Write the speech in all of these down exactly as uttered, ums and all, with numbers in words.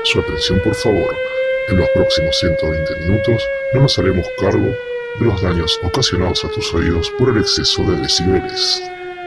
Su atención, por favor. En los próximos ciento veinte minutos no nos haremos cargo de los daños ocasionados a tus oídos por el exceso de decibeles.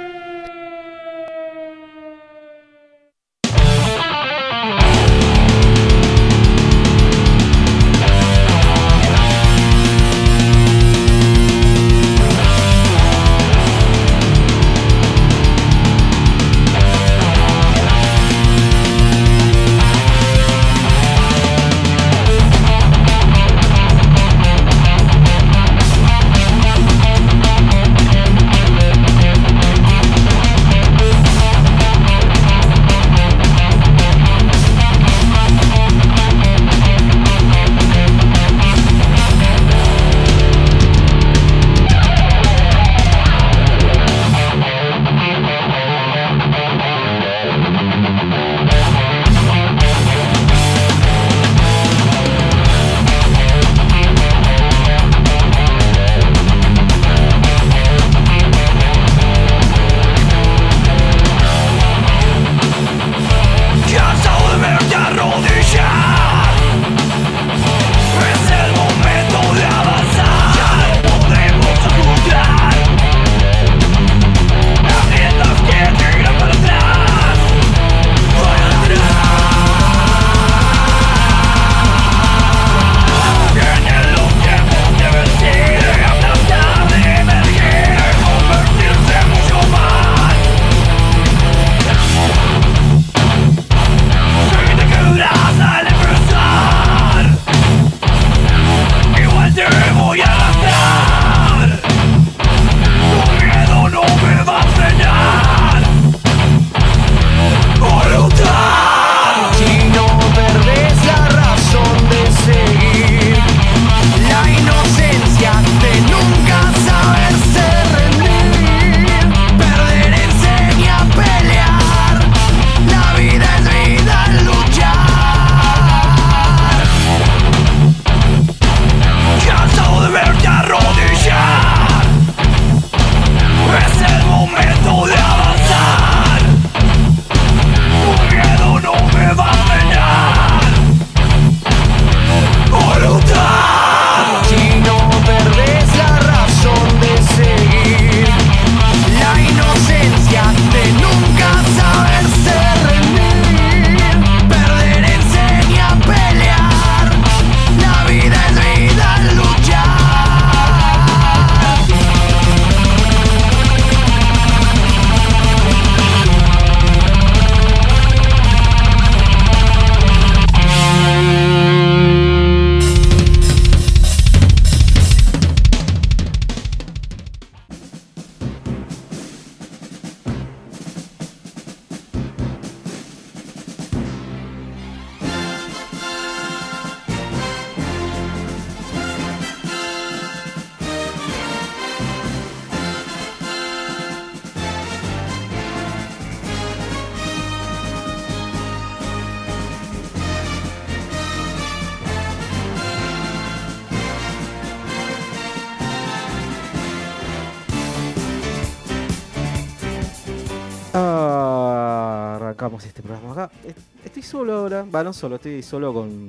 Este programa acá. Estoy solo ahora. Va, no solo, estoy solo con.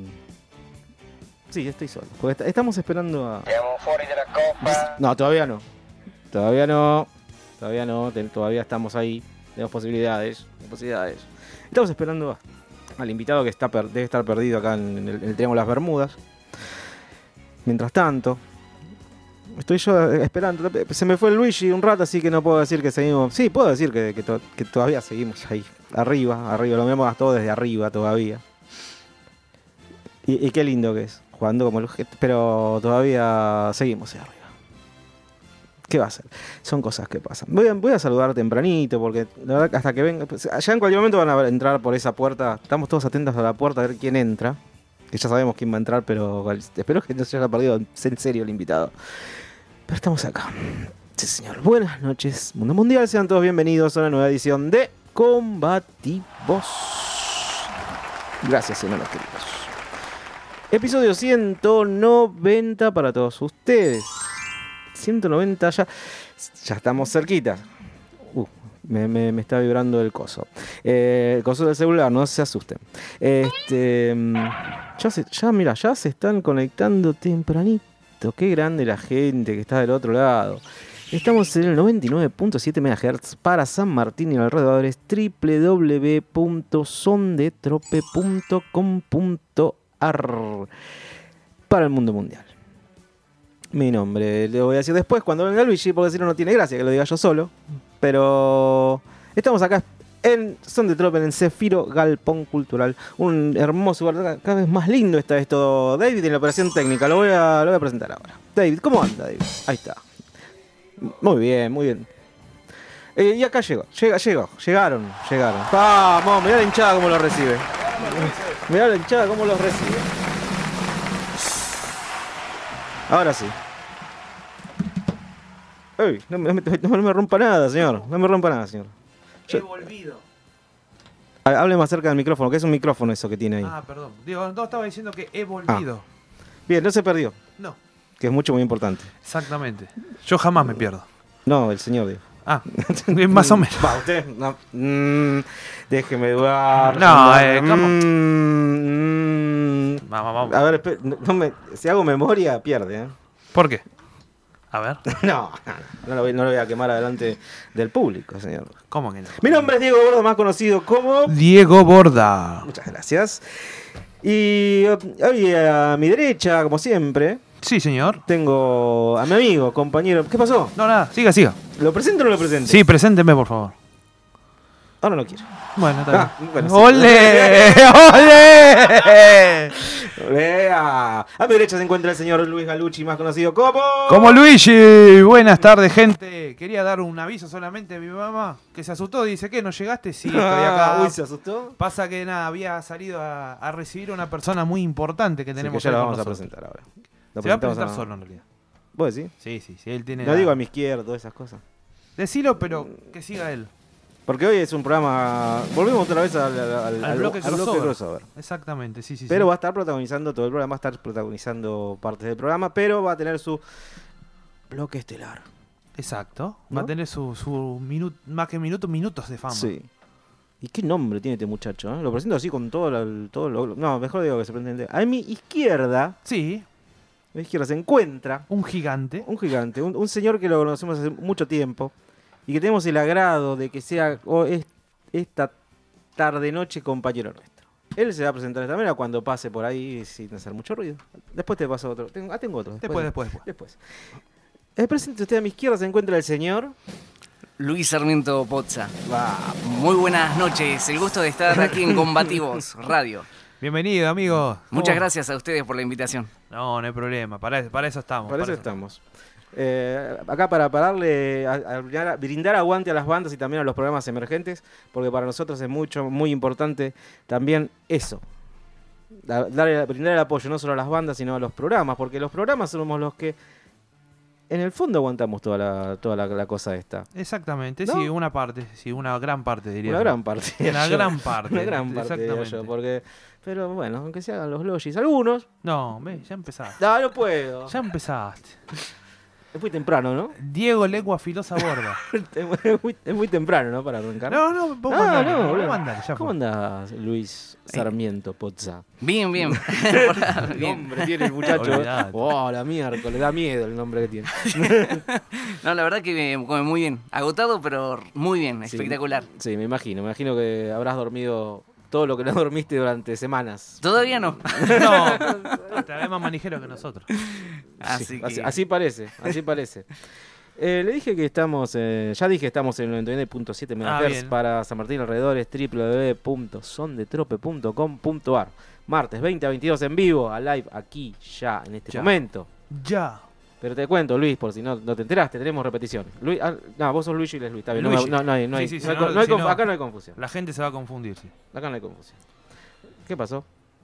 Sí, estoy solo. Porque estamos esperando a. No, todavía no. Todavía no. Todavía no. Todavía estamos ahí. Tenemos posibilidades. posibilidades. Estamos esperando a, al invitado que está debe estar perdido acá en el, en el Triángulo de las Bermudas. Mientras tanto, estoy yo esperando. Se me fue el Luigi un rato, así que no puedo decir que seguimos. Sí, puedo decir que, que, to, que todavía seguimos ahí. Arriba, arriba, lo vemos todo desde arriba todavía. Y, y qué lindo que es, jugando como el... Pero todavía seguimos ahí arriba. ¿Qué va a ser? Son cosas que pasan. Voy a, voy a saludar tempranito, porque la verdad que hasta que venga... Ya en cualquier momento van a entrar por esa puerta. Estamos todos atentos a la puerta a ver quién entra. Que ya sabemos quién va a entrar, pero espero que no se haya perdido en serio el invitado. Pero estamos acá. Sí, señor. Buenas noches, Mundo Mundial. Sean todos bienvenidos a una nueva edición de Combativos. Gracias, hermanos queridos. Episodio ciento noventa para todos ustedes. ciento noventa ya. Ya estamos cerquita. Uh, Me, me, me está vibrando el coso. Eh, el coso del celular, no se asusten. Este, ya, se, ya, mira, ya se están conectando tempranito. Qué grande la gente que está del otro lado. Estamos en el noventa y nueve punto siete megahertz para San Martín y alrededores. doble u doble u doble u punto sondetrope punto com punto a r para el mundo mundial. Mi nombre le voy a decir después cuando venga Luigi, porque si no, no tiene gracia que lo diga yo solo. Pero estamos acá en Sondetrope, en Cefiro Galpón Cultural. Un hermoso lugar, cada vez más lindo está esto. David en la operación técnica, lo voy a, lo voy a presentar ahora. David, ¿cómo anda, David? Ahí está. Muy bien, muy bien. Eh, y acá llegó, llega, llegó, llegaron, llegaron. Vamos, mirá la hinchada cómo lo recibe. Mirá la hinchada cómo los recibe. Ahora sí. Uy, no me, no me rompa nada, señor. No me rompa nada, señor. He Yo... volvido. Hable más cerca del micrófono, que es un micrófono eso que tiene ahí. Ah, perdón. Digo, no, estaba diciendo que he volvido. Ah. Bien, no se perdió. No. Que es mucho, muy importante. Exactamente. Yo jamás me pierdo. No, el señor dijo. Ah, más o menos. Va, usted, no. Mm, déjeme dudar. No, eh, ¿cómo? Mm, vamos, vamos. A ver, no, no me, si hago memoria, pierde, ¿eh? ¿Por qué? A ver. No, no, no, lo voy, no lo voy a quemar adelante del público, señor. ¿Cómo que no? Mi nombre es Diego Borda, más conocido como... Diego Borda. Muchas gracias. Y hoy a mi derecha, como siempre... Sí, señor. Tengo a mi amigo, compañero... ¿Qué pasó? No, nada, siga, siga. ¿Lo presento o no lo presento? Sí, presénteme, por favor. Ahora no quiero. Bueno, está bien. Ah, bueno, sí. ¡Ole! ¡Ole! Vea. A mi derecha se encuentra el señor Luis Galucci, más conocido como... Como Luigi. Buenas tardes, gente. Quería dar un aviso solamente a mi mamá, que se asustó. Dice, ¿qué? ¿No llegaste? Sí, estoy acá. Uy, ¿se asustó? Pasa que nada, había salido a, a recibir a una persona muy importante que tenemos. Sí, que ya la vamos nosotros. a presentar ahora. Lo Se va a presentar a... solo, en realidad. ¿Vos decís? Sí, sí, sí. Él tiene No la... digo a mi izquierda, todas esas cosas. Decilo, pero que siga él. Porque hoy es un programa... Volvemos otra vez al, al, al, al bloque, al bloque crossover. Exactamente, sí, sí. Pero sí. va a estar protagonizando todo el programa, va a estar protagonizando partes del programa, pero va a tener su bloque estelar. Exacto. ¿No? Va a tener su, su minuto, más que minutos, minutos de fama. Sí. ¿Y qué nombre tiene este muchacho? ¿Eh? Lo presento así con todo, lo, todo lo... No, mejor digo que se presente. A mi izquierda... Sí. A mi izquierda se encuentra... Un gigante. Un gigante. Un, un señor que lo conocemos hace mucho tiempo. Y que tenemos el agrado de que sea oh, es, esta tarde-noche compañero nuestro. Él se va a presentar de esta manera cuando pase por ahí sin hacer mucho ruido. Después te paso otro. Tengo, ah, tengo otro. Después, después, después. después. Eh, presente usted a mi izquierda se encuentra el señor... Luis Sarmiento Pozza. Va. Muy buenas noches. El gusto de estar aquí en Combativos Radio. Bienvenido, amigo. Muchas ¿Cómo? gracias a ustedes por la invitación. No, no hay problema. Para, para eso estamos. Para, para eso estamos. Eh, acá para pararle, a, a brindar, a brindar aguante a las bandas y también a los programas emergentes, porque para nosotros es mucho, muy importante también eso. Da, darle, brindar el apoyo no solo a las bandas, sino a los programas, porque los programas somos los que en el fondo aguantamos toda la, toda la, la cosa esta. Exactamente, ¿No? sí, una parte, sí, una gran parte diría. Una yo. gran parte. Una yo, gran parte. Una gran parte, exactamente. yo, porque, pero bueno, aunque se hagan los logis, algunos. No, ve, ya empezaste. No, no puedo. Ya empezaste. Es muy temprano, ¿no? Diego Lengua Filosa Borda. es, muy, es muy temprano, ¿no? Para arrancar. No, no, vos Ah, mandale, no, vos boludo. mandale, ya ¿Cómo fue. andás, Luis Sarmiento Pozza? Bien, bien. El bien. nombre tiene el muchacho. Olvidate. Oh, la miércoles, le da miedo el nombre que tiene. No, la verdad que me come muy bien. Agotado, pero muy bien, Sí. espectacular. Sí, me imagino. Me imagino que habrás dormido todo lo que no dormiste durante semanas. Todavía no. No, no, te hagas más manijero que nosotros. Así Sí, que... así, así parece, así parece. Eh, le dije que estamos, eh, ya dije que estamos en el noventa y nueve punto siete megahertz bien. para San Martín alrededores, doble u doble u doble u punto sondetrope punto com punto a r. Martes veinte a veintidós en vivo, a live aquí, ya, en este Ya. momento. Ya. Pero te cuento, Luis, por si no, no te enteraste, tenemos repeticiones. Luis, ah, no, vos sos Luis y él es Luis, está bien. No, Luigi. no, no hay, no hay, Sí, sí, no hay si con- no- no hay si conf- no- acá no hay confusión. La gente se va a confundir, sí. Acá no hay confusión. ¿Qué pasó?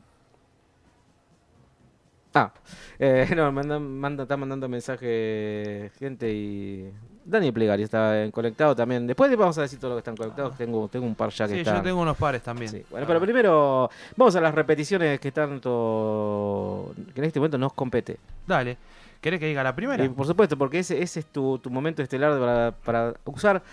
Ah, eh, no, manda, manda, está mandando mensaje gente y... Dani Plegari está conectado también. Después le vamos a decir todo lo que están conectados. Tengo, tengo un par ya que Sí, están. yo tengo unos pares también. Sí. Bueno, pero primero vamos a las repeticiones que tanto... que en este momento nos compete. Dale. ¿Querés que diga la primera? Y por supuesto, porque ese, ese es tu, tu momento estelar para, para usar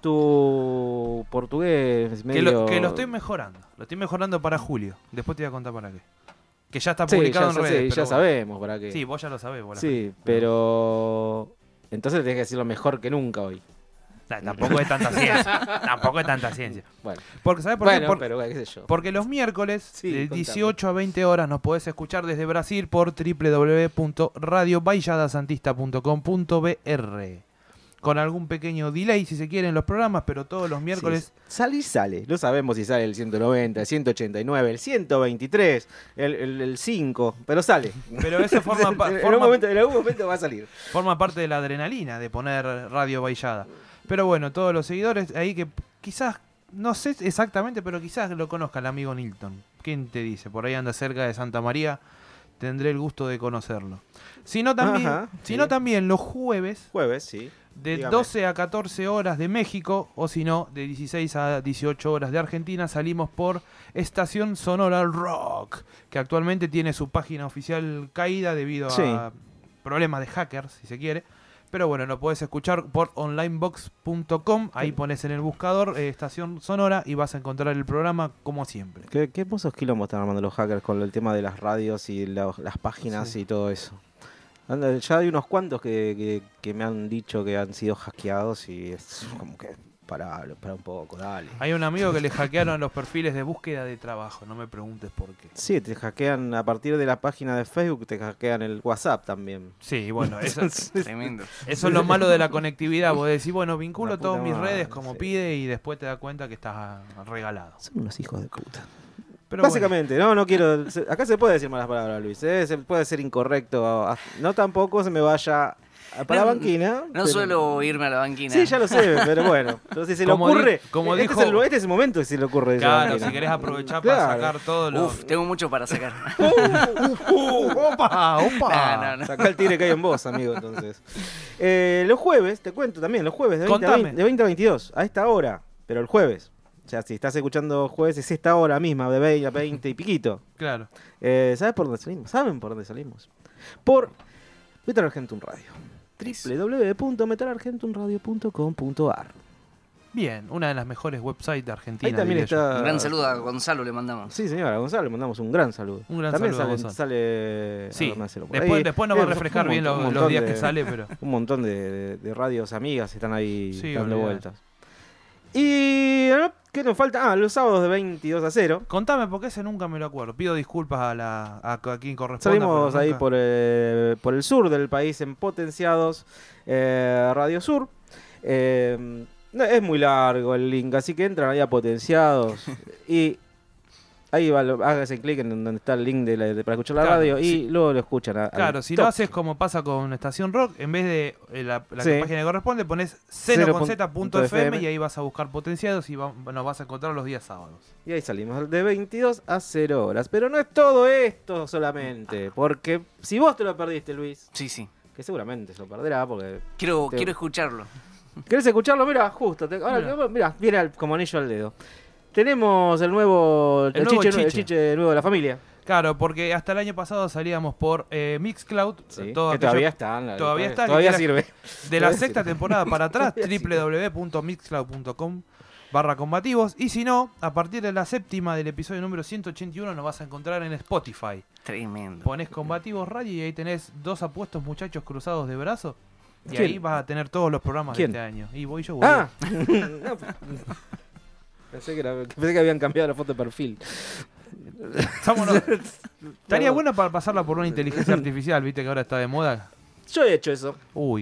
tu portugués medio... Que lo, que lo estoy mejorando. Lo estoy mejorando para julio. Después te voy a contar para qué. Que ya está Sí, publicado ya, en sí, redes. ya pero sabemos para qué. Sí, vos ya lo sabés. Vos la Sí, sabés. pero... Entonces tenés que decirlo mejor que nunca hoy. Nah, tampoco es tanta ciencia. Tampoco es tanta ciencia. Bueno, Porque, ¿sabés por bueno qué? Por- pero qué sé yo. Porque los miércoles, Sí, de contame. dieciocho a veinte horas, nos podés escuchar desde Brasil por doble u doble u doble u punto radio baixada santista punto com punto b r. Con algún pequeño delay, si se quiere, en los programas, pero todos los miércoles... Sí, sale y sale. No sabemos si sale el ciento noventa, el ciento ochenta y nueve, el ciento veintitrés, el, el, el cinco, pero sale. Pero eso forma, pa- en, en forma, algún momento, en algún momento va a salir. forma parte de la adrenalina de poner Radio Baixada. Pero bueno, todos los seguidores ahí que quizás, no sé exactamente, pero quizás lo conozca el amigo Nilton. ¿Quién te dice? Por ahí anda cerca de Santa María, tendré el gusto de conocerlo. Si no también, Ajá, si sí. no, también los jueves... Jueves, sí. De Dígame. doce a catorce horas de México, o si no, de dieciséis a dieciocho horas de Argentina, salimos por Estación Sonora Rock, que actualmente tiene su página oficial caída debido Sí. a problemas de hackers, si se quiere. Pero bueno, lo podés escuchar por onlinebox punto com, ahí pones en el buscador eh, Estación Sonora y vas a encontrar el programa como siempre. ¿Qué, qué hermosos quilombos están armando los hackers con el tema de las radios y la- las páginas Sí. y todo eso? Anda, ya hay unos cuantos que, que, que me han dicho que han sido hackeados y es como que para, para un poco, dale. Hay un amigo que le hackearon los perfiles de búsqueda de trabajo, no me preguntes por qué. Sí, te hackean a partir de la página de Facebook, te hackean el WhatsApp también. Sí, bueno, eso, Tremendo. eso es lo malo de la conectividad. Vos decís, bueno, vinculo La puta todas mis madre, redes como sí. pide y después te das cuenta que estás regalado. Son unos hijos de puta. Pero Básicamente, no, no quiero. se- Acá se puede decir malas palabras, Luis. ¿eh? Se puede ser incorrecto. a- No tampoco se me vaya a- para No, la banquina. No pero- suelo irme a la banquina. Sí, ya lo sé, pero bueno. Entonces se le Como di- ocurre. como este, dijo- es el, este es el momento que se le ocurre. bueno, esa claro, banquina. si querés aprovechar Claro. para sacar todo lo... Uf, tengo mucho para sacar. Uh, ¡Opa! ¡Opa! No, no, no. Sacá el tigre que hay en vos, amigo, entonces. Eh, los jueves, te cuento también, los jueves de veinte, a Contame. veinte, de veinte a veintidós, a esta hora, pero el jueves. O sea, si estás escuchando jueves, es esta hora misma, de veinte a veinte y piquito. Claro. Eh, ¿Sabes por dónde salimos? ¿Saben por dónde salimos? Por Metal Argentum Radio. doble u doble u doble u punto metal argentum radio punto com punto a r. Bien, una de las mejores websites de Argentina. Ahí también diría yo. está. Un gran saludo a Gonzalo le mandamos. Sí, señora, a Gonzalo le mandamos un gran saludo. Un gran también saludo a sale, Gonzalo. sale Sí, a ver, Marcelo, por después, ahí. después nos va a Eh, refrescar un bien montón- los, un los montón días de- que sale, pero... Un montón de, de- de radios amigas están ahí Sí, dando olvidate. vueltas. Y ¿no? ¿Qué nos falta? Ah, los sábados de veintidós a cero. Contame, porque ese nunca me lo acuerdo. Pido disculpas a, la, a, a quien corresponda. Salimos pero ahí nunca- por, eh, por el sur del país en Potenciados eh, Radio Sur. Eh, no, es muy largo el link, así que entran ahí a Potenciados y ahí va, lo- háganse clic en donde está el link de la- de- para escuchar la Claro, radio y sí. luego lo escuchan. a- al Claro, si lo toque. haces como pasa con Estación Rock, en vez de eh, la, la Sí. página que corresponde, pones Cero cero con punto z punto f m f m y ahí vas a buscar potenciados y va- nos vas a encontrar los días sábados. Y ahí salimos de veintidós a cero horas. Pero no es todo esto solamente, porque si vos te lo perdiste, Luis, Sí, sí. que seguramente se lo perderá porque... Quiero, Te- quiero escucharlo. ¿Querés escucharlo? Mira, justo. te- ahora, Mirá. mira, viene al- como anillo al dedo. Tenemos el nuevo, el, El nuevo chiche, nue- el chiche. chiche nuevo de la familia. Claro, porque hasta el año pasado salíamos por eh, Mixcloud. Sí, todo que aquello- todavía está. la- todavía está, que Todavía era- sirve. De la Todavía sexta sirve. temporada para atrás, Todavía sirve. doble u doble u doble u punto mixcloud punto com barra combativos. Y si no, a partir de la séptima del episodio número ciento ochenta y uno nos vas a encontrar en Spotify. Tremendo. Pones Combativos Radio y ahí tenés dos apuestos muchachos cruzados de brazos. Y ¿Quién? ahí vas a tener todos los programas ¿Quién? de este año. Y voy yo, boludo. Ah, No, pensé, que era- pensé que habían cambiado la foto de perfil. Vámonos. Estaría bueno para pasarla por una inteligencia artificial, viste que ahora está de moda. Yo he hecho eso. Uy,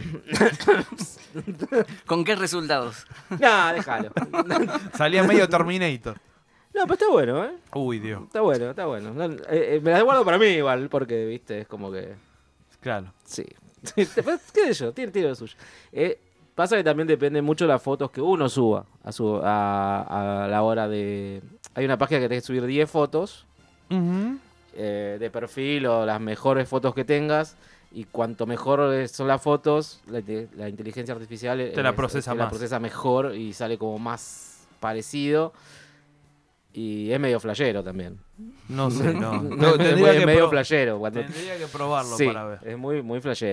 ¿Con qué resultados? No, déjalo. salía medio Terminator. No, pero está bueno, ¿eh? Uy, Dios. Está bueno, está bueno. No, eh, eh, me las guardo para mí igual, porque, viste, es como que... Claro. Sí. Después, ¿qué sé yo? Tiene, tiene lo suyo. Eh, pasa que también depende mucho de las fotos que uno suba a, su, a, a la hora de... Hay una página que tenés que subir diez fotos Ujú. eh, de perfil o las mejores fotos que tengas. Y cuanto mejor son las fotos, la, inte- la inteligencia artificial Te la es- procesa te la más. procesa mejor y sale como más parecido. Y es medio flashero también. No sé, no. No, No, es tendría, muy- que medio pro- flashero. Cuando... tendría que probarlo Sí, para ver. es muy, muy flashero.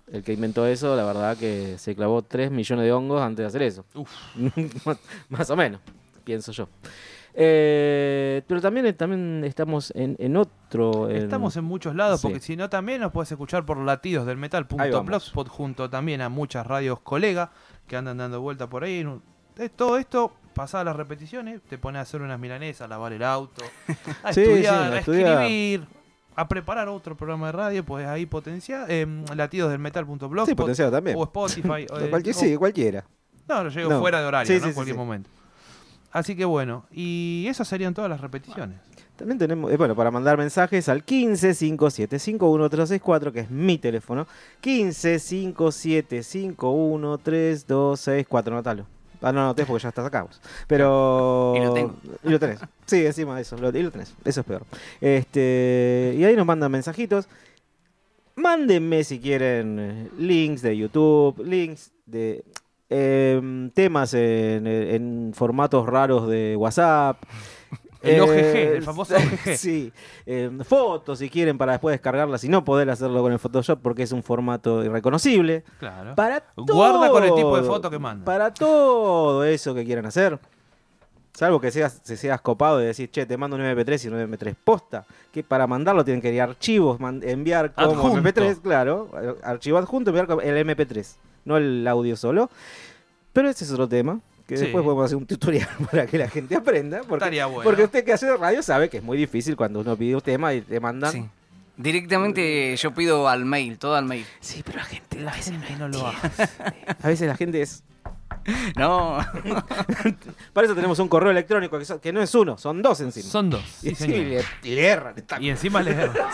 el que inventó eso, la verdad que se clavó tres millones de hongos antes de hacer eso. Uf. Más o menos, pienso yo. Eh, pero también, también estamos en, en otro... En... Estamos en muchos lados, Sí. porque si no también nos puedes escuchar por latidos del metal punto blogspot junto también a muchas radios colegas que andan dando vuelta por ahí. Eh, Todo esto, pasadas las repeticiones, te pones a hacer unas milanesas, a lavar el auto, a Sí, estudiar, sí, a a estudiar. escribir, a preparar otro programa de radio, pues ahí potenciar eh, latidos del metal punto blogspot Sí, potenciado también. o Spotify. o, eh, Cualquier, o- sí, cualquiera. No, lo llego No. fuera de horario, Sí, ¿no? sí, En sí, cualquier sí. momento. Así que bueno, y esas serían todas las repeticiones. También tenemos, eh, bueno, para mandar mensajes al quince, cinco siete cinco uno, tres seis cuatro, que es mi teléfono. quince, cinco siete cinco uno, tres dos seis cuatro, anotalo. Ah, no, no tenés porque ya estás acá vos. Pero... Y lo tengo. Y lo tenés. Sí, encima de eso. Lo, y lo tenés. Eso es peor. Este, y ahí nos mandan mensajitos. Mándenme si quieren eh, links de YouTube, links de eh, temas en, en formatos raros de WhatsApp. El Eh, O G G, el famoso O G G. Sí, eh, fotos si quieren para después descargarlas y no poder hacerlo con el Photoshop porque es un formato irreconocible. Claro. Para Guarda con el tipo de todo, foto que manda. Para todo eso que quieran hacer. Salvo que seas, se seas copado y decir, che, te mando un eme pe tres y un eme pe tres posta. Que para mandarlo tienen que ir archivos, man- enviar como Adjunto. eme pe tres, claro. Archivo adjunto, enviar como el eme pe tres, no el audio solo. Pero ese es otro tema. Que Sí. después podemos hacer un tutorial para que la gente aprenda. Porque, Estaría bueno. porque usted que hace radio sabe que es muy difícil cuando uno pide un tema y te mandan. Sí. Directamente yo pido al mail, todo al mail. Sí, pero la gente, La a veces gente no no lo entiende. hace. A veces la gente es... No. Para eso tenemos un correo electrónico que, so- que no es uno, son dos encima. Son dos. y, Sí, sí, señor. le, y le erran. está- Y encima les erras.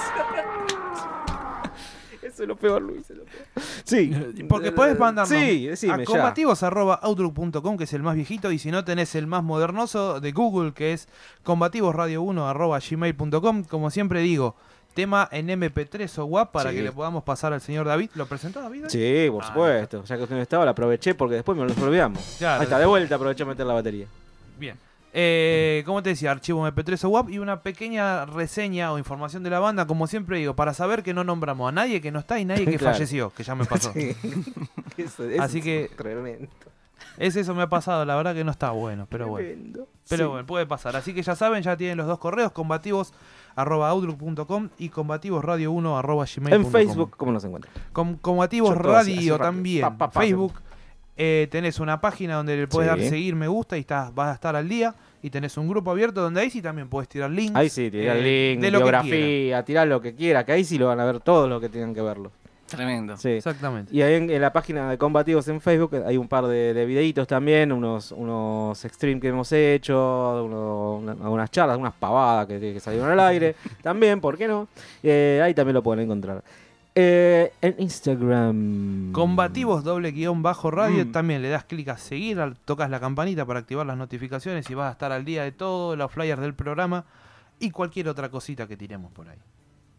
Eso es lo peor, Luis. Es lo peor. Sí. Porque puedes mandarnos Sí, decime a ya. combativos arroba outlook punto com, que es el más viejito, y si no tenés el más modernoso de Google, que es combativosradio uno arroba gmail punto com. Como siempre digo, tema en eme pe tres o W A V para Sí. que le podamos pasar al señor David. ¿Lo presentó David hoy? Sí, por Ah, supuesto. Ya que usted no estaba, la aproveché porque después me lo olvidamos. Claro. Ahí está, de vuelta aproveché a meter la batería. Bien. Eh, como te decía, archivo eme pe tres o W A V y una pequeña reseña o información de la banda, como siempre digo, para saber que no nombramos a nadie que no está y nadie que Claro. falleció, que ya me pasó. Sí. Eso- eso Así es que- tremendo. Es eso me ha pasado, la verdad que no está bueno, pero bueno. Tremendo. Pero Sí. bueno, puede pasar. Así que ya saben, ya tienen los dos correos, combativos arroba outlook punto com y combativosradio uno arroba gmail punto com. En Facebook, ¿cómo nos encuentran? Com- Combativos Yo todo así, así Radio rápido. también. Pa, pa, pa, Facebook, eh, tenés una página donde le podés Sí. dar seguir, me gusta y estás, vas a estar al día. Y tenés un grupo abierto donde ahí sí también podés tirar links. Ahí sí, tirar eh, link, de lo que quieras. biografía, tirar lo que quiera, que ahí sí lo van a ver todos los que tengan que verlo. Tremendo. Sí. Exactamente. Y ahí en, en la página de Combativos en Facebook hay un par de, de videitos también, unos, unos streams que hemos hecho, uno- una- algunas charlas, unas pavadas que, que salieron al aire. También, ¿por qué no? Eh, ahí también lo pueden encontrar. Eh, en Instagram. Combativos doble guión bajo radio, Mm. también le das clic a seguir, al- tocas la campanita para activar las notificaciones y vas a estar al día de todo, los flyers del programa y cualquier otra cosita que tiremos por ahí.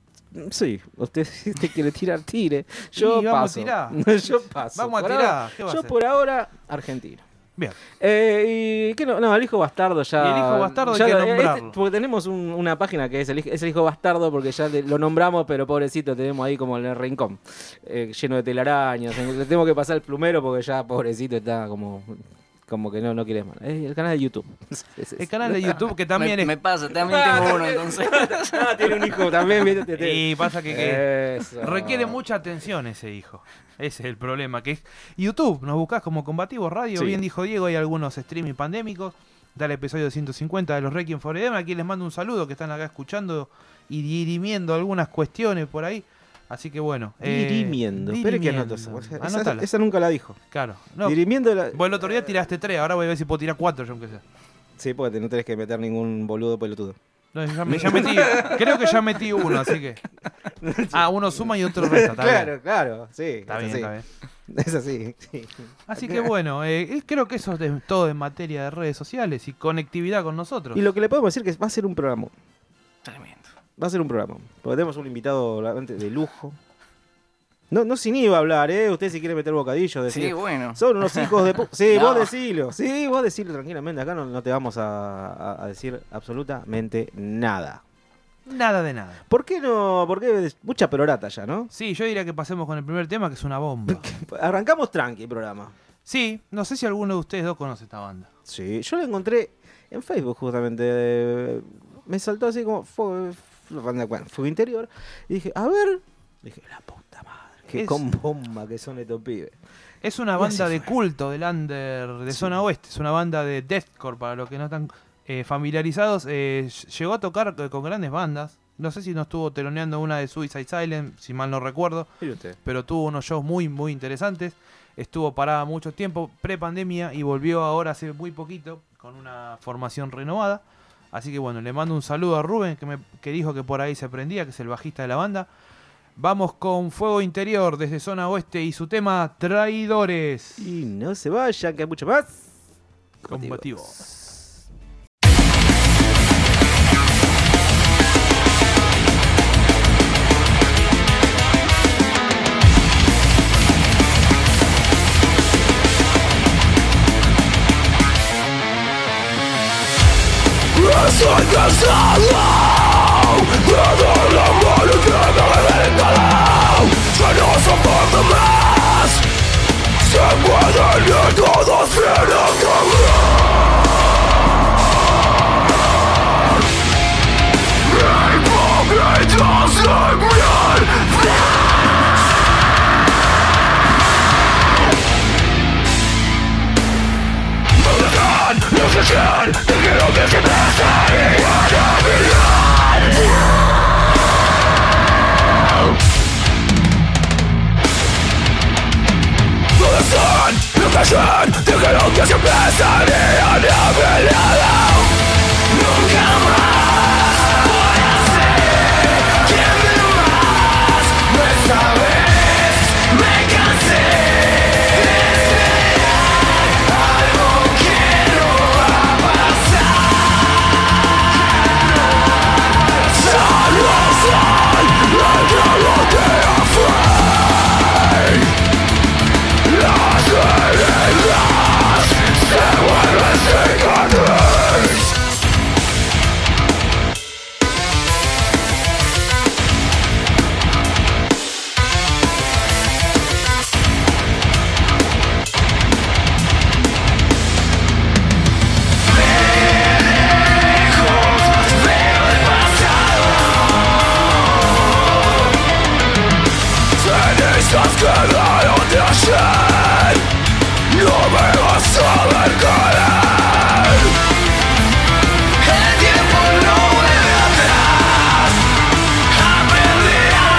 Sí, usted, si usted quiere tirar, tire. Yo Y vamos a paso. tirar. Yo paso. Vamos a Por tirar, ahora- ¿qué va a yo hacer? por ahora, Argentina. Bien. Eh, y ¿qué no? No, el hijo bastardo ya. Y el hijo bastardo hay ya que lo- nombrarlo. porque tenemos un- una página que es el, hij- es el hijo bastardo, porque ya le- lo nombramos, pero pobrecito tenemos ahí como en el rincón, eh, lleno de telarañas. Le tengo que pasar el plumero porque ya pobrecito está como, como que no, no quiere más. Es el canal de YouTube. Es- es- El canal de YouTube que también me, es... me pasa, también tengo uno entonces. Ah, tiene un hijo también, ¿viste? Te- te- Y pasa que, que Eso. requiere mucha atención ese hijo. Ese es el problema. Que es YouTube, nos buscás como Combativos Radio. Sí. Bien dijo Diego, hay algunos streaming pandémicos. Dale episodio ciento cincuenta de los Requiem Forever. Aquí les mando un saludo que están acá escuchando y dirimiendo algunas cuestiones por ahí. Así que bueno. eh, Dirimiendo. Espere que dirimiendo. anoto esa. Esa, Anótala. esa nunca la dijo. Claro. No, Dirimiendo la... vos el otro día tiraste tres, ahora voy a ver si puedo tirar cuatro yo aunque sea. Sí, porque no tenés que meter ningún boludo pelotudo. No, ya, me- ya metí, creo que ya metí uno, así que. Ah, uno suma y otro resta, está claro, bien. claro, sí. Está es bien, así. está bien. Es así, sí. Así que bueno, eh, creo que eso es de- todo en materia de redes sociales y conectividad con nosotros. Y lo que le podemos decir es que va a ser un programa. Tremendo. Va a ser un programa. Porque tenemos un invitado realmente de lujo. No, no sin iba a hablar, ¿eh? Usted si quiere meter bocadillo, decir. Sí, bueno. Son unos hijos de pu- Sí, No. vos decilo. Sí, vos decilo tranquilamente. Acá no, no te vamos a, a- a decir absolutamente nada. Nada de nada. ¿Por qué no? Porque mucha perorata ya, ¿no? Sí, yo diría que pasemos con el primer tema, que es una bomba. Arrancamos tranqui el programa. Sí, no sé si alguno de ustedes dos conoce esta banda. Sí, yo la encontré en Facebook justamente. Me saltó así como Fuego, bueno, Fuego Interior. Y dije, a ver. Dije, la puta madre. Qué Es- con bomba que son estos pibes. Es una Y banda así de fue. culto del under de Sí. zona oeste. Es una banda de deathcore, para los que no están eh, familiarizados. Eh, llegó a tocar eh, con grandes bandas. No sé si no estuvo teloneando una de Suicide Silence, si mal no recuerdo. Mire usted. Pero tuvo unos shows muy, muy interesantes. Estuvo parada mucho tiempo, pre-pandemia, y volvió ahora hace muy poquito con una formación renovada. Así que bueno, le mando un saludo a Rubén, que, me, que dijo que por ahí se prendía, que es el bajista de la banda. Vamos con Fuego Interior desde zona oeste y su tema Traidores. Y no se vayan, que hay mucho más. Combativo. Estoy cansado de dar la mano que me regaló. Ya no soporto más. Se pueden ir todos sin acabar. Hipócritas de mierda. No sé quién, te quiero que siempre estaré a mi lado. ¿Dónde están? No callan, te quiero que siempre estaré a mi lado. Nunca más voy a ser quien de más. No esta vez me cansé de esperar algo que no va a pasar. Solo soy el que lo te afrenta. Las heridas se vuelven cicatrices. Cenizas quedaron de ayer. No me vas a ver caer. El tiempo no vuelve atrás. Aprendí a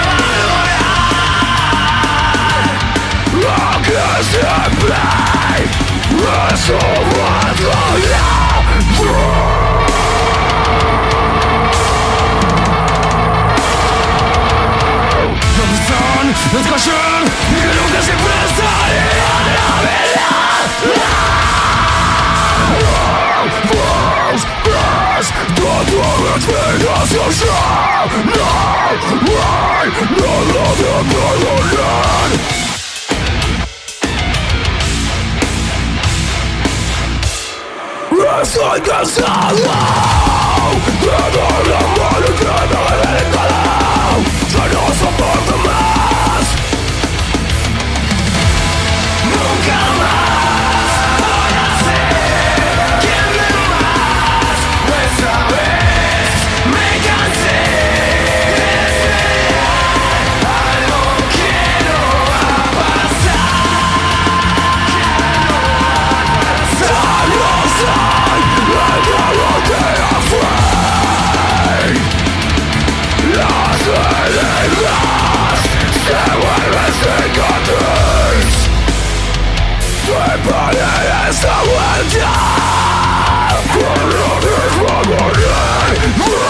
valorar. Aquí siempre eso va a durar. ¿Dónde están los callan? Y que nunca siempre estaré a la verdad. Vos, ves, toda respiración ya. No hay nada de perdonar. Estoy cansado de dar la mano que me regaló. Ya no soporto más. Nunca más voy a ser quien de más. Esta vez me cansé de esperar algo que no va a pasar. Solo soy el que lo te afrenta. Las heridas se vuelven cicatrices. Preparé esta vuelta por lo mismo morir.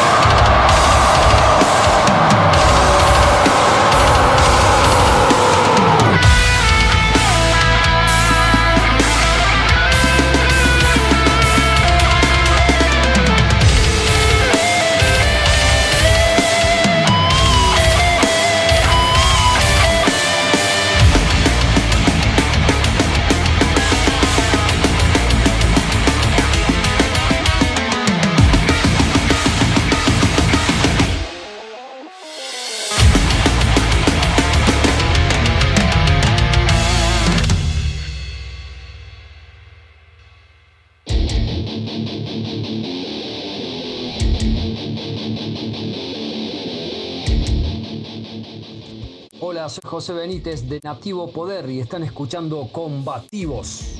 Hola, soy José Benítez de Nativo Poder y están escuchando Combativos.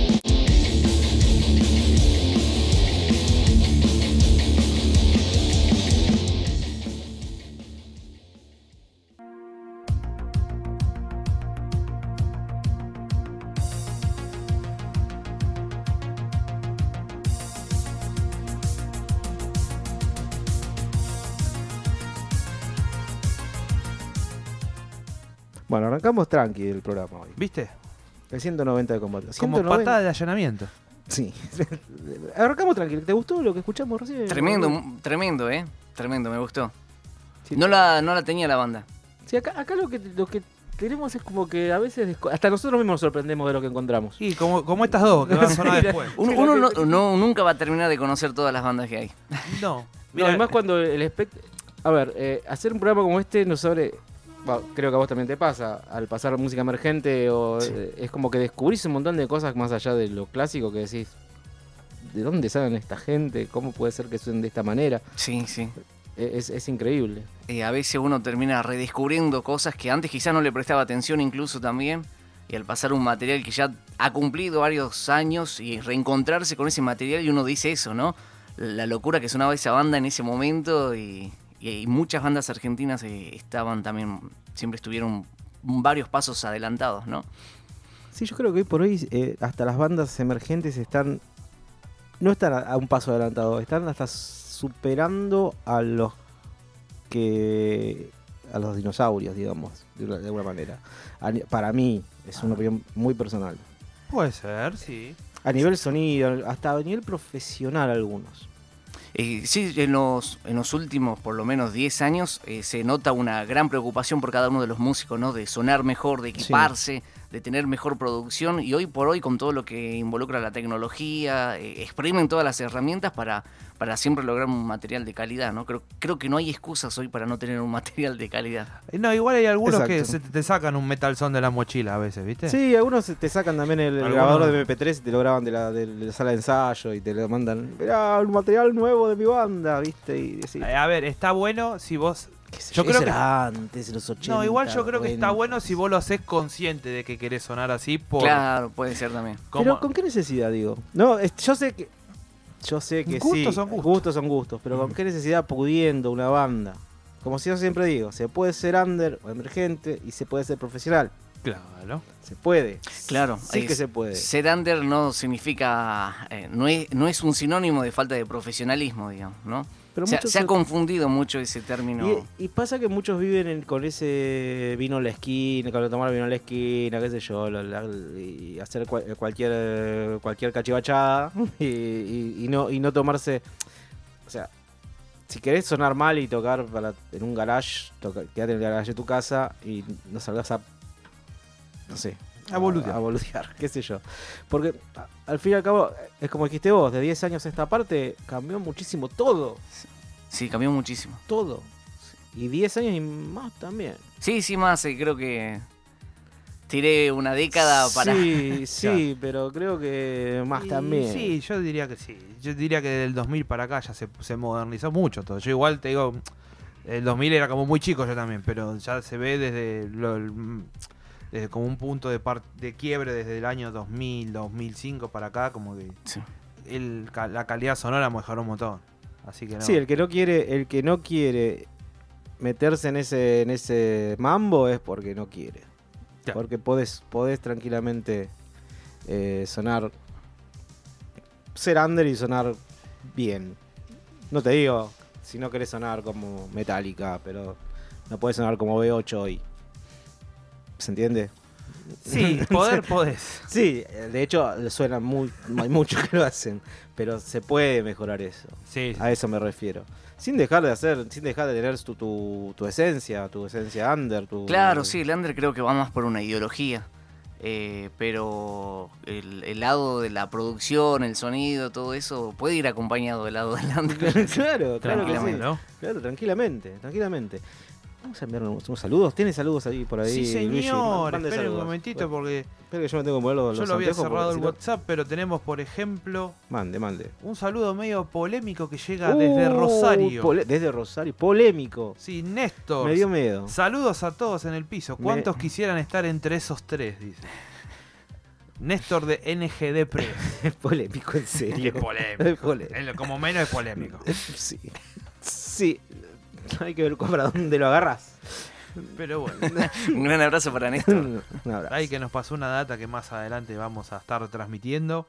Bueno, arrancamos tranqui el programa hoy. ¿Viste? El ciento noventa de combate. Como ciento noventa patada de allanamiento. Sí. Arrancamos tranqui. ¿Te gustó lo que escuchamos recién? Tremendo, tremendo, ¿eh? Tremendo, me gustó. Sí, no, la, no la tenía la banda. Sí, acá, acá lo que lo que tenemos es como que a veces hasta nosotros mismos nos sorprendemos de lo que encontramos. Y como, como estas dos que van a sonar después. Uno, uno no, no, nunca va a terminar de conocer todas las bandas que hay. No. Mira, no, además cuando el espect... A ver, eh, hacer un programa como este nos abre... Bueno, creo que a vos también te pasa, al pasar música emergente, o sí. eh, es como que descubrís un montón de cosas más allá de lo clásico que decís, ¿de dónde salen esta gente? ¿Cómo puede ser que suenen de esta manera? Sí, sí. Es, es increíble. Eh, a veces uno termina redescubriendo cosas que antes quizás no le prestaba atención incluso también, y al pasar un material que ya ha cumplido varios años y reencontrarse con ese material y uno dice eso, ¿no? La locura que sonaba esa banda en ese momento y... Y muchas bandas argentinas eh, estaban también, siempre estuvieron varios pasos adelantados, ¿no? Sí, yo creo que hoy por hoy eh, hasta las bandas emergentes están, no están a, a un paso adelantado, están hasta superando a los que, a los dinosaurios, digamos, de, una, de alguna manera. A, para mí, es una opinión muy personal. Puede ser, sí. A nivel sonido, hasta a nivel profesional algunos. Eh, sí, en los, en los últimos por lo menos diez años eh, se nota una gran preocupación por cada uno de los músicos, ¿no? De sonar mejor, de equiparse, sí. de tener mejor producción, y hoy por hoy con todo lo que involucra la tecnología, eh, exprimen todas las herramientas para, para siempre lograr un material de calidad, ¿no? Creo, creo que no hay excusas hoy para no tener un material de calidad. No, igual hay algunos Exacto. que se te sacan un Metal Son de la mochila a veces, ¿viste? Sí, algunos te sacan también el, el grabador de eme pe tres y te lo graban de la, de la sala de ensayo y te lo mandan, mirá, un material nuevo de mi banda, ¿viste? Y decís, eh, a ver, está bueno si vos... Yo yo creo que antes, en los ochenta. No, igual yo creo que está noventa. bueno si vos lo haces consciente de que querés sonar así. Por... Claro, puede ser también. Pero ¿con qué necesidad, digo? No, es, yo sé que... Yo sé que gustos sí, son gustos. gustos son gustos, pero ¿con qué necesidad pudiendo una banda? Como yo siempre digo, se puede ser under o emergente y se puede ser profesional. Claro. Se puede. Claro. Sí es, que se puede. Ser under no significa... Eh, no, es, no es un sinónimo de falta de profesionalismo, digamos, ¿no? Pero se, se, se ha confundido mucho ese término. Y, y pasa que muchos viven en, con ese vino a la esquina, con tomar vino a la esquina, qué sé yo, la, la, y hacer cual, cualquier cualquier cachivachada y, y, y, no, y no tomarse... O sea, si querés sonar mal y tocar para, en un garage, toca, quédate en el garage de tu casa y no salgas a... No sé... A boludear. A, a boludear, qué sé yo. Porque al fin y al cabo, es como dijiste vos, de diez años a esta parte cambió muchísimo todo. Sí, cambió muchísimo. Todo. Y diez años y más también. Sí, sí, más. Eh, creo que tiré una década para... Sí, sí, pero creo que más y, también. Sí, yo diría que sí. Yo diría que del dos mil para acá ya se, se modernizó mucho todo. Yo igual te digo, el dos mil era como muy chico yo también, pero ya se ve desde... Lo, el, Desde como un punto de, par de quiebre desde el año dos mil, dos mil cinco para acá, como que sí. el, la calidad sonora mejoró un montón. Así que no. Sí, el que no quiere, el que no quiere meterse en ese, en ese mambo es porque no quiere. Ya. Porque podés, podés tranquilamente eh, sonar, ser under y sonar bien. No te digo si no querés sonar como Metallica, pero no podés sonar como B ocho hoy. ¿Se entiende? Sí, poder podés. Sí, de hecho suena muy, hay muchos que lo hacen, pero se puede mejorar eso. Sí, sí. A eso me refiero. Sin dejar de hacer, sin dejar de tener tu, tu, tu esencia, tu esencia under. Tu... Claro, sí, el under creo que va más por una ideología. Eh, pero el, el lado de la producción, el sonido, todo eso puede ir acompañado del lado del under. Claro, claro que sí. ¿no? Claro, tranquilamente, tranquilamente. Vamos a enviar unos, unos saludos. ¿Tiene saludos ahí por ahí, Sí, señor. Luigi? Mande Esperen un saludos. momentito porque Espera que yo me tengo que mover los, yo los lo había anteojos cerrado el porque WhatsApp, pero tenemos, por ejemplo, si no- Mande, mande. un saludo medio polémico que llega desde Rosario. Pole- desde Rosario. Polémico. Sí, Néstor. Me dio miedo. Saludos a todos en el piso. ¿Cuántos Me- quisieran estar entre esos tres? Dice. Néstor de N G D Press. Es polémico, en serio. Es polémico. Es polémico. Es lo- Como menos es polémico. Sí. Sí. Hay que ver para dónde lo agarras. Pero bueno, Un gran abrazo para Néstor. Un abrazo. ahí que nos pasó una data que más adelante vamos a estar transmitiendo.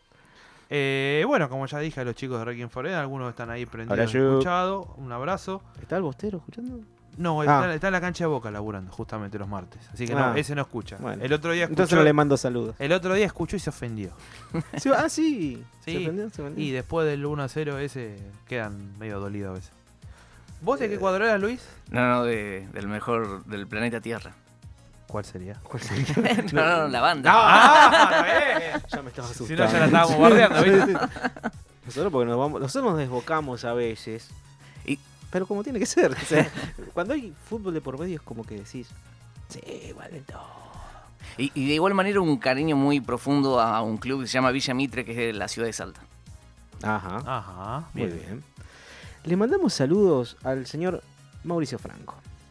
Eh, bueno, como ya dije a los chicos de Requiem for Dead, algunos están ahí prendidos, Abrazo. escuchado. Un abrazo. ¿Está el bostero escuchando? No, Ah. está, está en la cancha de Boca laburando justamente los martes. Así que no, Ah. ese no escucha. Bueno. El otro día escuchó, Entonces no le mando saludos. el otro día escuchó y se ofendió. Sí, ah, sí. Sí. ¿Se ofendió? ¿Se ofendió? Y después del uno a cero ese quedan medio dolidos a veces. ¿Vos de qué cuadro eras, Luis? No, no, de- del mejor del planeta Tierra. ¿Cuál sería? ¿Cuál sería? No, no, no, la banda. ¡Ah! bien. Ya me estaba asustando. Si no, ya la estábamos bardeando, ¿viste? Nosotros porque nos vamos, nosotros nos desbocamos a veces. Y- Pero como tiene que ser. O sea, cuando hay fútbol de por medio es como que decís, sí, vale todo. Y, y de igual manera un cariño muy profundo a un club que se llama Villa Mitre, que es de la ciudad de Salta. Ajá. Ajá, Muy bien. bien. Le mandamos saludos al señor Mauricio Franco.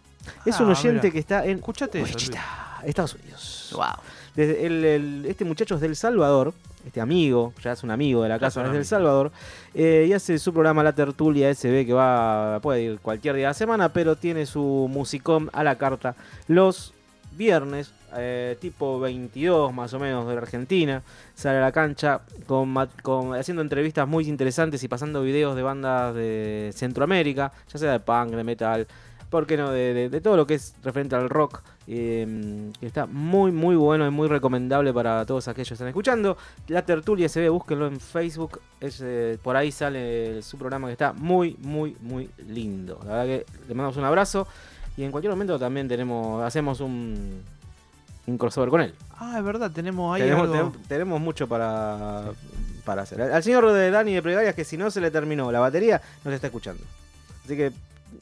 Es un Ah, oyente mira. que está en Escuchate eso, Wichita, Estados Unidos. Wow. Desde el- el- este muchacho es del Salvador, este amigo, ya es un amigo de la Ya casa, es es un del amigo. Salvador, eh, y hace su programa La Tertulia S B, que va, puede ir cualquier día de la semana, pero tiene su musicom a la carta los viernes, eh, tipo veintidós más o menos de la Argentina, sale a la cancha con, ma- con- haciendo entrevistas muy interesantes y pasando videos de bandas de Centroamérica, ya sea de punk, de metal, ¿por qué no? De, de- de todo lo que es referente al rock. eh, que está muy muy bueno y muy recomendable para todos aquellos que están escuchando. La Tertulia se ve, búsquenlo en Facebook, es, eh, por ahí sale su programa que está muy muy muy lindo. La verdad que le mandamos un abrazo y en cualquier momento también tenemos hacemos un, un crossover con él. Ah, es verdad, tenemos ahí Tenemos, algo... tenemos, tenemos mucho para, para hacer. Al señor de Dani de Plegarias, que si no se le terminó la batería, nos está escuchando. Así que,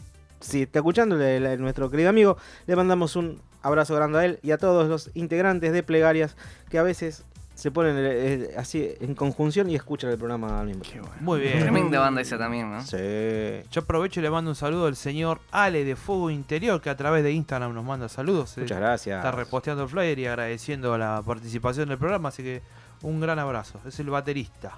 si está escuchando le- le- nuestro querido amigo, le mandamos un abrazo grande a él y a todos los integrantes de Plegarias que a veces se ponen eh, así en conjunción y escuchan el programa al mismo tiempo. Muy bien. Tremenda banda esa también, ¿no? Sí. Yo aprovecho y le mando un saludo al señor Ale de Fuego Interior, que a través de Instagram nos manda saludos. Muchas Eh, gracias. Está reposteando el flyer y agradeciendo la participación del programa, así que un gran abrazo. Es el baterista.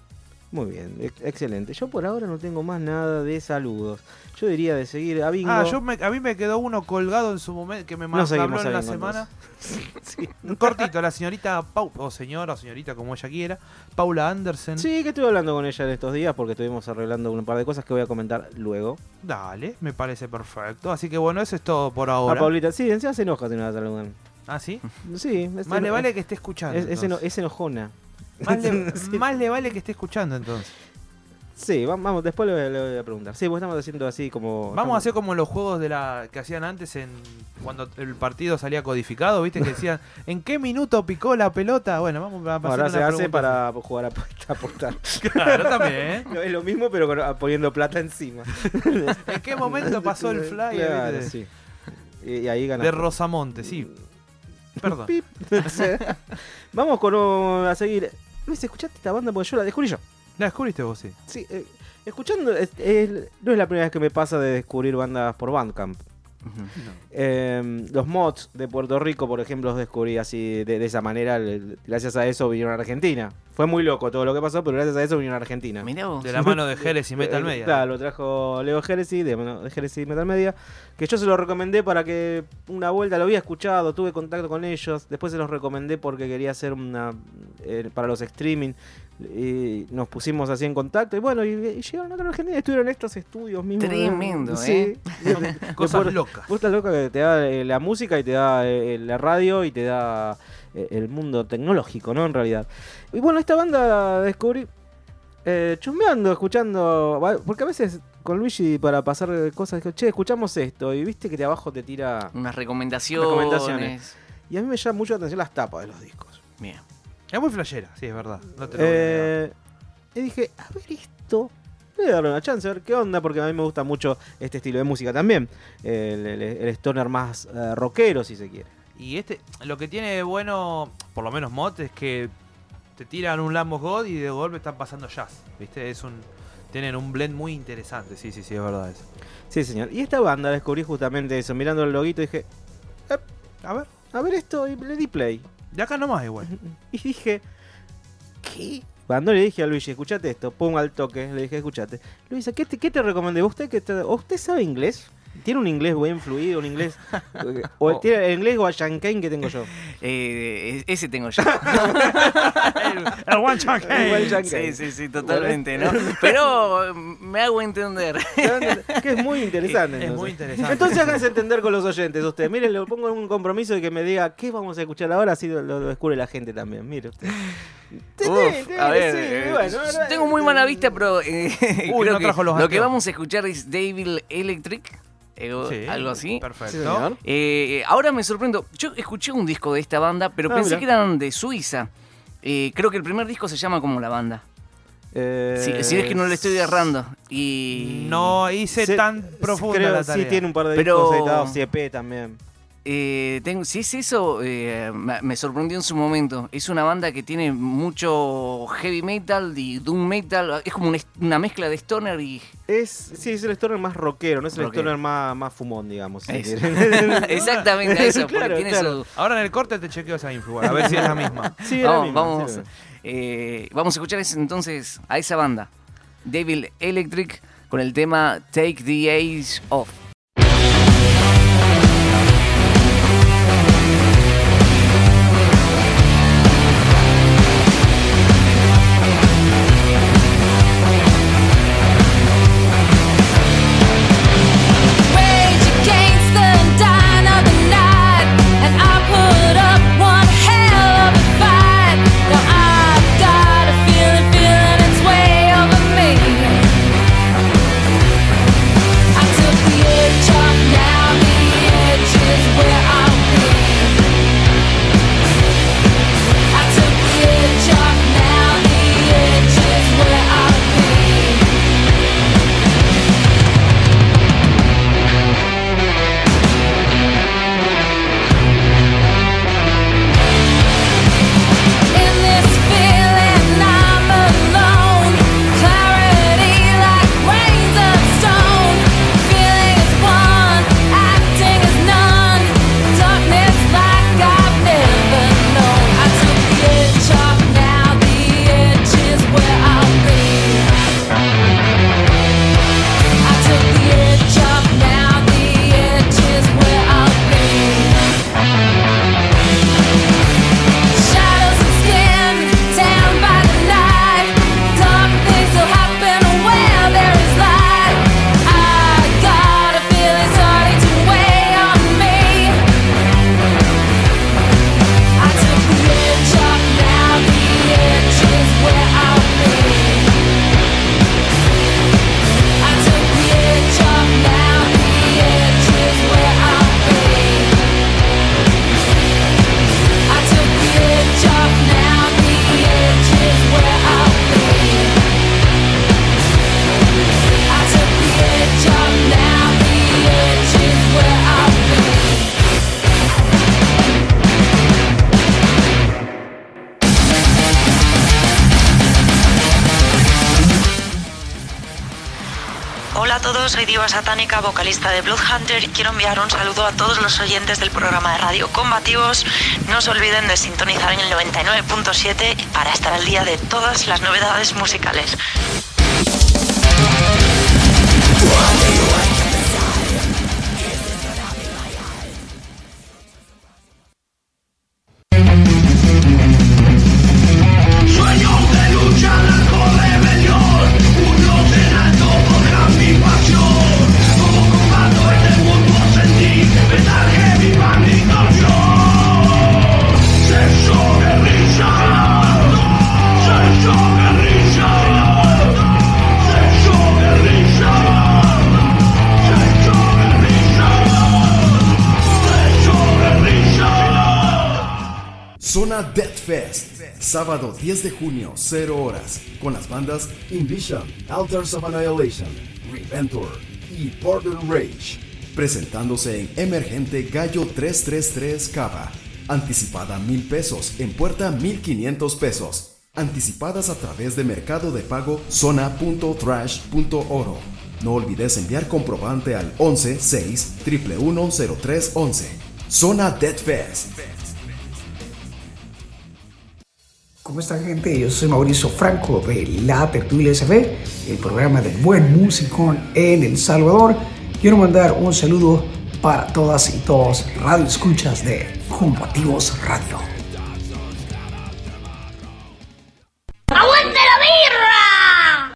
Muy bien, ex- excelente. Yo por ahora no tengo más nada de saludos. Yo diría de seguir a Bingo. Ah, yo me- a mí me quedó uno colgado en su momento que me No mandó seguimos habló en a la Bingo, semana. Sí. Un cortito, la señorita Pau, o señora o señorita como ella quiera, Paula Andersen. Sí, que estuve hablando con ella en estos días porque estuvimos arreglando un par de cosas que voy a comentar luego. Dale, me parece perfecto. Así que bueno, eso es todo por A ahora. Paulita, sí, encima se enoja si no la saludan. ¿Ah, sí? Sí, es, Más le eno- vale que esté escuchando. es, es eno- entonces. es enojona. Más, le, Sí. más le vale que esté escuchando entonces. Sí, va- vamos, después le, le voy a preguntar. Sí, pues estamos haciendo así como. Vamos a hacer como los juegos de la que hacían antes en cuando el partido salía codificado, ¿viste? Que decían, ¿en qué minuto picó la pelota? Bueno, vamos a pasar Ahora una se hace pregunta para jugar a apostar. apostar. así. Claro, también, ¿eh? No, es lo mismo, pero con- poniendo plata encima. ¿En qué momento pasó el fly? Claro, ¿viste? sí. Y, y ahí ganas. De Rosamonte, sí. Perdón. Pip. Sí. Vamos con un- a seguir. Luis, ¿escuchaste esta banda? Porque yo la descubrí yo. ¿La descubriste vos, sí? Sí, eh, escuchando, es- es- no es la primera vez que me pasa de descubrir bandas por Bandcamp. Ujú. Eh, los mods de Puerto Rico, por ejemplo, los descubrí así de, de esa manera. le- Gracias a eso vinieron a Argentina. Fue muy loco todo lo que pasó, pero gracias a eso vinieron a Argentina. Mirá vos. De la mano de Jerez y Metal Eh, Media. Claro, lo trajo Leo Jerez de, mano de Jerez y Metal Media. Que yo se lo recomendé para que una vuelta lo había escuchado, tuve contacto con ellos. Después se los recomendé porque quería hacer una eh, para los streaming. Y nos pusimos así en contacto. Y bueno, y, y llegaron acá a Argentina. Estuvieron en estos estudios mismos. Tremendo, sí. ¿eh? Son cosas locas. Vos estás loca que te da eh, la música y te da eh, la radio y te da eh, el mundo tecnológico, ¿no? En realidad. Y bueno, esta banda la descubrí eh, chusmeando, escuchando. va- Porque a veces con Luigi para pasar cosas, digo, che, escuchamos esto. Y viste que de abajo te tira. Unas recomendaciones. Recomendaciones. Y a mí me llama mucho la atención las tapas de los discos. Bien. Es muy flashera, sí, es verdad. No te lo voy a negar. Eh, y dije, a ver esto. voy a darle una chance a ver qué onda, porque a mí me gusta mucho este estilo de música también. El, el, el stoner más uh, rockero, si se quiere. Y este, lo que tiene de bueno, por lo menos Mott, es que te tiran un Lamb of God y de golpe están pasando jazz, ¿viste? Es un, tienen un blend muy interesante, sí, sí, sí, es verdad eso. Sí, señor. Y esta banda la descubrí justamente eso, mirando el loguito dije, eh, A ver, a ver esto, y le di play. de acá nomás igual. Y dije, ¿qué? Cuando le dije a Luigi, escuchate esto, pum al toque, le dije, escuchate. Luisa, ¿qué te, qué te recomendé? ¿Usted, que te, ¿Usted sabe inglés? ¿Tiene un inglés bien fluido, un inglés? ¿O Oh. tiene el inglés guayanquén que tengo yo? Eh, ese tengo yo. el, el One Chunk El Hey. guayanquén. Sí, sí, sí, totalmente, ¿no? Pero me hago entender. Que es muy interesante. Es entonces. muy interesante. Entonces háganse entender con los oyentes ustedes. Miren, le pongo en un compromiso de que me diga qué vamos a escuchar ahora, así lo, lo descubre la gente también. Mire usted. Uf, a ver, Sí, eh, bueno, tengo muy mala vista, pero eh, Uy, creo no que trajo los lo que anteojos. vamos a escuchar es Devil Electric, eh, Sí, algo así. Sí, Perfecto. señor. Eh, ahora me sorprendo. Yo escuché un disco de esta banda, pero Ah, pensé mira. que eran de Suiza. Eh, creo que el primer disco se llama como la banda. Eh, Si, si es que no le estoy errando. Y No hice se- tan profunda creo, la tarea. Sí, tiene un par de Pero- discos editados, C P también. Eh, tengo, si es eso, eh, me me sorprendió en su momento. Es una banda que tiene mucho heavy metal y doom metal. Es como una, una mezcla de stoner y... Es, sí, es el stoner más rockero, no es el Rockero. stoner más, más fumón, digamos. si Eso. quieren. Exactamente eso, porque Claro, tiene claro. su... Ahora en el corte te chequeo esa info, igual, a ver si es la misma. Sí, era Vamos, mismo, vamos, sí, era. eh, vamos a escuchar ese- entonces a esa banda, Devil Electric, con el tema Take the Ace Off. Rage against the dying of the night, and I put up one hell of a fight. Now I've got a feeling, feeling its way over me. I took the edge off, now the edge is where I'll be. I took the edge off, now the edge is where I'll be. In this feeling I'm alone. Clarity like grains of stone. Feeling is one, acting is none. Darkness like I've never known. I took the edge off, now the edge is where I'll be. I took the edge off, now the edge is where I'll be. Shadows of skin, tanned by the night. Dark things will happen where there is light. I got a feeling starting to weigh on me. I took the edge off, now the edge is where I'll be. I took the edge off, now the edge is where I'll be. I took the edge off, now the edge is where I'll be. I took the edge off, now the edge is where I'll be. Hola a todos, soy Diva Satánica, vocalista de Bloodhunter y quiero enviar un saludo a todos los oyentes del programa de radio Combativos. No se olviden de sintonizar en el noventa y nueve punto siete para estar al día de todas las novedades musicales. Guerrilla, Zona Death Fest, sábado diez de junio, cero horas, con las bandas Invision, Altars of Annihilation, Reventor y Border Rage, presentándose en Emergente Gallo trescientos treinta y tres Cava. Anticipada mil pesos, en puerta mil quinientos pesos. Anticipadas a través de Mercado de Pago zona punto thrash punto oro. No olvides enviar comprobante al once seis uno uno uno cero tres once. Zona Death Fest. ¿Cómo están, gente? Yo soy Mauricio Franco de La Tertulia S F, el programa de buen músico en El Salvador. Quiero mandar un saludo para todas y todos radio escuchas de Combativos Radio. ¡Aguante la birra!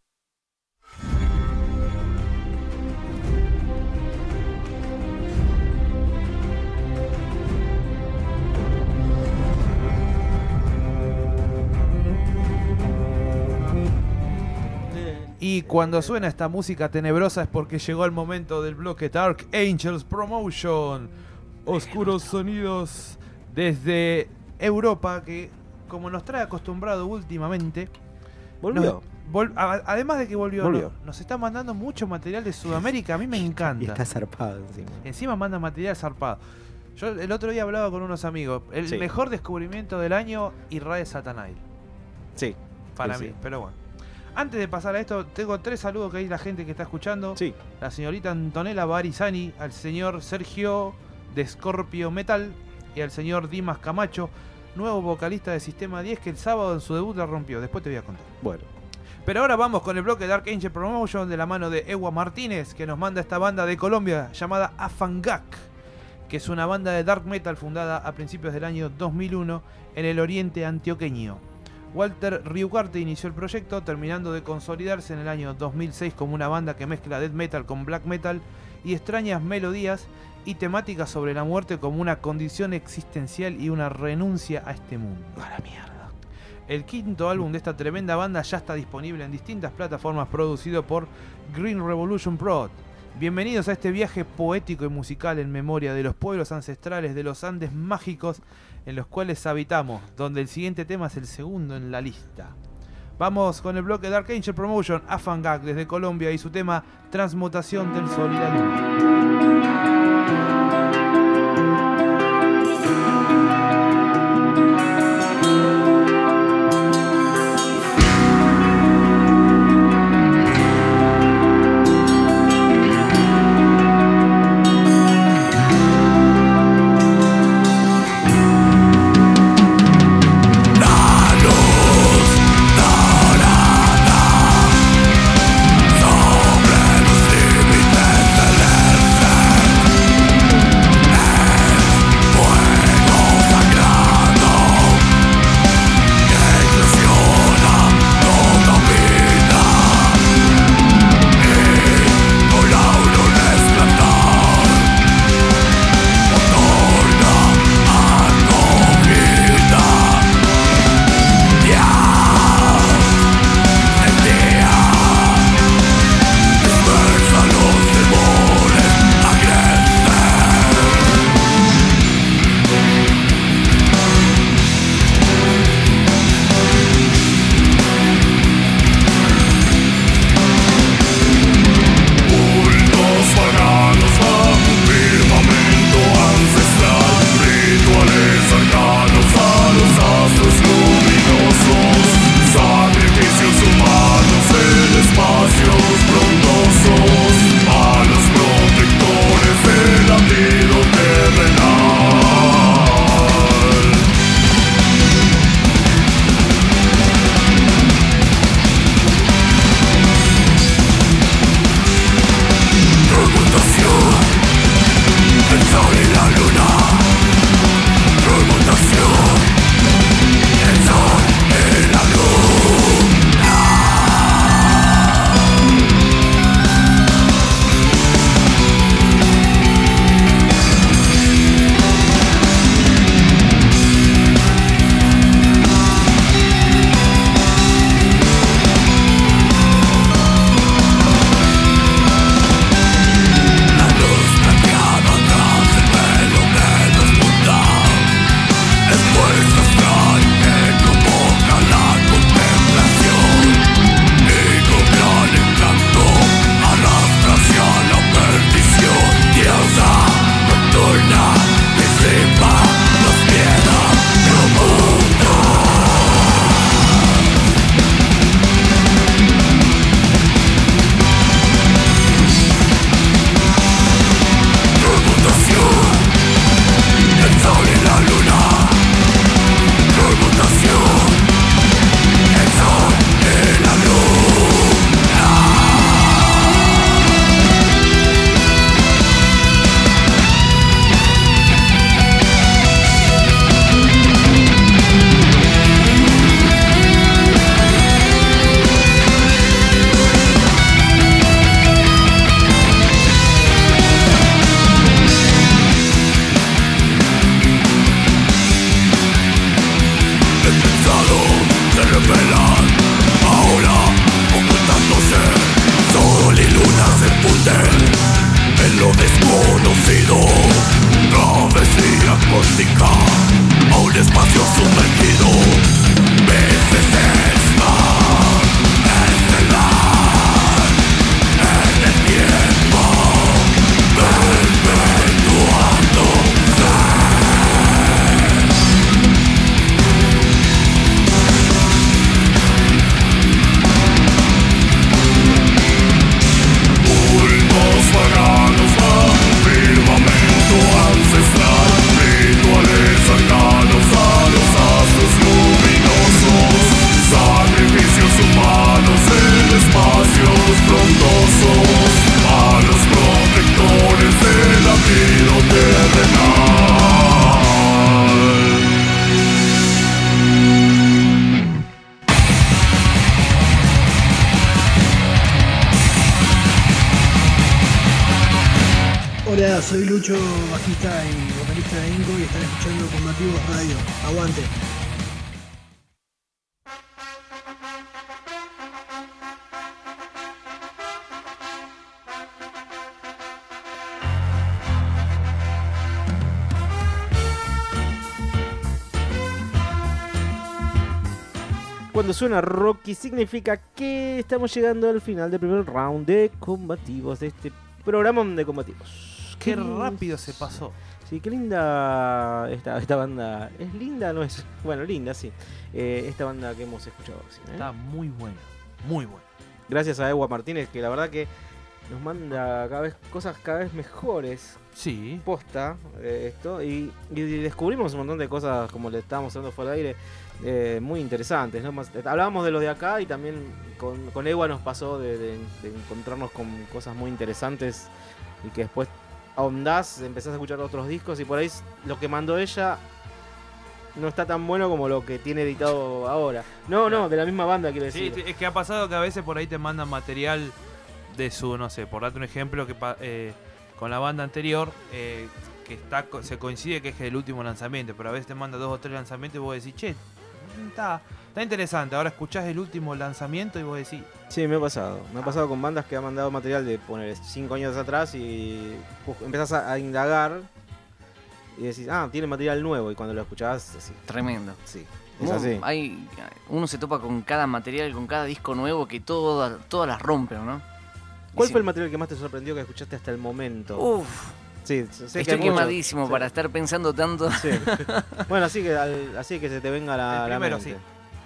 Y cuando suena esta música tenebrosa es porque llegó el momento del bloque Dark Angels Promotion. Oscuros sonidos desde Europa que, como nos trae acostumbrado últimamente, Volvió. nos- vol- a- además de que volvió, Volvió. no- nos está mandando mucho material de Sudamérica. A mí me encanta. Y está zarpado encima. Encima manda material zarpado. Yo el otro día hablaba con unos amigos. El Sí. mejor descubrimiento del año, Israel Satanail. Sí. Para Sí, mí, sí. pero bueno. Antes de pasar a esto, tengo tres saludos que hay la gente que está escuchando. Sí. La señorita Antonella Barizani, al señor Sergio de Scorpio Metal y al señor Dimas Camacho, nuevo vocalista de Sistema diez que el sábado en su debut la rompió. Después te voy a contar. Bueno. Pero ahora vamos con el bloque Dark Angel Promotion de la mano de Ewa Martínez, que nos manda esta banda de Colombia llamada Afangak, que es una banda de dark metal fundada a principios del año dos mil uno en el oriente antioqueño. Walter Riugarte inició el proyecto, terminando de consolidarse en el año dos mil seis como una banda que mezcla death metal con black metal y extrañas melodías y temáticas sobre la muerte como una condición existencial y una renuncia a este mundo. A la mierda. El quinto álbum de esta tremenda banda ya está disponible en distintas plataformas, producido por Green Revolution Prod. Bienvenidos a este viaje poético y musical en memoria de los pueblos ancestrales de los Andes mágicos en los cuales habitamos, donde el siguiente tema es el segundo en la lista. Vamos con el bloque Dark Angel Promotion, Afangak desde Colombia y su tema Transmutación del Sol y la Luna. Sobre los límites del este Pablo, bajista y vocalista de Inco, y están escuchando Combativos Radio. Aguante. Cuando suena Rocky significa que estamos llegando al final del primer round de combativos de este programa de combativos. Qué rápido se pasó. Sí, qué linda esta, esta banda. ¿Es linda? No es. Bueno, linda, sí. Eh, esta banda que hemos escuchado recién, ¿eh? Está muy buena, muy buena. Gracias a Ewa Martínez, que la verdad que nos manda cada vez cosas cada vez mejores. Sí. Posta eh, esto. Y, y descubrimos un montón de cosas, como le estábamos hablando fuera del aire, eh, muy interesantes, ¿no? Más, hablábamos de los de acá y también con, con Ewa nos pasó de, de, de encontrarnos con cosas muy interesantes y que después ahondás, empezás a escuchar otros discos y por ahí lo que mandó ella no está tan bueno como lo que tiene editado ahora. No, no, de la misma banda, quiero decir. Sí, es que ha pasado que a veces por ahí te mandan material de su, no sé, por darte un ejemplo, que eh, con la banda anterior, eh, que está se coincide que es el último lanzamiento, pero a veces te manda dos o tres lanzamientos y vos decís, che, está, está interesante. Ahora escuchás el último lanzamiento y vos decís... Sí, me ha pasado. Me ha pasado con bandas que han mandado material de poner cinco años atrás y uf, empezás a, a indagar y decís, ah, tiene material nuevo, y cuando lo escuchás, así. Tremendo. Sí. Es Bueno, así. hay, uno se topa con cada material, con cada disco nuevo que todas, todas las rompen, ¿no? ¿Cuál sí. fue el material que más te sorprendió que escuchaste hasta el momento? Uf. Sí, sé Estoy que hay quemadísimo mucho. para Sí. estar pensando tanto. Sí. Bueno, así que, al- así que se te venga la, El la primero, mente. sí.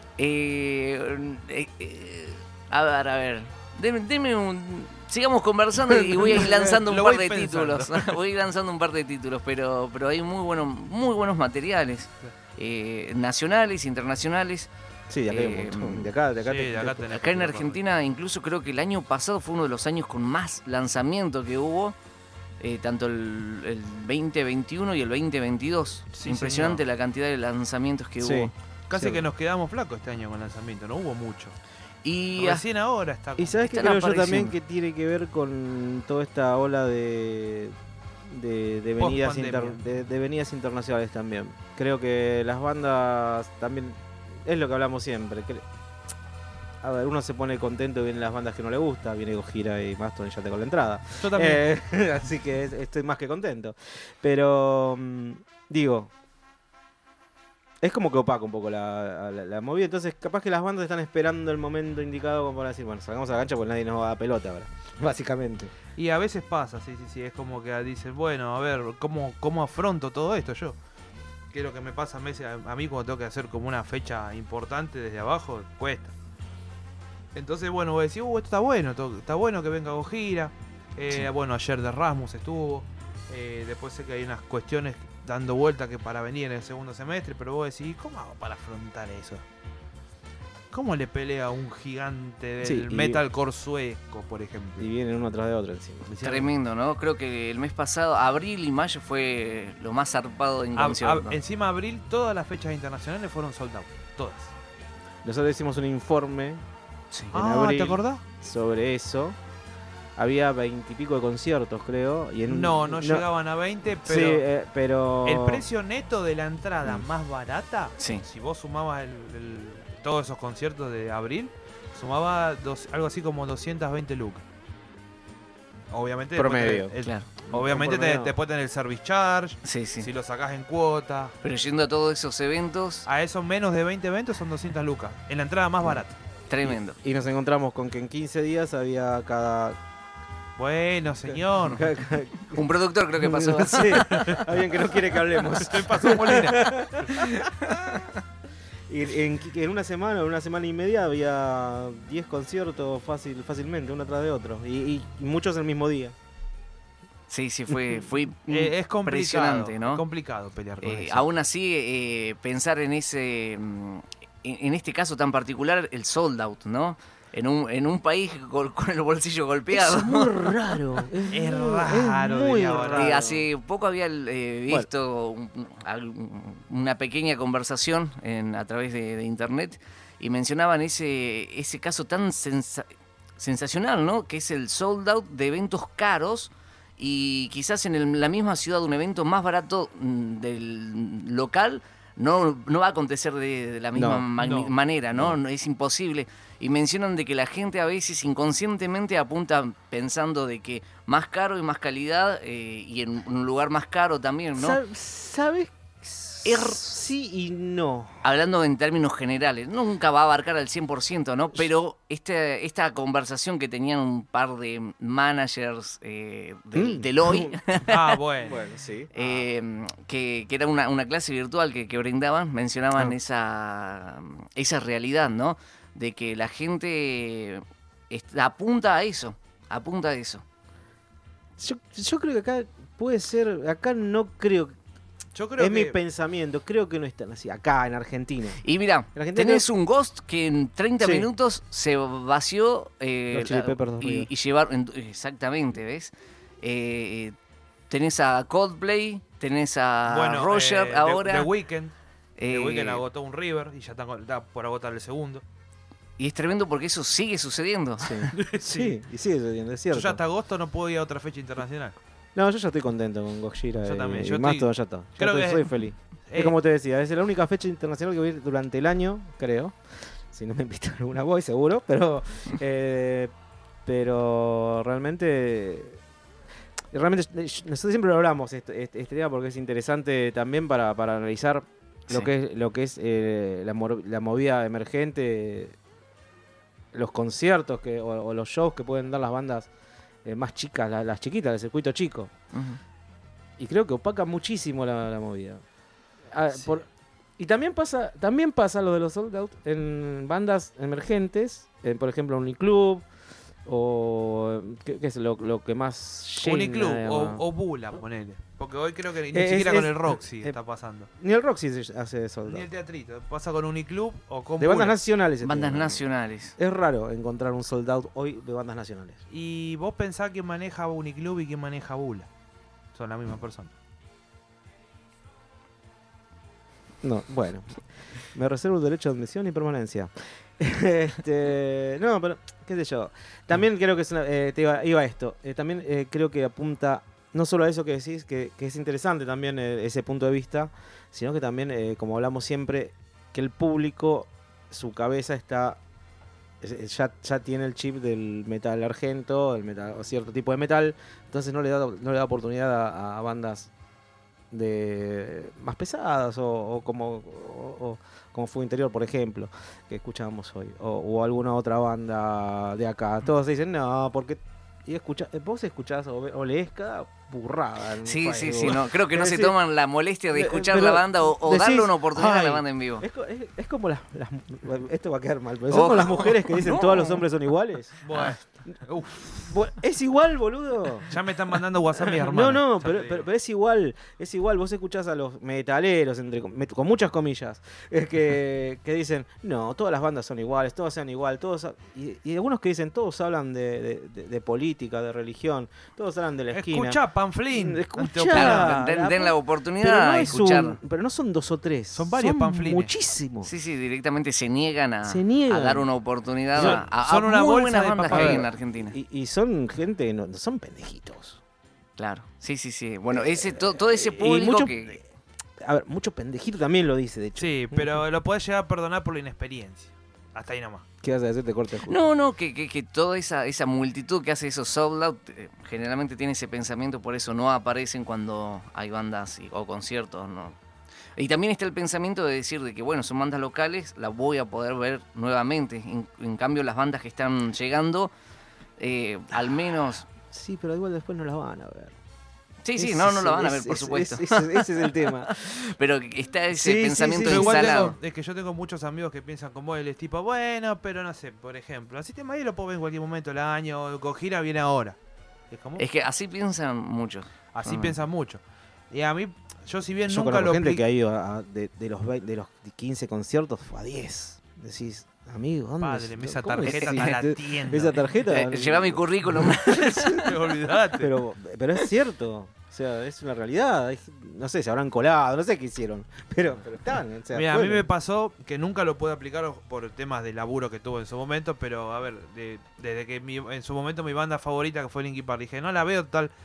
Eh, eh, eh, a ver, a ver. Deme, deme un... Sigamos conversando y voy a ir lanzando un Lo par voy de pensando. títulos. Voy a ir lanzando un par de títulos, pero, pero hay muy buenos, muy buenos materiales. Eh, nacionales, internacionales. Sí, de acá hay un Eh, montón. De acá, de acá, Sí, te- de acá te- tenés. Acá en Argentina, incluso creo que el año pasado fue uno de los años con más lanzamiento que hubo. Eh, tanto el, el veinte veintiuno y el veinte veintidós. Sí, Impresionante señor. la cantidad de lanzamientos que Sí. hubo. Casi Sí. que nos quedamos flacos este año con lanzamiento, no hubo mucho. Y Recién ahora está... Y sabes que Están creo yo también apareciendo. que tiene que ver con toda esta ola de de, de venidas inter- Post-pandemia. de, de venidas internacionales también. Creo que las bandas también es lo que hablamos siempre. cre- A ver, uno se pone contento, vienen las bandas que no le gusta, viene Gojira y Mastodon y ya tengo la entrada. Yo también. Eh, así que es- estoy más que contento. Pero mm, digo, es como que opaca un poco la, la, la movida. Entonces, capaz que las bandas están esperando el momento indicado como para decir, bueno, salgamos a la cancha porque nadie nos va a dar pelota ahora. Básicamente. Y a veces pasa, sí, sí, sí. Es como que dices, bueno, a ver, ¿cómo, cómo afronto todo esto yo? Que es lo que me pasa a veces a, a mí cuando tengo que hacer como una fecha importante desde abajo, cuesta. Entonces, bueno, vos decís, uh, esto está bueno, to- está bueno que venga Gojira. Eh, Bueno, ayer de Rasmus estuvo. Eh, después sé que hay unas cuestiones dando vuelta que para venir en el segundo semestre, pero vos decís, ¿cómo hago para afrontar eso? ¿Cómo le pelea a un gigante del Sí, y- metalcore sueco, por ejemplo? Y vienen uno tras de otro encima. tremendo, ¿no? Creo que el mes pasado, abril y mayo, fue lo más zarpado en Ab- concierto. ab- encima abril, todas las fechas internacionales fueron sold out. Todas. Nosotros hicimos un informe en Ah, abril ¿te acordás? sobre eso. Había veintipico de conciertos, creo. Y en un- No, no, llegaban a veinte, Sí, pero eh, pero... el precio neto de la entrada Mm. más barata, Sí. si vos sumabas el- el- todos esos conciertos de abril, sumaba dos- algo así como doscientas veinte lucas. Obviamente después Promedio. tenés el- Claro. obviamente Promedio. te- después tenés el service charge, Sí, sí. si lo sacás en cuota. Pero yendo a todos esos eventos, A esos menos de veinte eventos son doscientas lucas. En la entrada más barata. tremendo. Y nos encontramos con que en quince días había cada... Bueno, señor. ca- ca- Un productor creo que pasó. Sí, alguien que no quiere que hablemos. Estoy pasó Molina. Y en, en una semana, en una semana y media había diez conciertos fácil, fácilmente, uno tras de otro. Y, y muchos el mismo día. Sí, sí, fue, fue Eh, es complicado, impresionante, ¿no? complicado pelear con Eh, eso. aún así, eh, pensar en ese, mm, en, en este caso tan particular, el sold out, ¿no? En un, en un país con, con el bolsillo golpeado. Es muy raro. Es, Es muy- raro, es muy diría ahora. raro. Eh, hace poco había eh, visto un- un- una pequeña conversación en, a través de, de internet y mencionaban ese, ese caso tan sensa- sensacional, ¿no? Que es el sold out de eventos caros y quizás en el- la misma ciudad un evento más barato mm, del local no, no va a acontecer de, de la misma No, magni- no, manera, ¿no? No, es imposible. Y mencionan de que la gente a veces inconscientemente apunta pensando de que más caro y más calidad eh, y en un lugar más caro también, ¿no? Sa- ¿Sabes? Er- Sí y no. Hablando en términos generales, nunca va a abarcar al cien por ciento, ¿no? Pero este, esta conversación que tenían un par de managers eh, del, Mm. del hoy, Ah, bueno. Bueno, sí. eh, que, que era una, una clase virtual que, que brindaban, mencionaban Ah. esa, esa realidad, ¿no? De que la gente est- apunta a eso, apunta a eso. Yo, yo creo que acá puede ser. Acá no creo. Yo creo es que... mi pensamiento. Creo que no están así. Acá, en Argentina. Y mira, La gente tenés no- un Ghost que en treinta Sí. minutos se vació eh, Los Chili la- Peppers dos y, River. y llevaron, exactamente, ¿ves? Eh, tenés a Coldplay, tenés a Bueno, Roger eh, The- ahora. The Weeknd. eh, The Weeknd agotó un River y ya está, está por agotar el segundo. Y es tremendo porque eso sigue sucediendo. Sí. Sí, y sigue sucediendo, es Yo cierto. ya hasta agosto no puedo ir a otra fecha internacional. No, yo ya estoy contento con Gojira. Yo y- también, y yo más estoy- todo, ya está. Ya creo estoy- que- soy feliz. eh, Es como te decía, es la única fecha internacional que voy a ir durante el año, creo. Si no me invitan alguna voy, seguro. Pero, eh, pero realmente, realmente nosotros siempre lo hablamos este, este, este día porque es interesante también para, para analizar lo Sí. que es, lo que es eh, la, mor- la movida emergente, los conciertos que, o, o los shows que pueden dar las bandas eh, más chicas, la- las chiquitas del circuito chico. Ujú. Y creo que opaca muchísimo la, la movida. Ah, Sí. por- y también pasa, también pasa lo de los sold out en bandas emergentes, en, por ejemplo Uniclub, o ¿qué, qué es lo, lo que más llena, Uniclub digamos? o, o Bula, ponele. Porque hoy creo que ni Eh, es- siquiera con es- el Roxy eh, está pasando. Ni el Roxy se hace sold Ni el out. teatrito. Pasa con Uniclub o con De bandas Bula. nacionales. Bandas estoy hablando. nacionales. Es raro encontrar un sold out hoy de bandas nacionales. Y vos pensás quién maneja Uniclub y quién maneja Bula. Son la misma persona. No, bueno. Me reservo el derecho de admisión y permanencia. Este, no, pero, qué sé yo. También creo que es una, eh, te iba, iba a esto. Eh, también eh, creo que apunta no solo a eso que decís, que, que es interesante también eh, ese punto de vista, sino que también, eh, como hablamos siempre, que el público, su cabeza está. es- Ya, ya tiene el chip del metal argento, el metal, o cierto tipo de metal, entonces no le da, no le da oportunidad a, a bandas de más pesadas o, o como o- o como Fuego Interior, por ejemplo, que escuchábamos hoy, o, o alguna otra banda de acá. Todos dicen, no, porque y escucha, vos escuchás o, ve- o lees cada burrada en Sí, sí, Facebook. sí, no. Creo que no Es se decir, toman la molestia de eh, escuchar pero la banda o, o decís, darle una oportunidad a la "Ay, banda en vivo. Es, co- es- es como las, las- esto va a quedar mal, pero Ojo. son como las mujeres que dicen No. todos los hombres son iguales. Bueno, uf, Bu- Es igual, boludo. ya me están mandando WhatsApp mis No, hermanos. no, ya pero, te digo. pero, pero es igual, es igual. Vos escuchás a los metaleros, entre, com- met- con muchas comillas, es que, que dicen, no, todas las bandas son iguales, todas sean igual, todos ha-". y, y algunos que dicen, todos hablan de, de- de- de política, de religión, todos hablan de la esquina. Escuchá, Panflín. Escuchá. Claro, den, la den pu- la pero oportunidad no, a es escuchar. un- pero no son dos o tres, Son varios panflines. muchísimos. Sí, sí, directamente se niegan a, Se niegan. a dar una oportunidad Son- a, a- son a una muy bolsa buenas de bandas que papel. hay en la Argentina. Y, y son gente, que no, no son pendejitos. Claro, sí, sí, sí. Bueno, ese to- todo ese Y público mucho- que... A ver, mucho pendejito también lo dice, de hecho. Sí, pero lo podés llegar a perdonar por la inexperiencia. Hasta ahí nomás. ¿Qué vas a decir? Te corte el jugo. No, no, que, que, que toda esa, esa multitud que hace esos sold out eh, generalmente tiene ese pensamiento, por eso no aparecen cuando hay bandas y- o conciertos, ¿no? Y también está el pensamiento de decir de que, bueno, son bandas locales, las voy a poder ver nuevamente. En, en cambio, las bandas que están llegando, eh, al menos... Sí, pero igual después no las van a ver. Sí, sí, Ese no, no es- la van a ese- ver, por ese- supuesto. ese- ese- ese es el tema. Pero está ese Sí, sí, pensamiento sí. Pero igual instalado. tengo- es que yo tengo muchos amigos que piensan como él, es tipo, bueno, pero no sé, por ejemplo, así te lo puedo ver en cualquier momento del año, Gojira viene ahora. Es como, Es que así piensan muchos. así Ah. piensan mucho. Y a mí, yo si bien Yo nunca conozco lo gente apli- que ha ido a- a- de, de los, veinte de los quince conciertos fue a diez. Decís, amigo, ¿dónde Padre, es- me esa cómo tarjeta es- está la tienda. Esa tarjeta. Eh, lleva mi currículum. Olvidate. Pero, pero es cierto. O sea, es una realidad. Hay- no sé, se habrán colado, no sé qué hicieron. Pero, pero están. O sea, Mira, a mí fueron. me pasó que nunca lo pude aplicar por temas de laburo que tuve en su momento, pero a ver, de- desde que mi- en su momento mi banda favorita, que fue Linkin Park, dije, no la veo tal,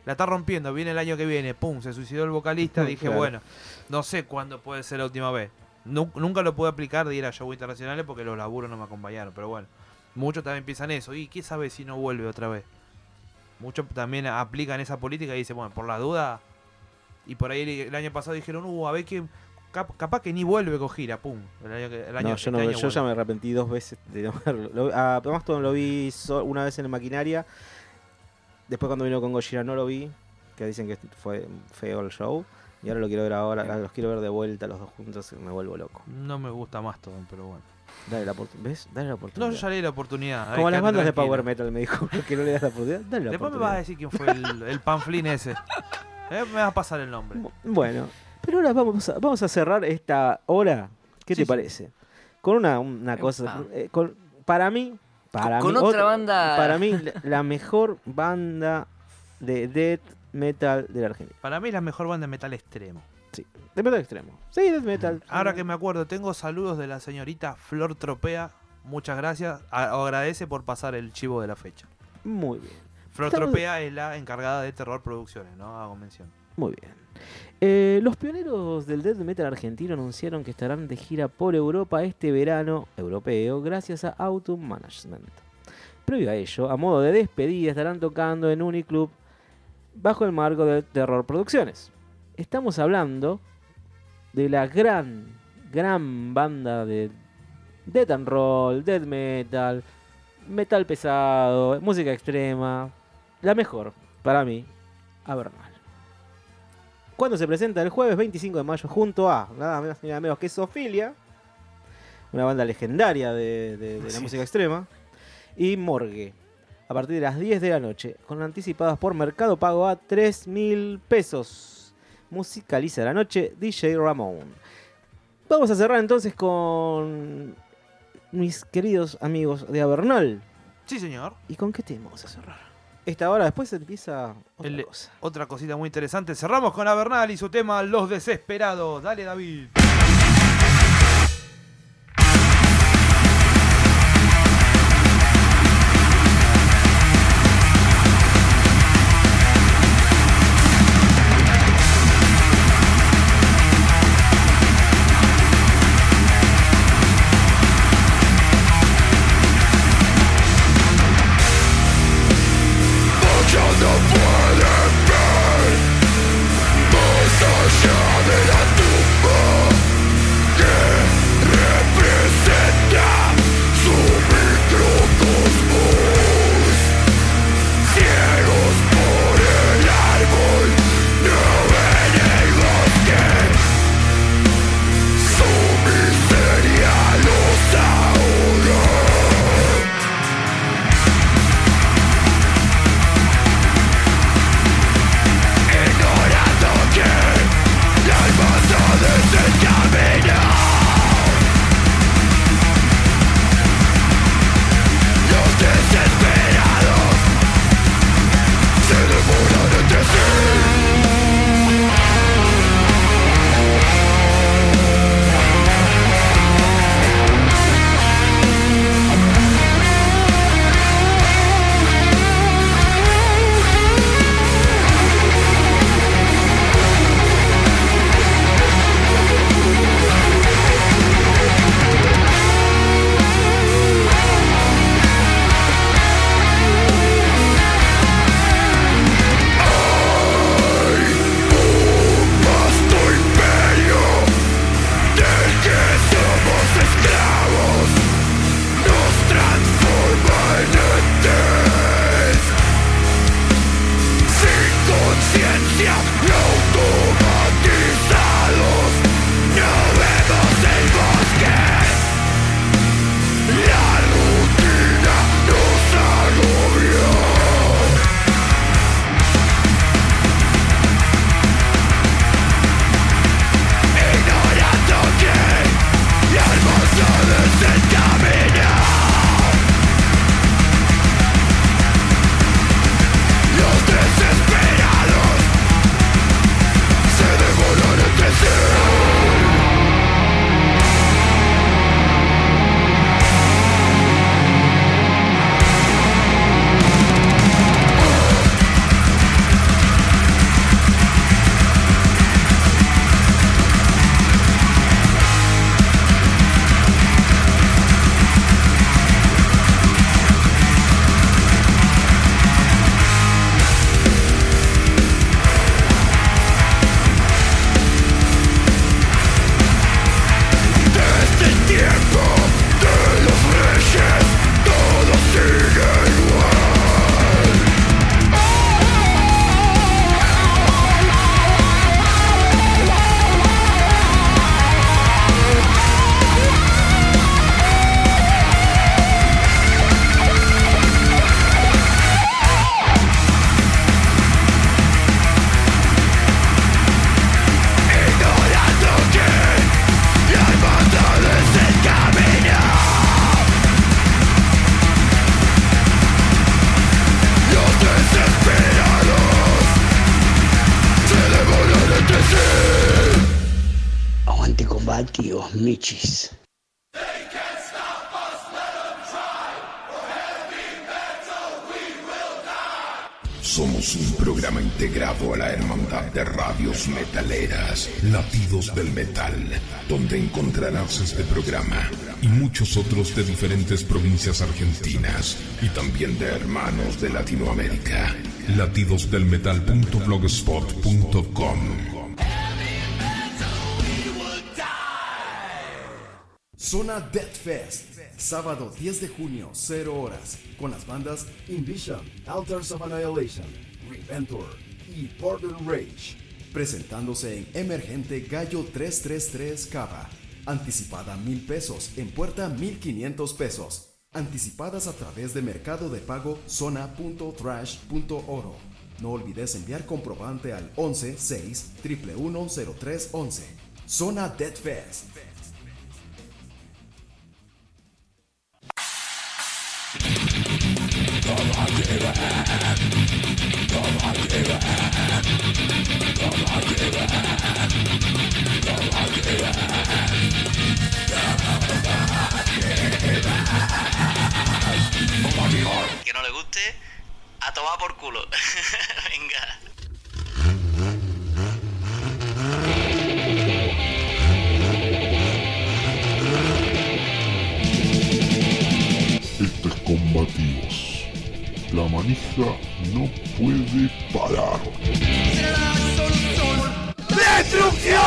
la está rompiendo, viene el año que viene, pum, se suicidó el vocalista, dije, Claro. bueno, no sé cuándo puede ser la última vez. Nu- nunca lo pude aplicar de ir a shows internacionales porque los laburos no me acompañaron, pero bueno, muchos también piensan eso, y quién sabe si no vuelve otra vez. Muchos también aplican esa política y dicen, bueno, por la duda, y por ahí el, el año pasado dijeron, uh, a ver quién, cap- capaz que ni vuelve con gira, pum, el año que, el año, No, yo, este no, año yo vuelve. ya me arrepentí dos veces de no verlo. Lo, a Mastodon lo vi so- una vez en la maquinaria. Después cuando vino con Gojira no lo vi, que dicen que fue feo el show. Y ahora lo quiero ver ahora, ahora los quiero ver de vuelta los dos juntos y me vuelvo loco. No me gusta más todo, pero bueno. Dale la oportunidad. ¿Ves? Dale la No, oportunidad. yo ya le di la oportunidad. Como Ay, las quédate bandas de tranquilo. Power Metal me dijo que no le das la oportunidad. Dale la Después me oportunidad. vas a decir quién fue el, el panflín ese. Eh, me vas a pasar el nombre. Bueno, pero ahora vamos a, vamos a cerrar esta hora. ¿Qué Sí, te sí. parece? Con una, una cosa. eh, con- para mí. Para Con mí, otra banda- Para mí, la, la mejor banda de death metal de la Argentina. Para mí es la mejor banda de metal extremo. Sí, de metal extremo. Sí, death metal. Ahora que me acuerdo, tengo saludos de la señorita Flor Tropea. Muchas gracias. A- agradece por pasar el chivo de la fecha. Muy bien. Flor Estamos- Tropea es la encargada de Terror Producciones, ¿no? Hago mención. Muy bien. Eh, los pioneros del death metal argentino anunciaron que estarán de gira por Europa este verano europeo gracias a Autumn Management. Previo a ello, a modo de despedida, estarán tocando en Uniclub bajo el marco de Terror Producciones. Estamos hablando de la gran, gran banda de death and roll, death metal, metal pesado, música extrema. La mejor, para mí, Avernal. Cuando se presenta el jueves veinticinco de mayo junto a nada menos ni nada menos que Sofilia, una banda legendaria de, de- de la Así música es. extrema, y Morgue, a partir de las diez de la noche, con anticipadas por Mercado Pago a tres mil pesos. Musicaliza la noche D J Ramón. Vamos a cerrar entonces con mis queridos amigos de Avernal. Sí, señor. ¿Y con qué tema vamos a cerrar? Esta hora después empieza otra El- cosa. Otra cosita muy interesante. Cerramos con Avernal y su tema Los Desesperados. Dale, David. Porque no pueden ver más allá de la tumba. combativos, michis. Somos un programa integrado a la Hermandad de Radios Metaleras, Latidos del Metal, donde encontrarás este programa y muchos otros de diferentes provincias argentinas y también de hermanos de Latinoamérica. latidos del metal punto blogspot punto com. Zona Death Fest, sábado diez de junio, cero horas, con las bandas Invision, Altars of Annihilation, Reventor y Portal Rage, presentándose en Emergente Gallo trescientos treinta y tres Cava. Anticipada mil pesos, en puerta mil quinientos pesos. Anticipadas a través de Mercado de Pago zona punto thrash punto oro. No olvides enviar comprobante al once seis uno uno uno cero tres once. Zona Death Fest. Que no le guste, a tomar por culo. Venga. Esto es Combativos. La manija no puede parar. ¡Destrucción!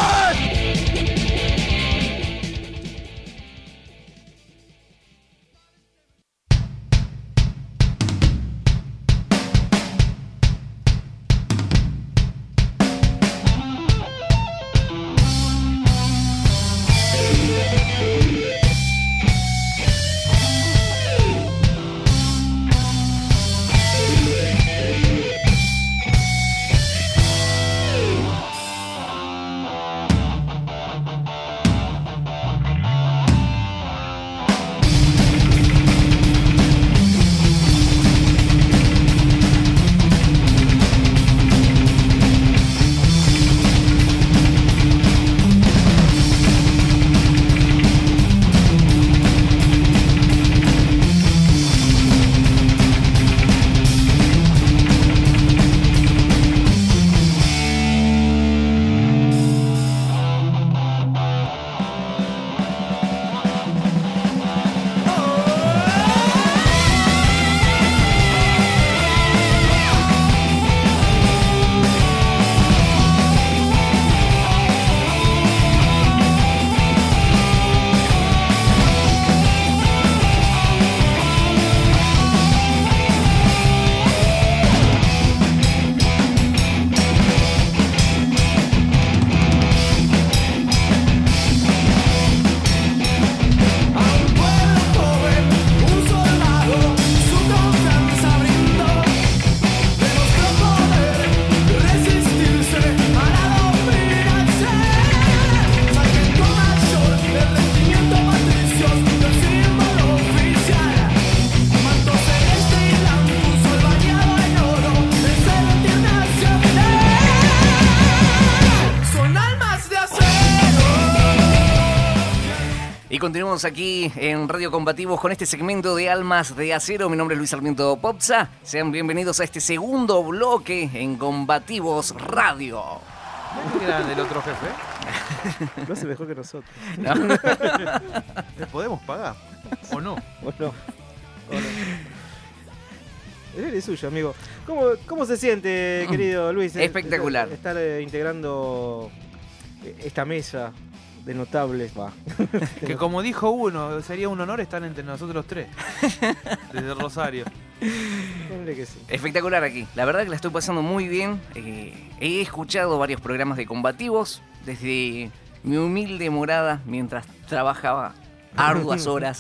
Y continuamos aquí en Radio Combativos con este segmento de Almas de Acero. Mi nombre es Luis Sarmiento Popza. Sean bienvenidos a este segundo bloque en Combativos Radio. ¿Qué era del otro jefe? Lo hace mejor que nosotros. No. ¿Le podemos pagar? ¿O no? ¿O no? ¿O no? Es suyo, amigo. ¿Cómo, cómo se siente, querido Luis? Espectacular. Estar, estar eh, integrando esta mesa de notables, va. Que como dijo uno, sería un honor estar entre nosotros tres. Desde Rosario. Que sí. Espectacular aquí. La verdad que la estoy pasando muy bien. Eh, he escuchado varios programas de Combativos desde mi humilde morada mientras trabajaba arduas horas.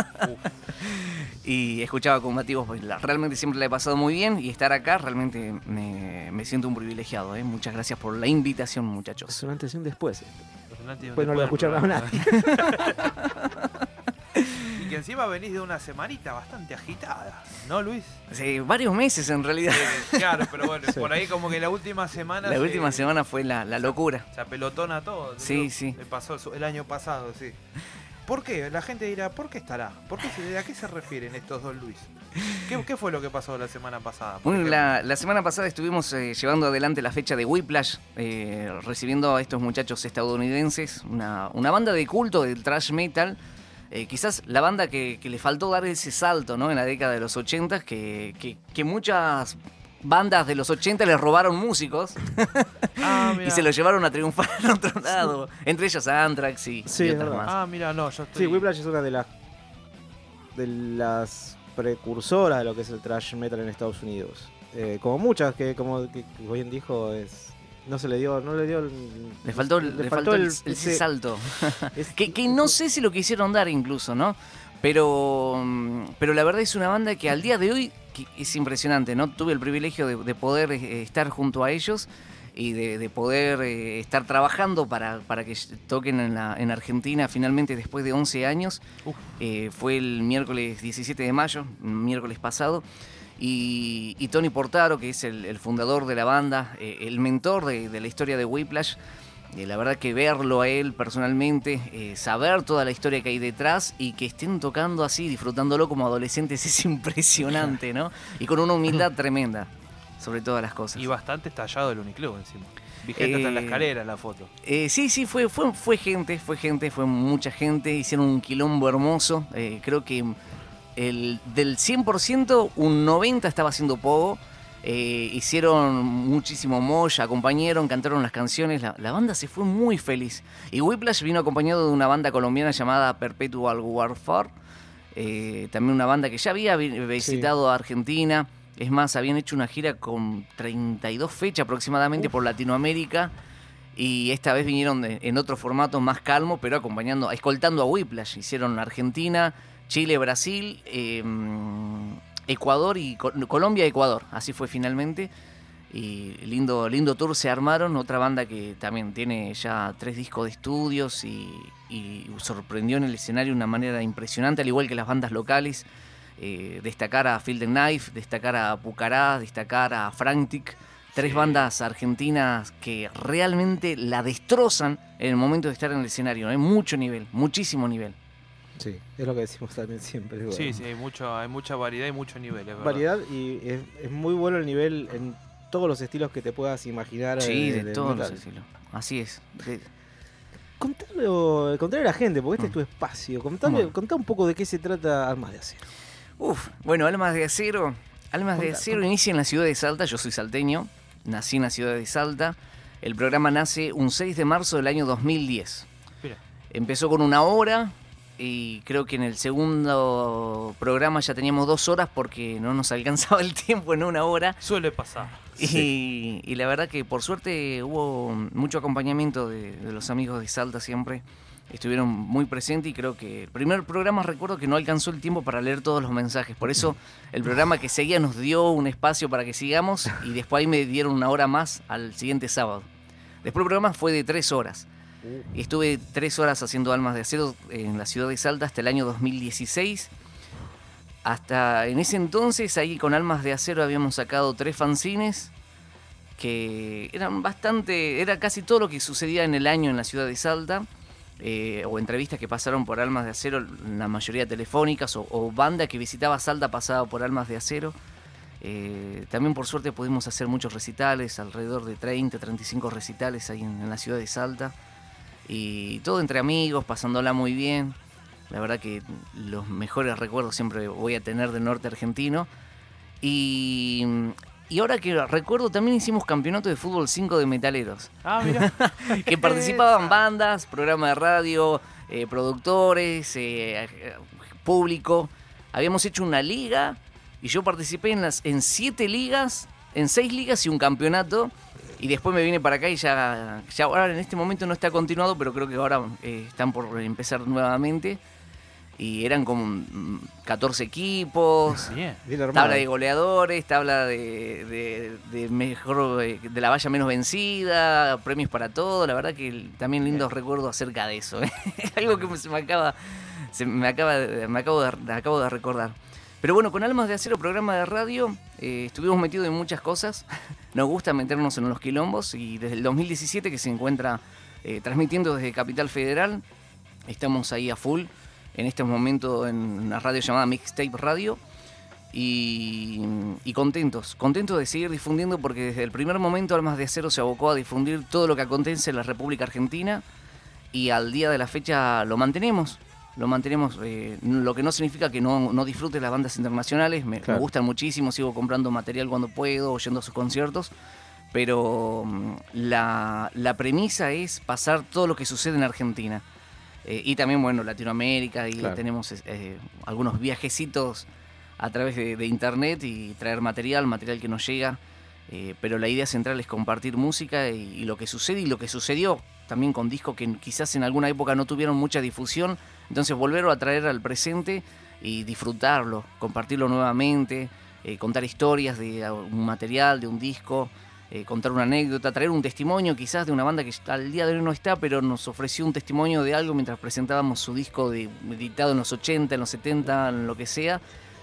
Y escuchaba Combativos, pues la, realmente siempre la he pasado muy bien y estar acá realmente me, me siento un privilegiado. ¿eh? Muchas gracias por la invitación, muchachos. Es un antes y un después. Después no lo va a escuchar a nadie. que encima venís de una semanita bastante agitada, ¿no, Luis? Sí, varios meses en realidad. Eh, claro, pero bueno, sí. Por ahí como que la última semana... La se, última semana fue la, la locura. Se apelotona todo. Sí, sí. Me pasó el año pasado, sí. ¿Por qué? La gente dirá, ¿por qué estará? ¿Por qué se, ¿A qué se refieren estos dos Luis? ¿Qué, qué fue lo que pasó la semana pasada? Bueno, la, la semana pasada estuvimos eh, llevando adelante la fecha de Whiplash, eh, recibiendo a estos muchachos estadounidenses, una, una banda de culto del thrash metal, eh, quizás la banda que, que le faltó dar ese salto, ¿no? En la década de los ochenta, que, que, que muchas bandas de los ochenta les robaron músicos ah, y se los llevaron a triunfar en otro lado, entre ellas Anthrax y, sí, y otras más. Ah, mira, no, yo estoy... Sí, Whiplash es una de las de las precursoras de lo que es el thrash metal en Estados Unidos. Eh, como muchas que, como que, que bien dijo, es no se le dio, no le dio el, le faltó, le, le faltó, faltó el, el, ese, ese salto. Es, que, que no sé si lo quisieron dar incluso, ¿no? Pero, pero la verdad es una banda que al día de hoy que es impresionante, ¿no? Tuve el privilegio de, de poder eh, estar junto a ellos y de, de poder eh, estar trabajando para, para que toquen en, la, en Argentina finalmente después de once años. Eh, fue el miércoles diecisiete de mayo, miércoles pasado. Y, y Tony Portaro, que es el, el fundador de la banda, eh, el mentor de, de la historia de Whiplash, Eh, la verdad que verlo a él personalmente, eh, saber toda la historia que hay detrás y que estén tocando así, disfrutándolo como adolescentes es impresionante, ¿no? Y con una humildad tremenda, sobre todas las cosas. Y bastante estallado el Uniclub encima. Vi gente eh, hasta en la escalera la foto. Eh, sí, sí, fue, fue, fue gente, fue gente, fue mucha gente, hicieron un quilombo hermoso. Eh, creo que el, del cien por ciento, un noventa por ciento estaba haciendo pogo. Eh, hicieron muchísimo mosh, acompañaron, cantaron las canciones, la, la banda se fue muy feliz. Y Whiplash vino acompañado de una banda colombiana llamada Perpetual Warfare, eh, también una banda que ya había visitado sí. a Argentina. Es más, habían hecho una gira con treinta y dos fechas aproximadamente Uf. por Latinoamérica. Y esta vez vinieron de, en otro formato más calmo, pero acompañando, escoltando a Whiplash. Hicieron Argentina, Chile, Brasil, eh, Ecuador y Colombia, Ecuador. Así fue finalmente. Y lindo, lindo tour se armaron. Otra banda que también tiene ya tres discos de estudios y, y sorprendió en el escenario de una manera impresionante, al igual que las bandas locales. Eh, destacar a Field and Knife, destacar a Pucará, destacar a Frantic. Tres sí. bandas argentinas que realmente la destrozan en el momento de estar en el escenario. Hay mucho nivel, muchísimo nivel. Sí, es lo que decimos también siempre. Bueno. Sí, sí, hay, mucho, hay mucha variedad y mucho nivel. Es variedad y es, es muy bueno el nivel en todos los estilos que te puedas imaginar. Sí, de, de todos los estilos. Así es. De... Contale, contale a la gente, porque este mm. es tu espacio. Contale, contá un poco de qué se trata Almas de Acero. Uf, bueno, Almas de Acero. Almas contá, de Acero contá. Inicia en la ciudad de Salta. Yo soy salteño. Nací en la ciudad de Salta. El programa nace un seis de marzo del año dos mil diez. Mira. Empezó con una hora. Y creo que en el segundo programa ya teníamos dos horas porque no nos alcanzaba el tiempo en una hora. Suele pasar. Y, sí. y la verdad que por suerte hubo mucho acompañamiento de, de los amigos de Salta siempre. Estuvieron muy presentes y creo que el primer programa recuerdo que no alcanzó el tiempo para leer todos los mensajes. Por eso el programa que seguía nos dio un espacio para que sigamos y después ahí me dieron una hora más al siguiente sábado. Después el programa fue de tres horas. Y estuve tres horas haciendo Almas de Acero en la ciudad de Salta hasta el año dos mil dieciséis. Hasta en ese entonces, ahí con Almas de Acero habíamos sacado tres fanzines que eran bastante, era casi todo lo que sucedía en el año en la ciudad de Salta, eh, o entrevistas que pasaron por Almas de Acero, la mayoría telefónicas, o, o banda que visitaba Salta pasaba por Almas de Acero. Eh, también por suerte pudimos hacer muchos recitales, alrededor de treinta, treinta y cinco recitales ahí en, en la ciudad de Salta. Y todo entre amigos, pasándola muy bien. La verdad que los mejores recuerdos siempre voy a tener del norte argentino. Y, y ahora que recuerdo, también hicimos campeonato de fútbol cinco de metaleros. Ah, mira. Que participaban bandas, programas de radio, eh, productores, eh, público. Habíamos hecho una liga y yo participé en, las, en siete ligas, en seis ligas y un campeonato. Y después me vine para acá y ya, ya ahora en este momento no está continuado, pero creo que ahora eh, están por empezar nuevamente. Y eran como catorce equipos, Bien. tabla de goleadores, tabla de, de, de mejor de la valla menos vencida, premios para todo. La verdad que también lindos Bien. recuerdos acerca de eso. ¿eh? Algo que se me acaba Se me acaba de, me acabo de, me acabo de recordar. Pero bueno, con Almas de Acero, programa de radio, eh, estuvimos metidos en muchas cosas. Nos gusta meternos en los quilombos y desde el dos mil diecisiete que se encuentra eh, transmitiendo desde Capital Federal, estamos ahí a full, en este momento en una radio llamada Mixtape Radio. Y, y contentos, contentos de seguir difundiendo porque desde el primer momento Almas de Acero se abocó a difundir todo lo que acontece en la República Argentina y al día de la fecha lo mantenemos, lo mantenemos, eh, lo que no significa que no, no disfrute las bandas internacionales, me, claro. me gustan muchísimo, sigo comprando material cuando puedo, oyendo a sus conciertos, pero la, la premisa es pasar todo lo que sucede en Argentina eh, y también, bueno, Latinoamérica y claro. tenemos eh, algunos viajecitos a través de, de internet y traer material, material que nos llega, eh, pero la idea central es compartir música y, y lo que sucede y lo que sucedió también con discos que quizás en alguna época no tuvieron mucha difusión, entonces volverlo a traer al presente y disfrutarlo, compartirlo nuevamente, eh, contar historias de un material, de un disco, eh, contar una anécdota, traer un testimonio quizás de una banda que al día de hoy no está, pero nos ofreció un testimonio de algo mientras presentábamos su disco de, editado en los ochenta, en los setenta, en lo que sea.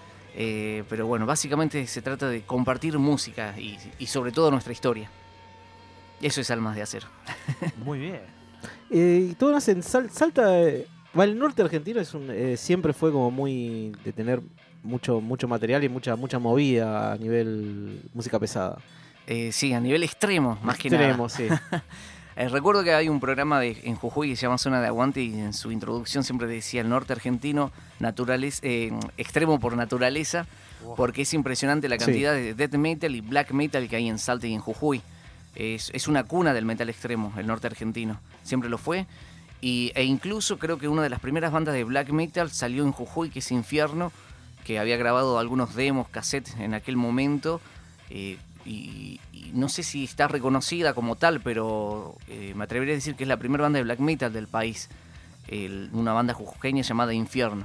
Eh, pero bueno, básicamente se trata de compartir música y, y sobre todo nuestra historia. Eso es Almas de Acero. Muy bien. Eh, y todo nace en Sal, Salta. Eh, el norte argentino es un, eh, siempre fue como muy de tener mucho mucho material y mucha mucha movida a nivel música pesada. Eh, sí, a nivel extremo, más extremo, que nada. Sí. Eh, recuerdo que hay un programa de, en Jujuy que se llama Zona de Aguante y en su introducción siempre decía el norte argentino naturaleza, eh, extremo por naturaleza, wow. porque es impresionante la cantidad sí. de death metal y black metal que hay en Salta y en Jujuy. Es, es una cuna del metal extremo, el norte argentino, siempre lo fue. Y, e incluso creo que una de las primeras bandas de black metal salió en Jujuy, que es Infierno, que había grabado algunos demos, cassettes en aquel momento. Eh, Y, y no sé si está reconocida como tal, pero eh, me atrevería a decir que es la primera banda de black metal del país, el, una banda jujuqueña llamada Infierno.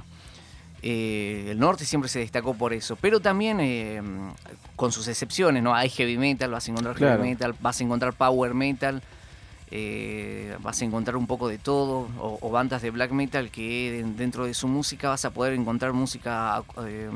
Eh, el norte siempre se destacó por eso, pero también eh, con sus excepciones, ¿no? Hay heavy metal, vas a encontrar claro. heavy metal, vas a encontrar power metal, eh, vas a encontrar un poco de todo, o, o bandas de black metal que dentro de su música vas a poder encontrar música... Eh,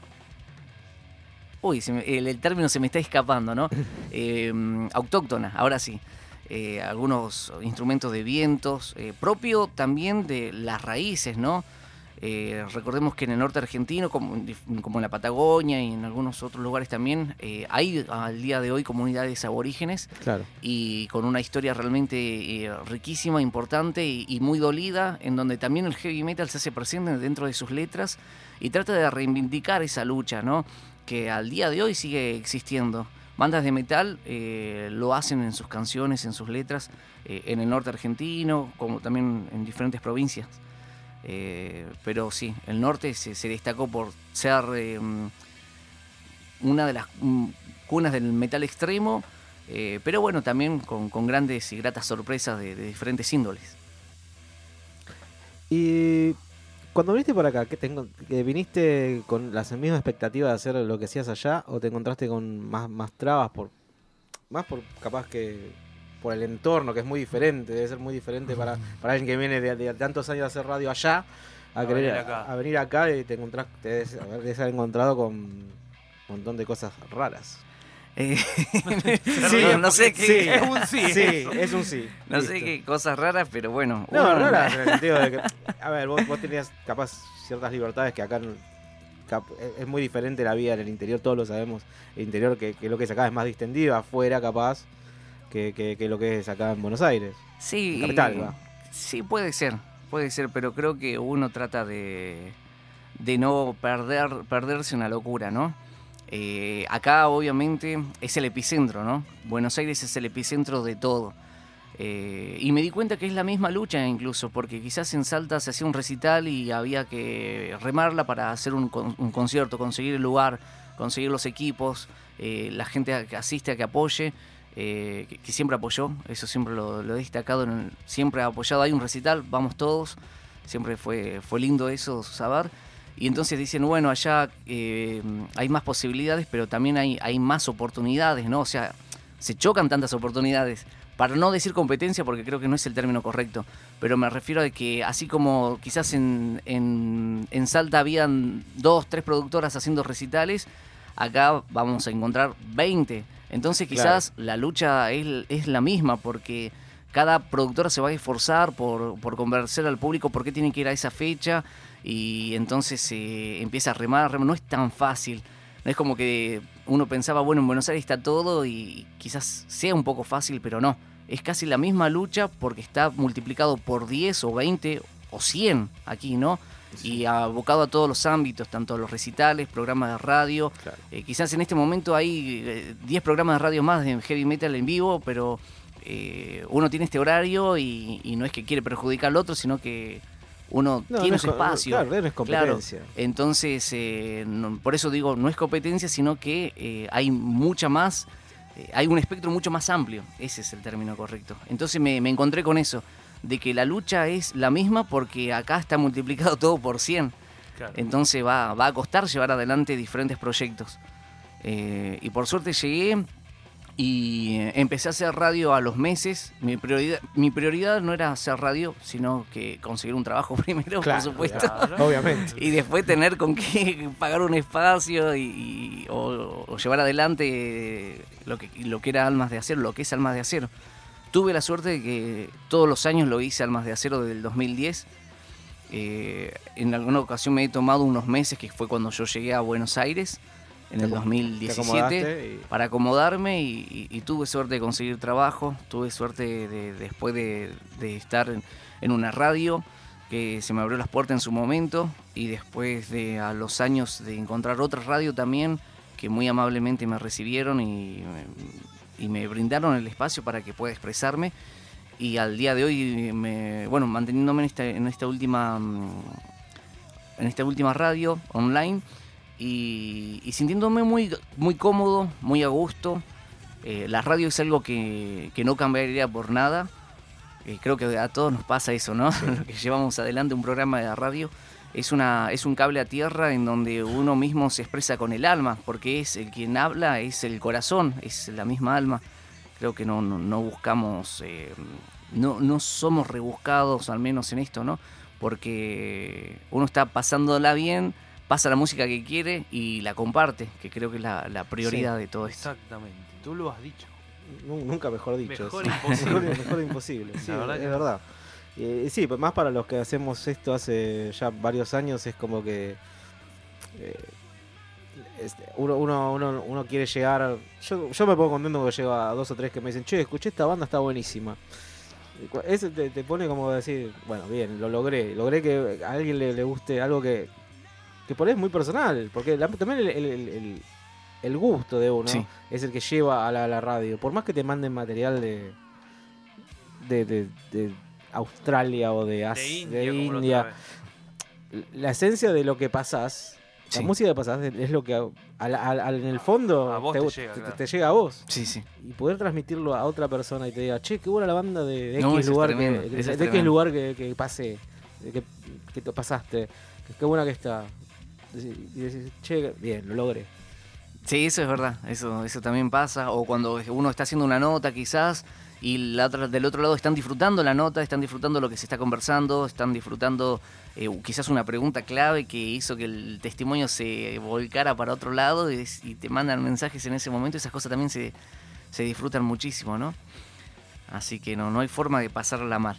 Uy, se me, el, el término se me está escapando, ¿no? Eh, autóctona, ahora sí. Eh, algunos instrumentos de vientos, eh, propio también de las raíces, ¿no? Eh, recordemos que en el norte argentino, como, como en la Patagonia y en algunos otros lugares también, eh, hay al día de hoy comunidades aborígenes claro. y con una historia realmente eh, riquísima, importante y, y muy dolida, en donde también el heavy metal se hace presente dentro de sus letras y trata de reivindicar esa lucha, ¿no? Que al día de hoy sigue existiendo. Bandas de metal eh, lo hacen en sus canciones, en sus letras, eh, en el norte argentino, como también en diferentes provincias. Eh, pero sí, el norte se, se destacó por ser eh, una de las um, cunas del metal extremo, eh, pero bueno, también con, con grandes y gratas sorpresas de, de diferentes índoles. Y... Cuando viniste por acá, ¿qué te, que ¿viniste con las mismas expectativas de hacer lo que hacías allá o te encontraste con más, más trabas por más por capaz que por el entorno, que es muy diferente, debe ser muy diferente para, para alguien que viene de, de tantos años de hacer radio allá a, a, querer, venir, acá. A, a venir acá y te encontrás, te debes haber encontrado con un montón de cosas raras? Eh, sí, no sé qué. Sí, es un sí. Sí, es un sí. No Listo. sé qué cosas raras, pero bueno. No, uno... raras en el sentido de que, a ver, vos, vos tenías capaz ciertas libertades que acá cap, es muy diferente la vida en el interior, todos lo sabemos. El interior, que, que lo que es acá es más distendido, afuera capaz, que, que, que lo que es acá en Buenos Aires. Sí. En capital, ¿va? Sí, puede ser, puede ser, pero creo que uno trata de, de no perder, perderse en la locura, ¿no? Eh, acá obviamente es el epicentro, ¿no? Buenos Aires es el epicentro de todo. Eh, y me di cuenta que es la misma lucha incluso, porque quizás en Salta se hacía un recital y había que remarla para hacer un, un concierto, conseguir el lugar, conseguir los equipos, eh, la gente que asiste a que apoye, eh, que, que siempre apoyó, eso siempre lo, lo he destacado, en el, siempre ha apoyado, hay un recital, vamos todos, siempre fue, fue lindo eso saber. Y entonces dicen, bueno, allá eh, hay más posibilidades, pero también hay, hay más oportunidades, ¿no? O sea, se chocan tantas oportunidades, para no decir competencia, porque creo que no es el término correcto, pero me refiero a que así como quizás en, en, en Salta habían dos, tres productoras haciendo recitales, acá vamos a encontrar veinte. Entonces quizás claro. la lucha es, es la misma, porque cada productora se va a esforzar por, por convencer al público por qué tiene que ir a esa fecha, y entonces se eh, empieza a remar, a remar. No es tan fácil. No es como que uno pensaba, bueno, en Buenos Aires está todo y quizás sea un poco fácil, pero no. Es casi la misma lucha porque está multiplicado por diez o veinte o cien aquí, ¿no? Y abocado a todos los ámbitos, tanto los recitales, programas de radio. Claro. Eh, quizás en este momento hay eh, diez programas de radio más de heavy metal en vivo, pero eh, uno tiene este horario y, y no es que quiere perjudicar al otro, sino que uno no, tiene no su espacio. Claro, no es competencia. Claro. Entonces, eh, no, por eso digo, no es competencia, sino que eh, hay mucha más, eh, hay un espectro mucho más amplio. Ese es el término correcto. Entonces me, me encontré con eso, de que la lucha es la misma porque acá está multiplicado todo por cien. Claro. Entonces va, va a costar llevar adelante diferentes proyectos. Eh, y por suerte llegué y empecé a hacer radio a los meses. Mi prioridad, mi prioridad no era hacer radio, sino que conseguir un trabajo primero, claro, por supuesto. Claro, obviamente. Y después tener con qué pagar un espacio y, y o, o llevar adelante lo que, lo que era Almas de Acero, lo que es Almas de Acero. Tuve la suerte de que todos los años lo hice Almas de Acero desde el dos mil diez. Eh, en alguna ocasión me he tomado unos meses, que fue cuando yo llegué a Buenos Aires, en el dos mil diecisiete, y... para acomodarme y, y, y tuve suerte de conseguir trabajo. Tuve suerte de, de, después de, de estar en, en una radio, que se me abrió las puertas en su momento, y después de a los años de encontrar otra radio también, que muy amablemente me recibieron y... y me brindaron el espacio para que pueda expresarme, y al día de hoy me, bueno, manteniéndome en esta, en esta última en esta última radio online y, y sintiéndome muy, muy cómodo, muy a gusto. Eh, la radio es algo que, que no cambiaría por nada. Eh, creo que a todos nos pasa eso, ¿no? Sí. Que llevamos adelante un programa de radio. Es, una, es un cable a tierra en donde uno mismo se expresa con el alma, porque es el quien habla, es el corazón, es la misma alma. Creo que no, no, no buscamos, eh, no, no somos rebuscados, al menos en esto, ¿no? Porque uno está pasándola bien, pasa la música que quiere y la comparte, que creo que es la, la prioridad sí, de todo esto. Exactamente, tú lo has dicho. Nunca mejor dicho. Mejor imposible. mejor, mejor imposible, sí, la verdad es que... verdad. Eh, sí, pues más para los que hacemos esto hace ya varios años, es como que eh, este, uno, uno, uno, uno quiere llegar. Yo, yo me pongo contento cuando llego a dos o tres que me dicen, che, escuché esta banda, está buenísima. Eso te, te pone como decir, bueno, bien, lo logré. Logré que a alguien le, le guste algo que, que por ahí es muy personal, porque la, también el, el, el, el gusto de uno sí. es el que lleva a la, a la radio. Por más que te manden material de. de, de, de Australia o de, As de India, de India. La esencia de lo que pasás, sí. la música que pasás es lo que a, a, a, en el fondo a vos te, te, te, llega, te, claro. te llega a vos. Sí, sí. Y poder transmitirlo a otra persona y te diga, che, qué buena la banda de, de no, X lugar, tremendo, que, de, es de X lugar que, que pasé, que, que te pasaste, que, qué buena que está. Y decís, che, bien, lo logré. Sí, eso es verdad, eso, eso también pasa. O cuando uno está haciendo una nota quizás y la otra, del otro lado están disfrutando la nota, están disfrutando lo que se está conversando, están disfrutando eh, quizás una pregunta clave que hizo que el testimonio se volcara para otro lado y, y te mandan mensajes en ese momento. Esas cosas también se, se disfrutan muchísimo, ¿no? Así que no, no hay forma de pasarla mal.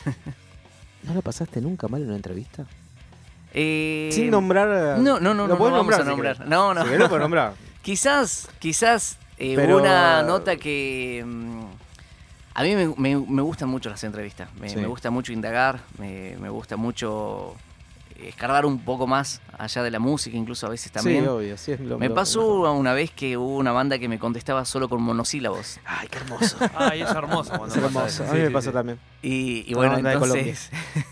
¿No lo pasaste nunca mal en una entrevista? Eh, Sin nombrar... No, no, no, no, no vamos nombrar, a nombrar. Si no, no. Si no puedo nombrar. Quizás, quizás eh, Pero... una nota que... Mmm, a mí me, me, me gustan mucho las entrevistas, me, sí. me gusta mucho indagar, me, me gusta mucho escarbar un poco más allá de la música, incluso a veces también. Sí, obvio, sí es lo Me lo, pasó lo una vez que hubo una banda que me contestaba solo con monosílabos. Ay, qué hermoso. Ay, es hermoso. Cuando es hermoso. A mí sí, me sí, pasó sí. también. Y, y bueno, banda entonces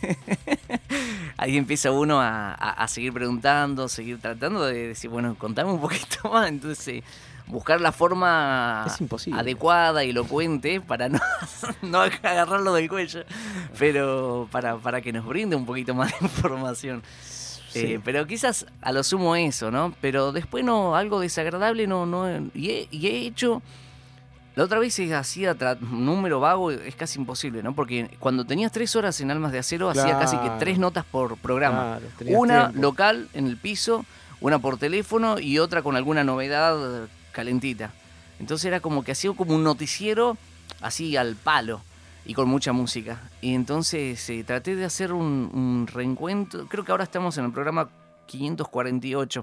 ahí empieza uno a, a, a seguir preguntando, seguir tratando de decir, bueno, contame un poquito más. Entonces buscar la forma adecuada y elocuente para no, no agarrarlo del cuello, pero para, para que nos brinde un poquito más de información. Sí. Eh, pero quizás a lo sumo eso, ¿no? Pero después no, algo desagradable no, no y, he, y he hecho La otra vez se hacía tra- número vago, es casi imposible, ¿no? Porque cuando tenías tres horas en Almas de Acero, Claro. hacía casi que tres notas por programa. Claro, tenías una tiempo. local en el piso, una por teléfono y otra con alguna novedad calentita. Entonces era como que hacía como un noticiero así al palo y con mucha música. Y entonces eh, traté de hacer un, un reencuentro. Creo que ahora estamos en el programa quinientos cuarenta y ocho.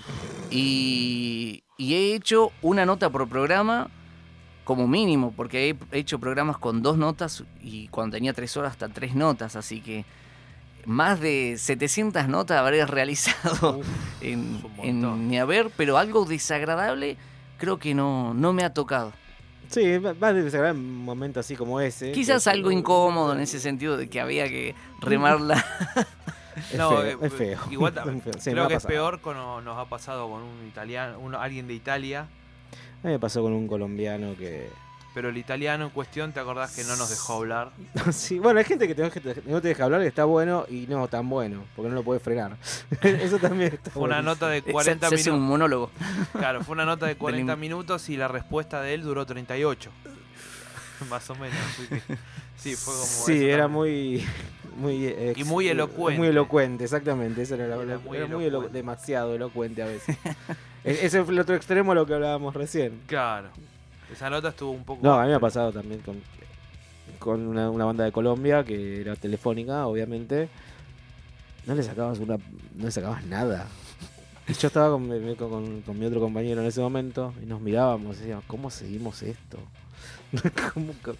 Y, y he hecho una nota por programa como mínimo, porque he hecho programas con dos notas y cuando tenía tres horas hasta tres notas, así que más de setecientas notas habré realizado Uf, en, es un montón. en mi haber, pero algo desagradable creo que no, no me ha tocado. Sí, va va a desagradar un momento así como ese. Quizás que- algo incómodo en ese sentido de que había que remarla. Es No, feo, eh, es feo. Igual Es también, feo. Sí, me creo ha que es pasado. peor cuando nos ha pasado con un italiano, un, alguien de Italia, A mí me pasó con un colombiano que... pero el italiano en cuestión, ¿te acordás que no nos dejó hablar? Sí, bueno, hay gente que, te, que te- no te deja hablar que está bueno y no tan bueno, porque no lo puede frenar. Eso también está Fue una buenísimo. nota de Se, cuarenta se hace un minutos. monólogo. Claro, fue una nota de cuarenta Del- minutos y la respuesta de él duró treinta y ocho. Más o menos. así que, sí, fue como Sí, eso era también. muy... muy ex- Y muy elocuente. Muy elocuente, exactamente. Eso era, la- Era era muy muy, elo- elocuente. demasiado elocuente a veces. E- Ese fue el otro extremo a lo que hablábamos recién. Claro. Esa nota estuvo un poco... No, a mí me ha pasado también con, con una, una banda de Colombia que era telefónica, obviamente. No le sacabas una, no le sacabas nada. Y yo estaba con, mi- con, con mi otro compañero en ese momento y nos mirábamos y decíamos, ¿cómo seguimos esto? ¿Cómo, co-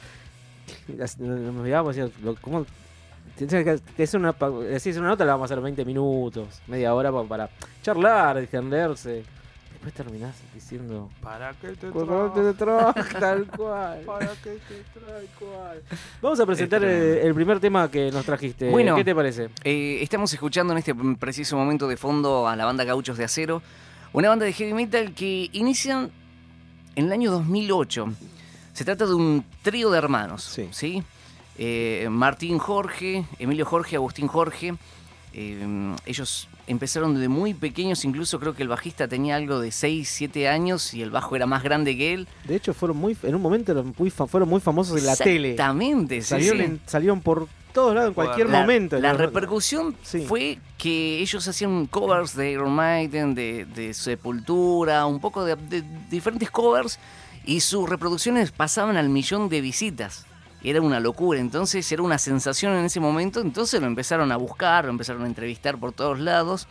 Así, nos mirábamos y decíamos, "Lo- ¿cómo? Tienes que, que hacer una, pa- si es una nota la vamos a hacer veinte minutos, media hora pa- para charlar, distenderse. Después terminás diciendo... ¿Para qué te "¿Para qué te traje?", tal cual. ¿Para qué te Tal cual. Vamos a presentar Es el, tremendo. el primer tema que nos trajiste. Bueno. ¿Qué te parece? Eh, estamos escuchando en este preciso momento de fondo a la banda Gauchos de Acero, una banda de heavy metal que inician en el año dos mil ocho. Se trata de un trío de hermanos, Sí. ¿sí? Eh, Martín Jorge, Emilio Jorge, Agustín Jorge. Eh, ellos empezaron desde muy pequeños, incluso creo que el bajista tenía algo de seis, siete años y el bajo era más grande que él. De hecho, fueron muy, en un momento eran muy fa- fueron muy famosos en la tele. Exactamente, sí, Salieron, sí. en- salieron por todos lados en cualquier La- momento. La ¿no? repercusión Sí. fue que ellos hacían covers de Iron Maiden, de, de Sepultura, un poco de, de diferentes covers, y sus reproducciones pasaban al millón de visitas. Era una locura, entonces era una sensación en ese momento, entonces lo empezaron a buscar, lo empezaron a entrevistar por todos lados.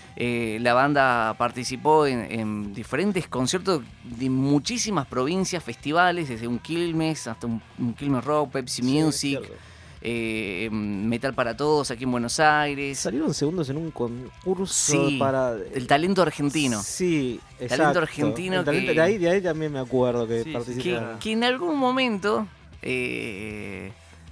Eh, la banda participó en, en diferentes conciertos de muchísimas provincias, festivales, desde un Quilmes hasta un, un Quilmes Rock, Pepsi Sí, Music, cierto. eh, Metal para Todos aquí en Buenos Aires. Salieron segundos en un concurso Sí, para... el talento argentino. Sí, Talento exacto. argentino El talento- que- de, ahí, de ahí también me acuerdo que Sí, sí, Que, participaron. que en algún momento, eh,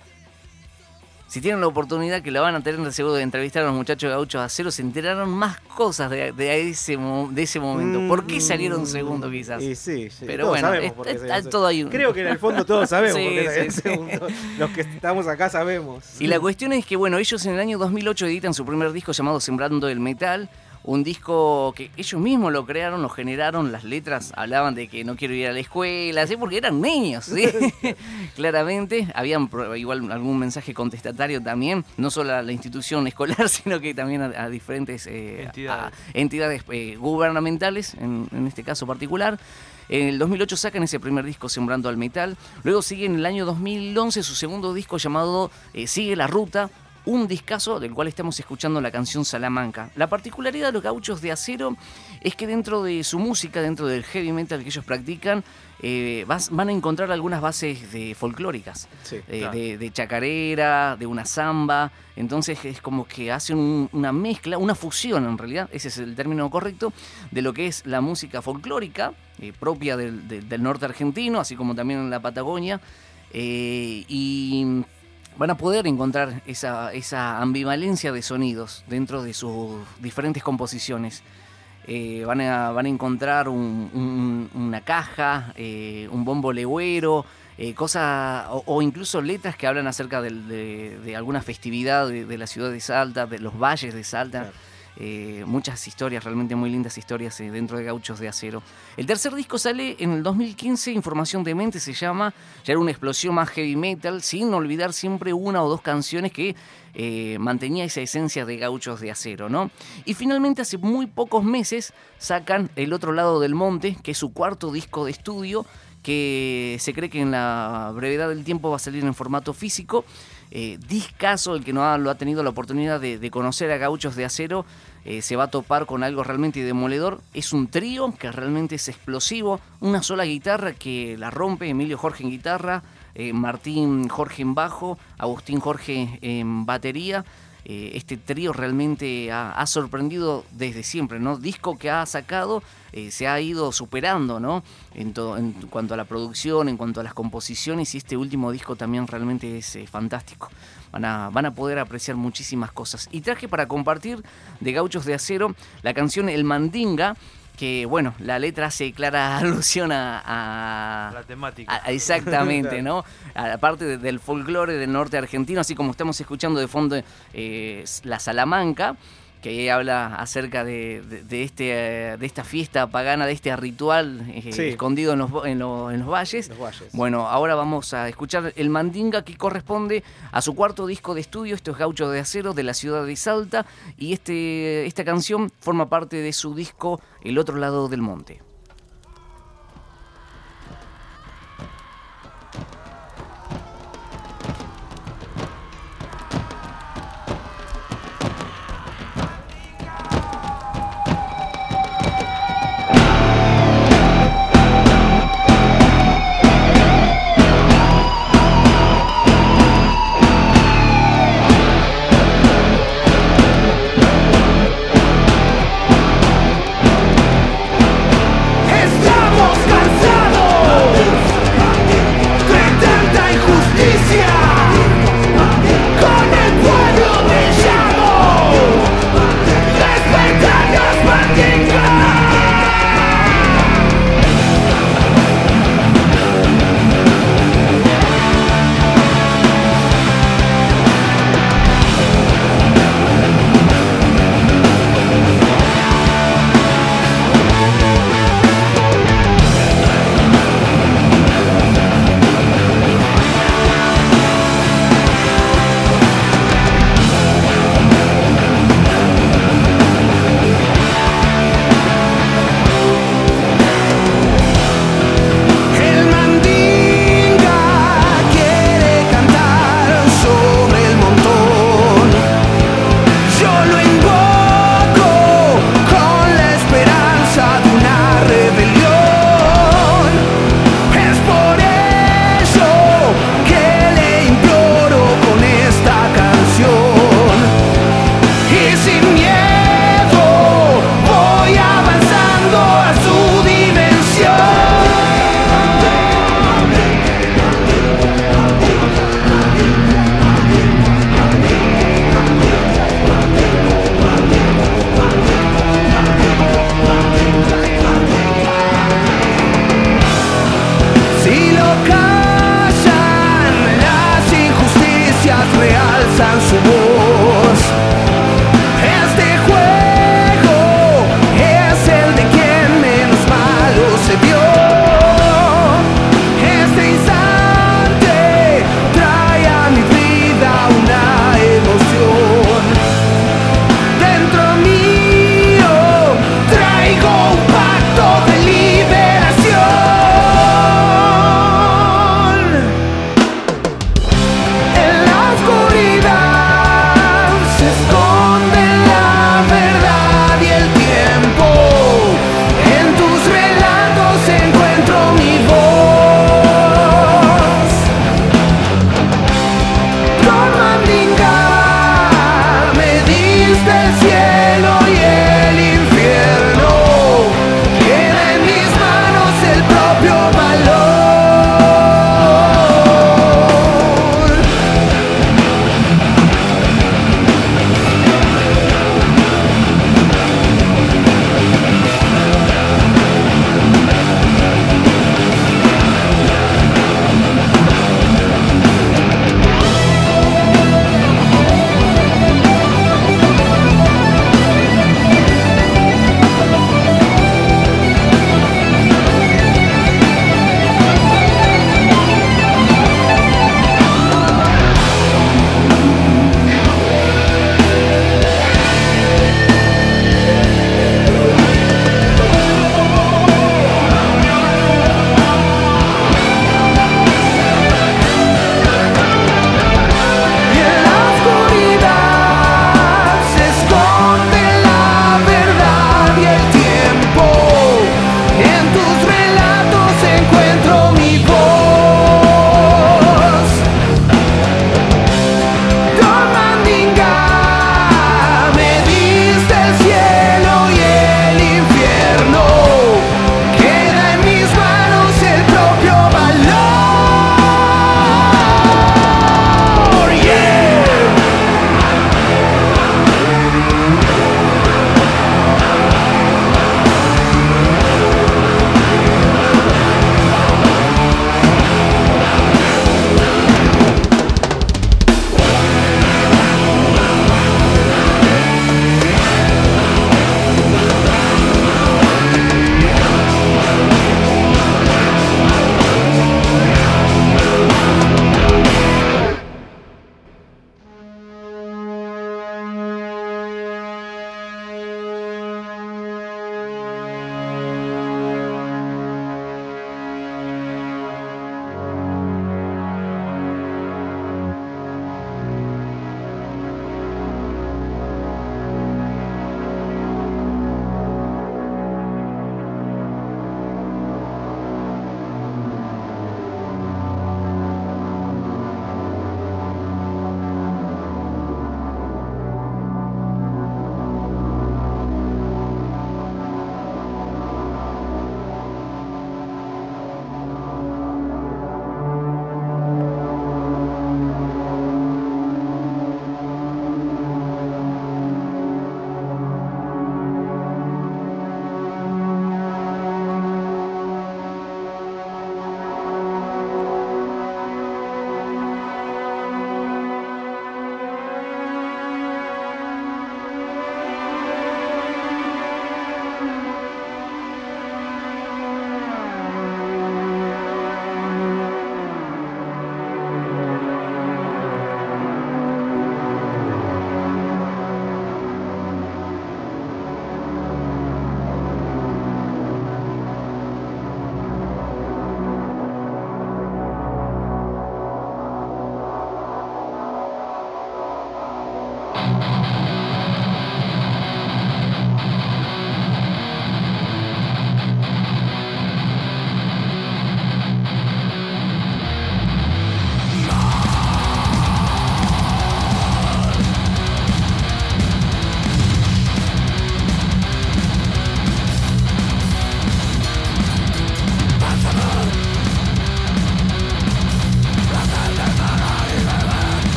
si tienen la oportunidad que la van a tener seguro de entrevistar a los muchachos de Gauchos de Acero, se enteraron más cosas de, de ese, mo- de ese momento. ¿Por qué salieron segundo quizás? Y sí, sí. Pero Todos bueno, sabemos es- por qué está salieron todo ahí. Creo que en el fondo todos sabemos Sí, por qué salieron sí, sí. segundos. Los que estamos acá sabemos. Y la cuestión es que, bueno, ellos en el año dos mil ocho editan su primer disco llamado Sembrando el Metal, un disco que ellos mismos lo crearon, lo generaron, las letras hablaban de que no quiero ir a la escuela, ¿sí? Porque eran niños, ¿sí? Claramente, habían pro- igual algún mensaje contestatario también, no solo a la institución escolar, sino que también a, a diferentes eh, Entidades. a entidades eh, gubernamentales, en, en este caso particular. En el dos mil ocho sacan ese primer disco Sembrando al Metal. Luego sigue en el año dos mil once su segundo disco llamado eh, Sigue la Ruta, un discazo del cual estamos escuchando la canción Salamanca. La particularidad de los Gauchos de Acero es que dentro de su música, dentro del heavy metal que ellos practican, eh, vas- van a encontrar algunas bases de folclóricas, Sí, eh, claro. de, de chacarera, de una samba. Entonces es como que hacen un- una mezcla, una fusión en realidad, ese es el término correcto, de lo que es la música folclórica eh, propia del, del- del norte argentino, así como también en la Patagonia, eh, y van a poder encontrar esa, esa ambivalencia de sonidos dentro de sus diferentes composiciones. Eh, van, a, van a encontrar un- un- una caja, eh, un bombo legüero, eh, cosa, o, o incluso letras que hablan acerca del- de, de alguna festividad de, de la ciudad de Salta, de los valles de Salta. Claro. Eh, muchas historias, realmente muy lindas historias eh, dentro de Gauchos de Acero. El tercer disco sale en el dos mil quince, Información de Mente se llama, ya era una explosión más heavy metal, sin olvidar siempre una o dos canciones que eh, mantenía esa esencia de Gauchos de Acero, ¿no? Y finalmente hace muy pocos meses sacan El Otro Lado del Monte, que es su cuarto disco de estudio, que se cree que en la brevedad del tiempo va a salir en formato físico. Eh, discazo, el que no ha, lo ha tenido la oportunidad de, de conocer a Gauchos de Acero eh, se va a topar con algo realmente demoledor. Es un trío que realmente es explosivo, una sola guitarra que la rompe, Emilio Jorge en guitarra, eh, Martín Jorge en bajo, Agustín Jorge en batería. Eh, este trío realmente ha, ha sorprendido desde siempre, ¿no? Disco que ha sacado eh, se ha ido superando, ¿no? En, todo, en cuanto a la producción, en cuanto a las composiciones, y este último disco también realmente es eh, fantástico. Van a, van a poder apreciar muchísimas cosas. Y traje para compartir de Gauchos de Acero la canción El Mandinga, que bueno, la letra hace clara alusión a, a la temática. A, exactamente, ¿no? A la parte de, del folclore del norte argentino, así como estamos escuchando de fondo eh, La Salamanca, que habla acerca de, de, de, este, de esta fiesta pagana, de este ritual eh, Sí. escondido en los, en, los, en los valles. Los valles. Bueno, ahora vamos a escuchar El Mandinga, que corresponde a su cuarto disco de estudio. Esto es Gauchos de Acero, de la ciudad de Salta, y este, esta canción forma parte de su disco El Otro Lado del Monte. En la oscuridad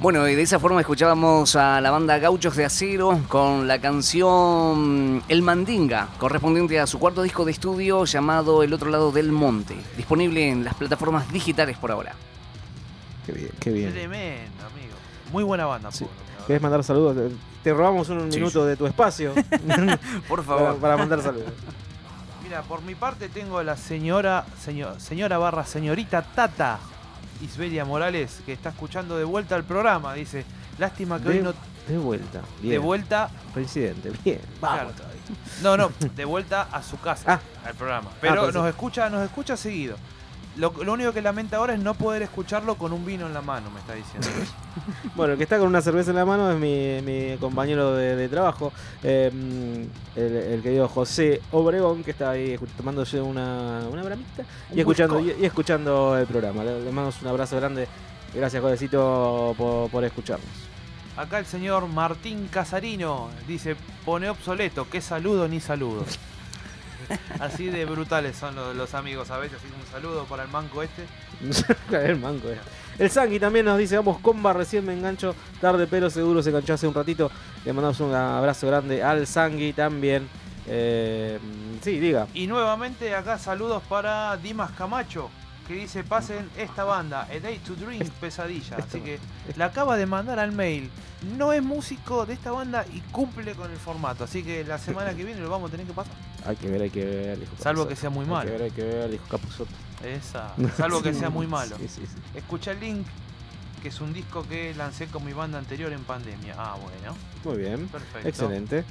Bueno, y de esa forma escuchábamos a la banda Gauchos de Acero con la canción El Mandinga, correspondiente a su cuarto disco de estudio llamado El Otro Lado del Monte, disponible en las plataformas digitales por ahora. Qué bien, qué bien. Tremendo, amigo. Muy buena banda. Sí. Pablo. ¿Querés mandar saludos? Te robamos un Sí, minuto sí. de tu espacio. Por favor. Para, para mandar saludos. Mira, por mi parte tengo a la señora, señor, señora barra señorita Tata Isberia Morales, que está escuchando de vuelta al programa. Dice, lástima que De, hoy no... de vuelta. Bien. De vuelta... Reincidente. Bien. Vamos Claro. todavía. No, no, de vuelta a su casa, Ah. al programa. Pero pues sí. nos escucha, nos escucha seguido. Lo, lo único que lamenta ahora es no poder escucharlo con un vino en la mano, me está diciendo. Bueno, el que está con una cerveza en la mano es mi, mi compañero de, de trabajo, eh, el, el querido José Obregón, que está ahí escu- tomándose una, una bramita y Un escuchando, y, whisky. y escuchando el programa. Le, le mando un abrazo grande. Gracias, Jodecito, por, por escucharnos. Acá el señor Martín Casarino dice, pone obsoleto, qué saludo ni saludo. Así de brutales son los, los amigos a veces, así que un saludo para el manco este. El manco, eh. El Sangui también nos dice, vamos, comba, recién me engancho, tarde pero seguro, se enganchó hace un ratito. Le mandamos un abrazo grande al Sangui también. Eh, sí, diga. Y nuevamente acá saludos para Dimas Camacho, que dice, pasen esta banda, A Day to Dream, Pesadilla. Así que la acaba de mandar al mail. No es músico de esta banda y cumple con el formato. Así que la semana que viene lo vamos a tener que pasar. Hay que ver, hay que ver, dijo Salvo Capuzotto. que sea muy Hay malo. que ver, hay que ver, dijo Capuzotto. Esa. Salvo que sea muy malo. Sí, sí, sí. Escucha el Link, que es un disco que lancé con mi banda anterior en pandemia. Ah, bueno. Muy bien. Perfecto. Excelente.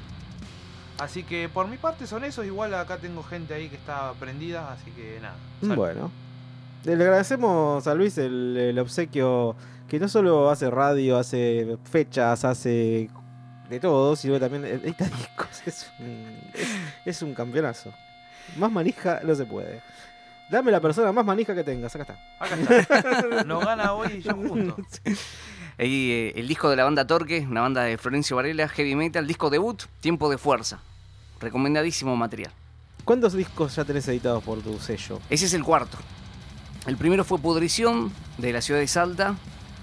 Así que por mi parte son esos. Igual acá tengo gente ahí que está prendida. Así que nada. Salud. Bueno. Le agradecemos a Luis el, el obsequio, que no solo hace radio, hace fechas, hace de todo, sino que también edita discos. Es un, es, es un campeonazo. Más manija no se puede. Dame la persona más manija que tengas, acá está. Acá está. Nos gana hoy y yo juntos. Ahí, eh, el disco de la banda Torque, una banda de Florencio Varela, heavy metal, disco debut, Tiempo de Fuerza. Recomendadísimo material. ¿Cuántos discos ya tenés editados por tu sello? Ese es el cuarto. El primero fue Pudrición, de la ciudad de Salta.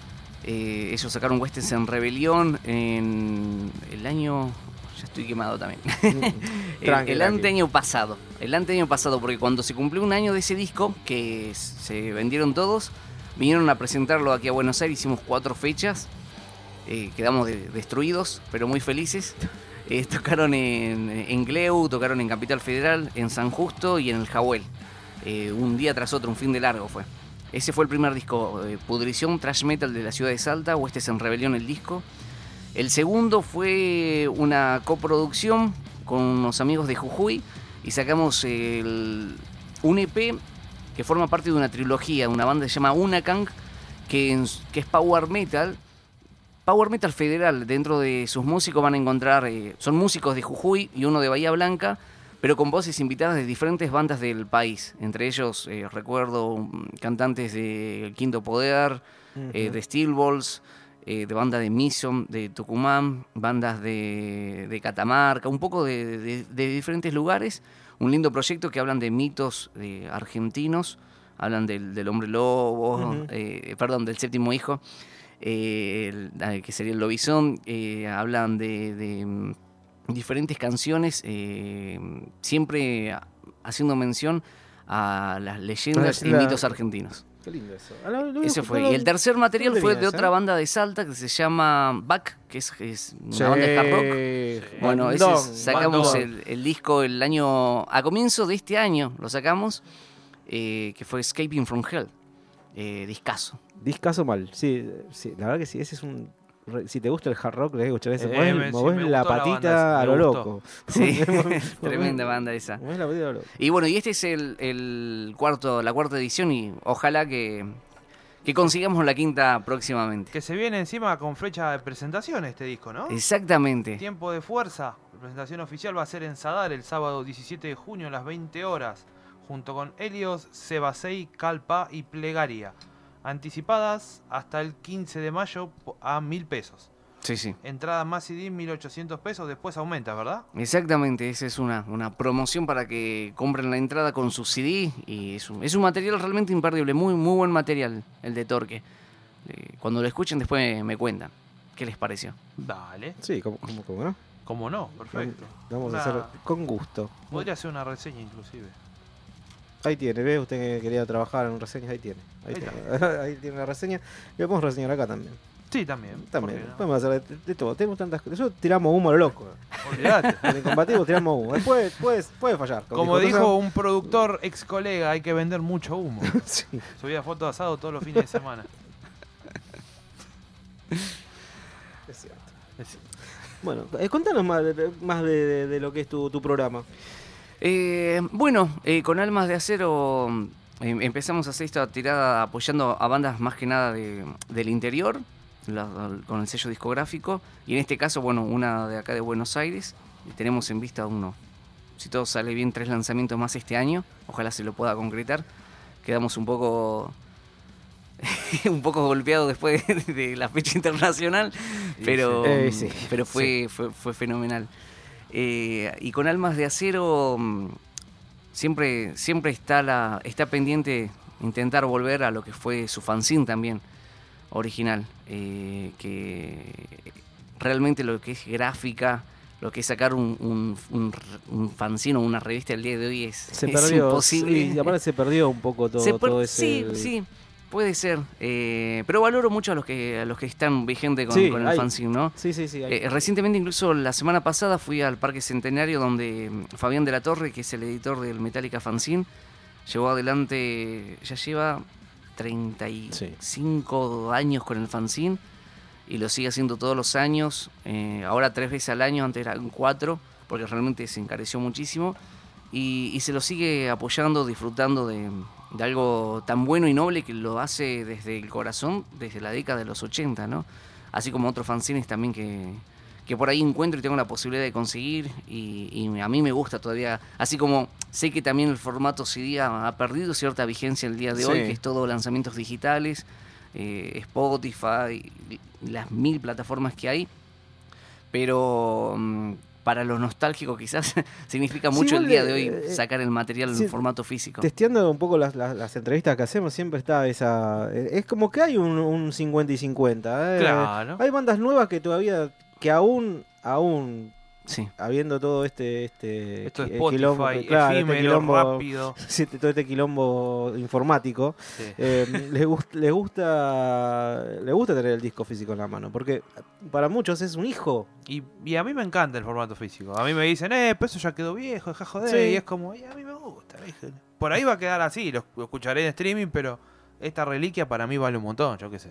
Eh, ellos sacaron Westerns en Rebelión en el año... Ya estoy quemado también. el Tranqui, el tranqui. anteaño pasado. El anteaño pasado, porque cuando se cumplió un año de ese disco, que se vendieron todos, vinieron a presentarlo aquí a Buenos Aires, hicimos cuatro fechas. Eh, quedamos de- destruidos, pero muy felices. Eh, tocaron en, en Gleu, tocaron en Capital Federal, en San Justo y en el Jahuel. Eh, un día tras otro, un fin de largo fue. Ese fue el primer disco, eh, Pudrición, thrash metal de la ciudad de Salta, o este es en Rebelión el disco. El segundo fue una coproducción con unos amigos de Jujuy y sacamos el, un E P que forma parte de una trilogía, una banda que se llama Unakang, que, en- que es power metal. Power metal federal. Dentro de sus músicos van a encontrar, eh, son músicos de Jujuy y uno de Bahía Blanca, pero con voces invitadas de diferentes bandas del país. Entre ellos eh, recuerdo mm, cantantes de Quinto Poder, eh, Ujú. de Steel Balls, eh, de banda de Mission, de Tucumán, bandas de, de Catamarca, un poco de, de- de diferentes lugares. Un lindo proyecto que hablan de mitos eh, argentinos, hablan del, del hombre lobo, Ujú. eh, perdón, del séptimo hijo, eh, el- eh, que sería el lobizón, eh, hablan de, de, mm, diferentes canciones, eh, siempre haciendo mención a las leyendas y leyendas- mitos argentinos. Qué lindo eso. Ah, lo- lo voy a Ese escuchar, fue. Y el tercer material ¿dónde fue venía de ese? otra banda de Salta que se llama Back, que es, es una Sí, banda de hard rock. sí. Bueno, ese Bandón, es- sacamos bandón. el, el disco el año. A comienzo de este año lo sacamos, eh, que fue Escaping from Hell. Eh, discazo. Discazo mal, sí, sí, la verdad que sí, ese es un... re- Si te gusta el hard rock, tenés que escuchar ese. Eh, Movés- me- sí, movés me la gustó la patita banda esa, a me lo gustó. loco. Sí, Movés- tremenda banda esa. movés la patita a lo loco. Y bueno, y este es el, el cuarto, la cuarta edición y ojalá que, que consigamos la quinta próximamente. Que se viene encima con fecha de presentación este disco, ¿no? Exactamente. Tiempo de Fuerza. La presentación oficial va a ser en Sadar el sábado diecisiete de junio a las veinte horas, junto con Helios, Sebasei, Calpa y Plegaria. Anticipadas hasta el quince de mayo a mil pesos. Sí, sí. Entrada más C D mil ochocientos pesos, después aumenta, ¿verdad? Exactamente, esa es una, una promoción para que compren la entrada con su C D y es un, es un material realmente imperdible, muy, muy buen material el de Torque. Eh, cuando lo escuchen después me, me cuentan qué les pareció. Dale. Sí, ¿cómo, cómo, cómo no? ¿Cómo no? Perfecto. Vamos Una- a hacer con gusto. Podría hacer una reseña inclusive. Ahí tiene, ¿ve? Usted que quería trabajar en reseñas, ahí tiene. Ahí, Ahí tiene. Ahí tiene la reseña. Y lo podemos reseñar acá también. Sí, también. También. ¿por qué no? Podemos hacer de, de todo. Tenemos tantas cosas. Nosotros tiramos humo a lo loco. Olvídate. En Incompatibles tiramos humo. Después puede, puede fallar. Como dijo dijo un productor ex colega, hay que vender mucho humo. Sí. Subía fotos de asado todos los fines de semana. Es cierto. Es- Bueno, eh, contanos más, de, más de, de- de lo que es tu, tu programa. Eh, bueno, eh, con Almas de Acero eh, empezamos a hacer esta tirada apoyando a bandas más que nada de, del interior, la- con el sello discográfico, y en este caso, bueno, una de acá de Buenos Aires, y tenemos en vista uno, si todo sale bien, tres lanzamientos más este año, ojalá se lo pueda concretar. Quedamos un poco un poco golpeados después de, de la fecha internacional, pero, Eh, sí. pero fue, fue, fue fenomenal. Eh, y con Almas de Acero mm, siempre, siempre está, la, está pendiente intentar volver a lo que fue su fanzine también original, eh, que realmente lo que es gráfica, lo que es sacar un, un, un, un fanzine o una revista el día de hoy es, Se es perdió. imposible. Sí, y aparte se perdió un poco todo, Se per- todo ese. Sí, sí, puede ser. Eh, pero valoro mucho a los que a los que están vigentes con, Sí, con el hay. fanzine, ¿no? Sí, sí, sí. hay. Eh, recientemente, incluso la semana pasada, fui al Parque Centenario donde mm, Fabián de la Torre, que es el editor del Metallica Fanzine, llevó adelante, ya lleva treinta y cinco años con el fanzine y lo sigue haciendo todos los años. Eh, ahora tres veces al año, antes eran cuatro, porque realmente se encareció muchísimo. Y, y se lo sigue apoyando, disfrutando de, de algo tan bueno y noble que lo hace desde el corazón, desde la década de los ochenta, ¿no? Así como otros fanzines también que, que por ahí encuentro y tengo la posibilidad de conseguir, y, y a mí me gusta todavía, así como sé que también el formato C D ha, ha perdido cierta vigencia el día de Sí. hoy, que es todo lanzamientos digitales, eh, Spotify, las mil plataformas que hay, pero mm, para los nostálgicos quizás significa Sí, mucho el igual, día de hoy eh, sacar el material sí, en formato físico. Testeando un poco las, las, las entrevistas que hacemos, siempre está esa. eh, Es como que hay un, un cincuenta y cincuenta. ¿eh? Claro. Hay bandas nuevas que todavía. Que aún. aún Sí. habiendo todo este. este Esto es qui- Spotify, quilombo, que- claro, este efímero, quilombo- rápido. sí, todo este quilombo informático. Sí. eh, les, gust- les gusta. Les gusta tener el disco físico en la mano. Porque para muchos es un hijo. Y, y a mí me encanta el formato físico. A mí me dicen, eh, pero eso ya quedó viejo, deja joder. Sí. Y es como, y a mí me gusta. ¿viste? Por ahí va a quedar así, lo, lo escucharé en streaming, pero esta reliquia para mí vale un montón, yo qué sé.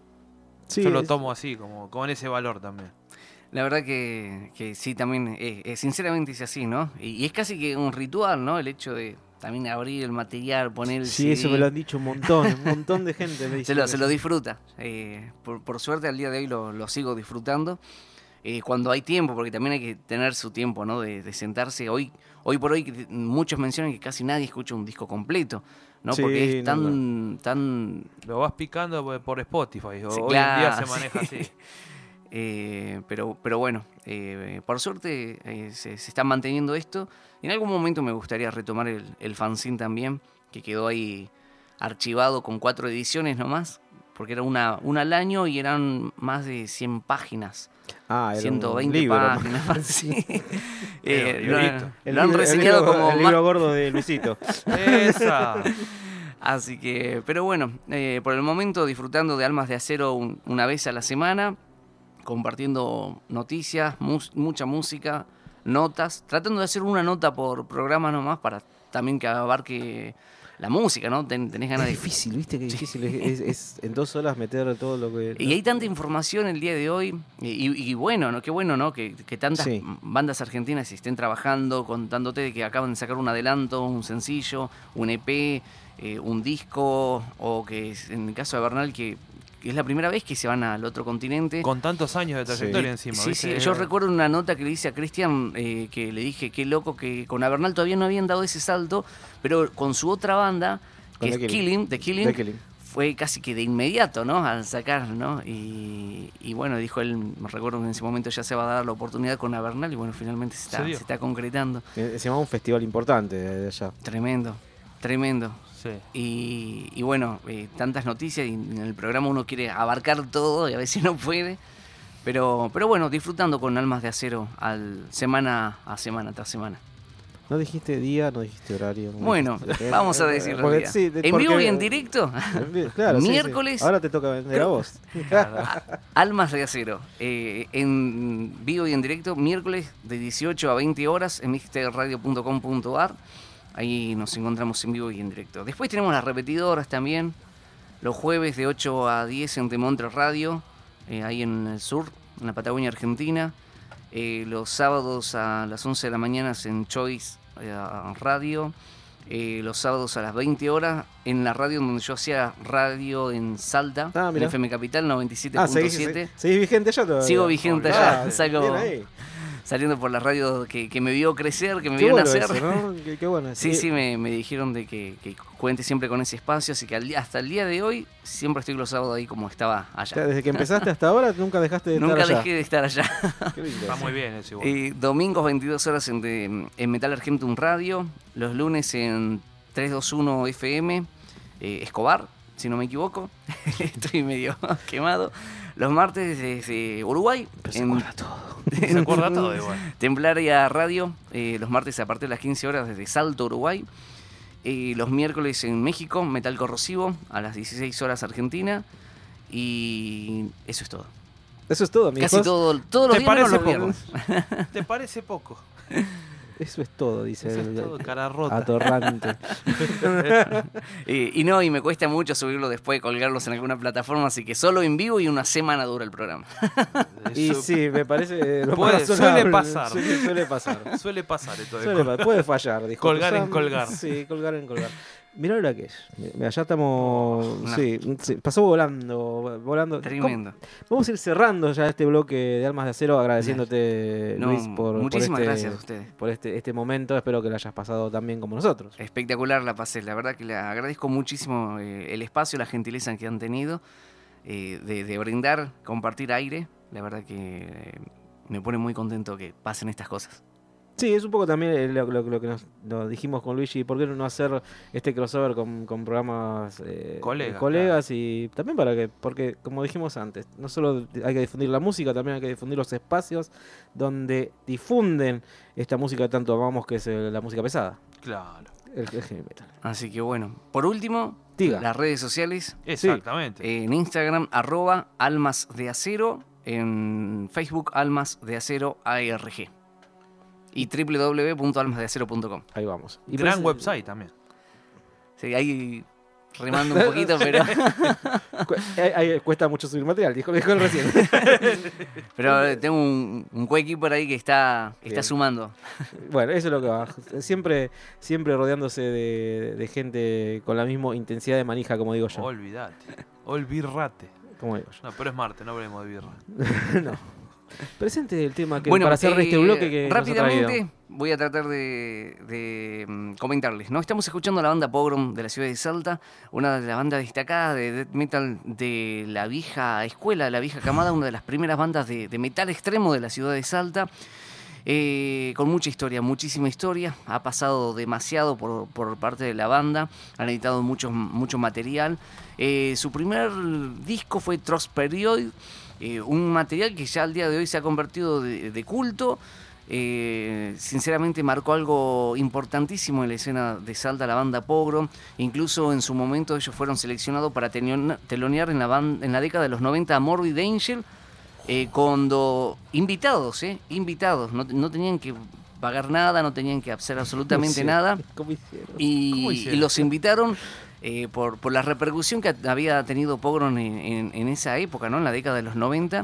Sí, yo lo es- tomo así, como con ese valor también. La verdad que, que sí, también, eh, eh, sinceramente es así, ¿no? Y, y es casi que un ritual, ¿no? El hecho de también abrir el material, poner el Sí, C D. eso me lo han dicho un montón. Un montón de gente me dice. Se lo, se lo disfruta. Eh, por, por suerte al día de hoy lo, lo sigo disfrutando. Eh, cuando hay tiempo, porque también hay que tener su tiempo, ¿no? De, de sentarse. Hoy hoy por hoy que muchos mencionan que casi nadie escucha un disco completo, ¿no? Sí, Porque es no, tan... tan Lo vas picando por- por Spotify. o- Sí, hoy en día claro, se maneja sí. así. Eh, pero, pero bueno, eh, por suerte eh, se, se está manteniendo esto. En algún momento me gustaría retomar el, el fanzine también, que quedó ahí archivado con cuatro ediciones nomás, porque era una, una al año y eran más de cien páginas. Ah, era ciento un veinte libro, ¿no? páginas. Sí. Era Eh, un lo, librito. El lo han libro- el reseñado libro- como el más- libro gordo de Luisito. Esa. Así que, pero bueno, eh, por el momento disfrutando de Almas de Acero un- una vez a la semana, compartiendo noticias, mus- mucha música, notas, tratando de hacer una nota por programa nomás para también que abarque la música, ¿no? Ten- tenés ganas Es de... difícil, ¿viste? Que difícil es, es- es en dos horas meter todo lo que. Y hay tanta información el día de hoy, y, y- y bueno, ¿no? Qué bueno, ¿no? Que, que tantas Sí. bandas argentinas estén trabajando, contándote de que acaban de sacar un adelanto, un sencillo, un E P, eh, un disco, o que es- en el caso de Bernal, que, que es la primera vez que se van al otro continente. Con tantos años de trayectoria encima. Sí, ¿viste? sí, yo recuerdo una nota que le hice a Cristian, eh, que le dije, qué loco que con Avernal todavía no habían dado ese salto, pero con su otra banda, que Con es The Killing, Killing. The Killing, The Killing. fue casi que de inmediato, ¿no? Al sacar, ¿no? Y, y bueno, dijo él, me recuerdo que en ese momento ya se va a dar la oportunidad con Avernal y bueno, finalmente se Se está, dio. se está concretando. Eh, Se llama un festival importante de allá. Tremendo, tremendo. Sí. Y, y bueno, eh, tantas noticias y en el programa uno quiere abarcar todo y a veces no puede. Pero, pero bueno, disfrutando con Almas de Acero al, semana a semana tras semana. No dijiste día, no dijiste horario. No bueno, dijiste... vamos a decirlo. Porque, sí, ¿En porque... vivo y en directo? Claro, miércoles. Sí, sí. Ahora te toca vender a vos. Almas de Acero. Eh, en vivo y en directo, miércoles de dieciocho a veinte horas en mixtape radio punto com punto a r. Ahí nos encontramos en vivo y en directo. Después tenemos las repetidoras también. Los jueves de ocho a diez en Demontre Radio, eh, ahí en el sur, en la Patagonia Argentina. Eh, los sábados a las once de la mañana en Choice eh, Radio. Eh, los sábados a las veinte horas en la radio donde yo hacía radio en Salta, ah, en F M Capital noventa y siete punto siete. Ah, ¿seguís vigente allá todavía? Sigo vigente ah, allá. Salgo saliendo por la radio que, que me vio crecer, que me vio bueno nacer. Eso, ¿no? qué, qué bueno eso. Sí, sí, me, me dijeron de que, que cuente siempre con ese espacio, así que al, hasta el día de hoy siempre estoy los sábados ahí como estaba allá. O sea, desde que empezaste hasta ahora nunca dejaste de estar nunca allá. Nunca dejé de estar allá. Qué lindo, está muy bien eso igual. Eh, domingos veintidós horas en, de, en Metal Argentum Radio, los lunes en trescientos veintiuno F M, eh, Escobar, si no me equivoco. Estoy medio quemado. Los martes desde Uruguay. Pero se acuerda todo. Se acuerda todo igual. Templaria Radio, eh, los martes a partir de las quince horas desde Salto, Uruguay. Eh, los miércoles en México, Metal Corrosivo, a las dieciséis horas Argentina. Y eso es todo. Eso es todo, amigos. Casi todo, todos los ¿Te días. Parece los poco? viernes. ¿Te parece poco? Eso es todo, dice Eso el, es todo, cara rota. Atorrante. y, y no, y me cuesta mucho subirlo después, colgarlos en alguna plataforma, así que solo en vivo y una semana dura el programa. Y sí, me parece lo puede, más razonable. Suele pasar. Suele, suele pasar. Suele pasar esto de suele pa- Puede fallar, dijo. Colgar Sam. en colgar. Sí, colgar en colgar. Mirá la hora que es. Mira, ya estamos. No. Sí, sí, pasó volando. volando. Tremendo. ¿Cómo? Vamos a ir cerrando ya este bloque de Almas de Acero, agradeciéndote, No, Luis, por, muchísimas por este, gracias a ustedes. por este, este momento. Espero que lo hayas pasado tan bien como nosotros. Espectacular la pasé, la verdad que le agradezco muchísimo eh, el espacio, la gentileza que han tenido eh, de, de brindar, compartir aire. La verdad que eh, me pone muy contento que pasen estas cosas. Sí, es un poco también lo, lo, lo que nos lo dijimos con Luigi, ¿por qué no hacer este crossover con, con programas eh, Colegas, colegas claro. Y también para que, porque como dijimos antes, no solo hay que difundir la música, también hay que difundir los espacios donde difunden esta música que tanto amamos, que es el, la música pesada. Claro. El, el heavy metal. Así que bueno, por último, Diga. Las redes sociales. Exactamente. Sí. En Instagram, arroba Almas de Acero, en Facebook, Almas de Acero A R G. Y doble u doble u doble u punto almas de acero punto com. Ahí vamos. Y gran website también. Sí, ahí remando un poquito, pero... ahí, ahí cuesta mucho subir material, dijo, dijo el recién. Pero tengo un, un coequiper ahí que está, que está sumando. Bueno, eso es lo que va. Siempre, siempre rodeándose de, de gente con la misma intensidad de manija, como digo yo. Olvídate. Olvirrate. Como digo yo. No, pero es Marte, no hablemos de birra. No. Presente el tema que bueno, para cerrar eh, este bloque que rápidamente voy a tratar de, de um, comentarles, ¿no? Estamos escuchando a la banda Pogrom de la ciudad de Salta, una de las bandas destacadas de death metal de la vieja escuela, de la vieja camada, una de las primeras bandas de, de metal extremo de la ciudad de Salta. Eh, con mucha historia, muchísima historia, ha pasado demasiado por, por parte de la banda, han editado mucho, mucho material. Eh, su primer disco fue Trust Period, eh, un material que ya al día de hoy se ha convertido de, de culto. Eh, sinceramente marcó algo importantísimo en la escena de Salta, la banda Pogrom. Incluso en su momento ellos fueron seleccionados para telonear en la, banda, en la década de los noventa a Morbid Angel. Eh, cuando invitados, eh, invitados, no, no tenían que pagar nada, no tenían que hacer absolutamente no sé. nada. ¿Cómo hicieron? Y, ¿Cómo hicieron? y los invitaron eh, por, por la repercusión que había tenido Pogrom en, en, en esa época, ¿no? En la década de los noventa.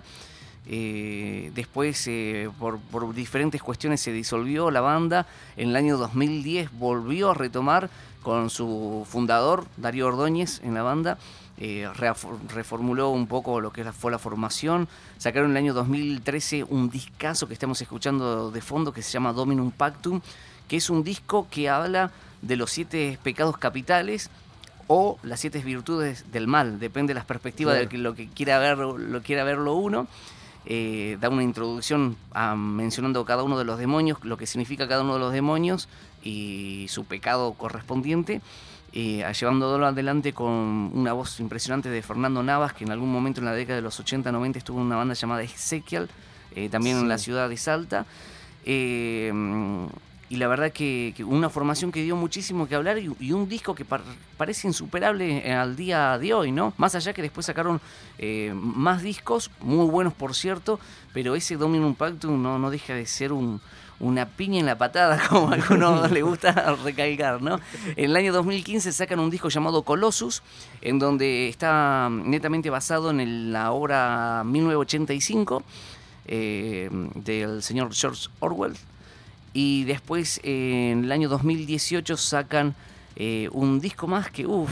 Eh, después, eh, por, por diferentes cuestiones, se disolvió la banda. En el año dos mil diez volvió a retomar con su fundador, Darío Ordóñez, en la banda. Eh, reformuló un poco lo que fue la formación. Sacaron en el año dos mil trece un discazo que estamos escuchando de fondo que se llama Dominum Pactum, que es un disco que habla de los siete pecados capitales o las siete virtudes del mal, depende de las perspectivas claro. de que, lo que quiera ver, lo quiera verlo uno. Eh, da una introducción a, mencionando cada uno de los demonios, lo que significa cada uno de los demonios y su pecado correspondiente. eh, llevándolo adelante con una voz impresionante de Fernando Navas, que en algún momento en la década de los ochenta noventa estuvo en una banda llamada Ezequiel, eh, también sí. en la ciudad de Salta. Eh, y la verdad que, que una formación que dio muchísimo que hablar y, y un disco que par, parece insuperable al día de hoy, ¿no? Más allá que después sacaron eh, más discos, muy buenos por cierto, pero ese Dominum Pactum no, no deja de ser un, una piña en la patada, como a algunos le gusta recalcar, ¿no? En el año dos mil quince sacan un disco llamado Colossus, en donde está netamente basado en el, la obra mil novecientos ochenta y cinco eh, del señor George Orwell. Y después, eh, en el año dos mil dieciocho, sacan eh, un disco más que, uff,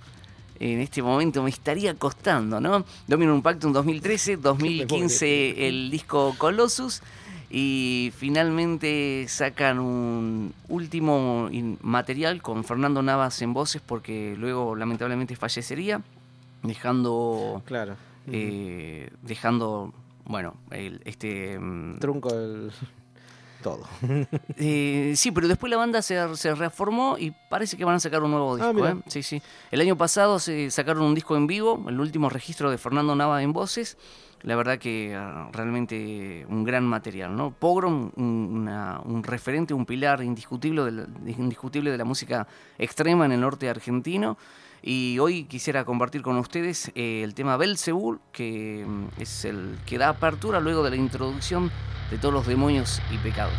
en este momento me estaría costando, ¿no? Dominum Pactum dos mil trece, dos mil quince el disco Colossus, y finalmente sacan un último material con Fernando Navas en voces, porque luego lamentablemente fallecería, dejando... Claro. Eh, dejando, bueno, el, este... Trunco el... todo. eh, sí, pero después la banda se, se reformó y parece que van a sacar un nuevo disco. Ah, ¿eh? Sí, sí. El año pasado se sacaron un disco en vivo, el último registro de Fernando Nava en voces. La verdad que uh, realmente un gran material, ¿no? Pogrom, un, una, un referente, un pilar indiscutible de, la, indiscutible de la música extrema en el norte argentino. Y hoy quisiera compartir con ustedes eh, el tema Belzebul, que um, es el que da apertura luego de la introducción de todos los demonios y pecados.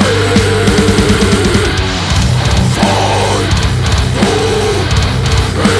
Soy tu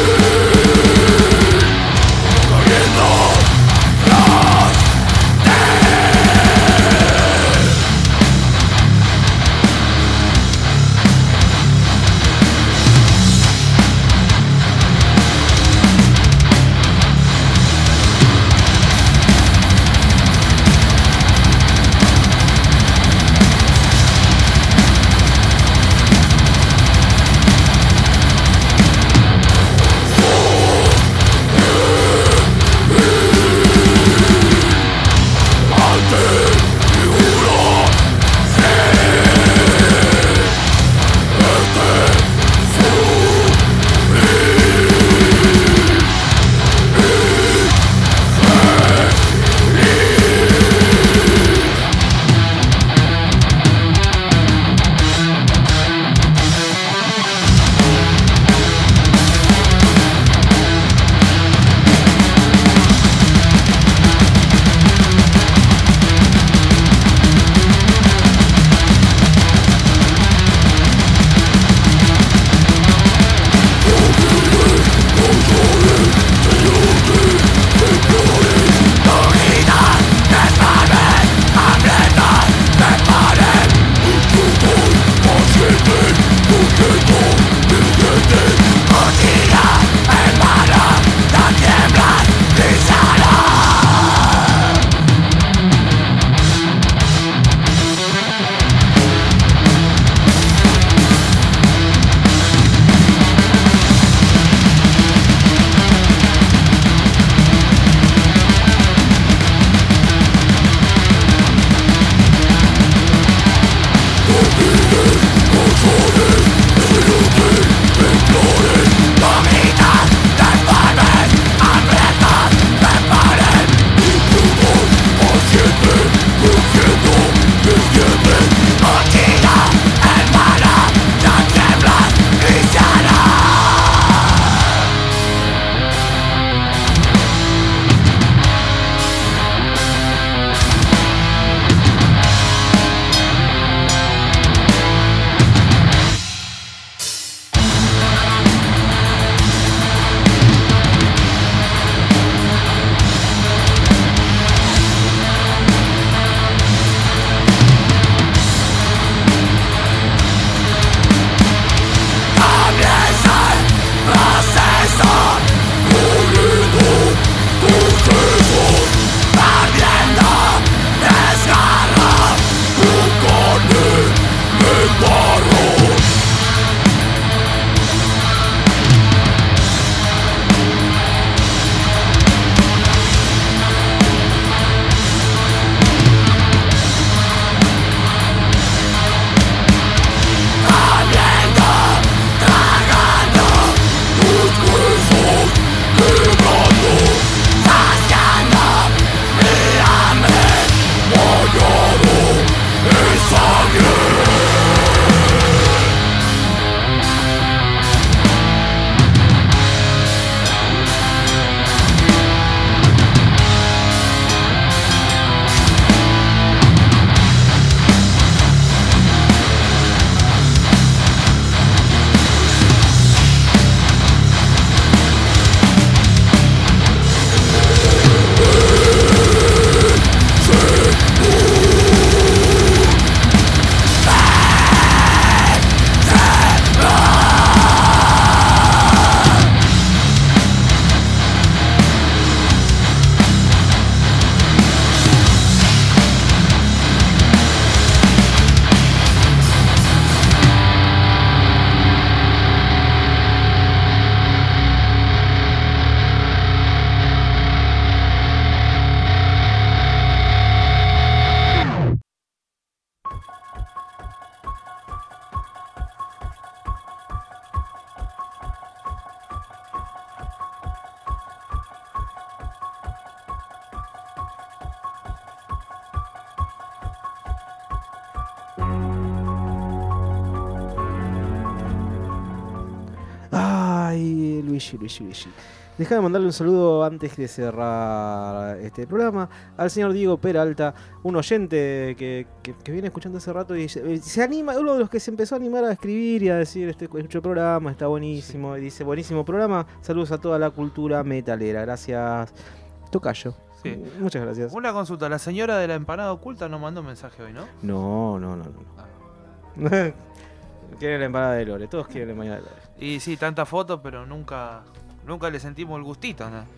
Luigi, Luigi, Luigi. Dejá de mandarle un saludo antes de cerrar este programa al señor Diego Peralta, un oyente que, que, que viene escuchando hace rato y se, se anima, uno de los que se empezó a animar a escribir y a decir, este escucho el programa, está buenísimo, sí. Y dice, buenísimo programa, saludos a toda la cultura metalera, gracias Tocayo. Sí. Muchas gracias. Una consulta, la señora de la empanada oculta no mandó mensaje hoy, ¿no? No, no, no, no. Ah. Quieren la empanada de Lore, todos quieren la empanada de Lore. Y sí, tantas fotos, pero nunca... Nunca le sentimos el gustito, ¿no?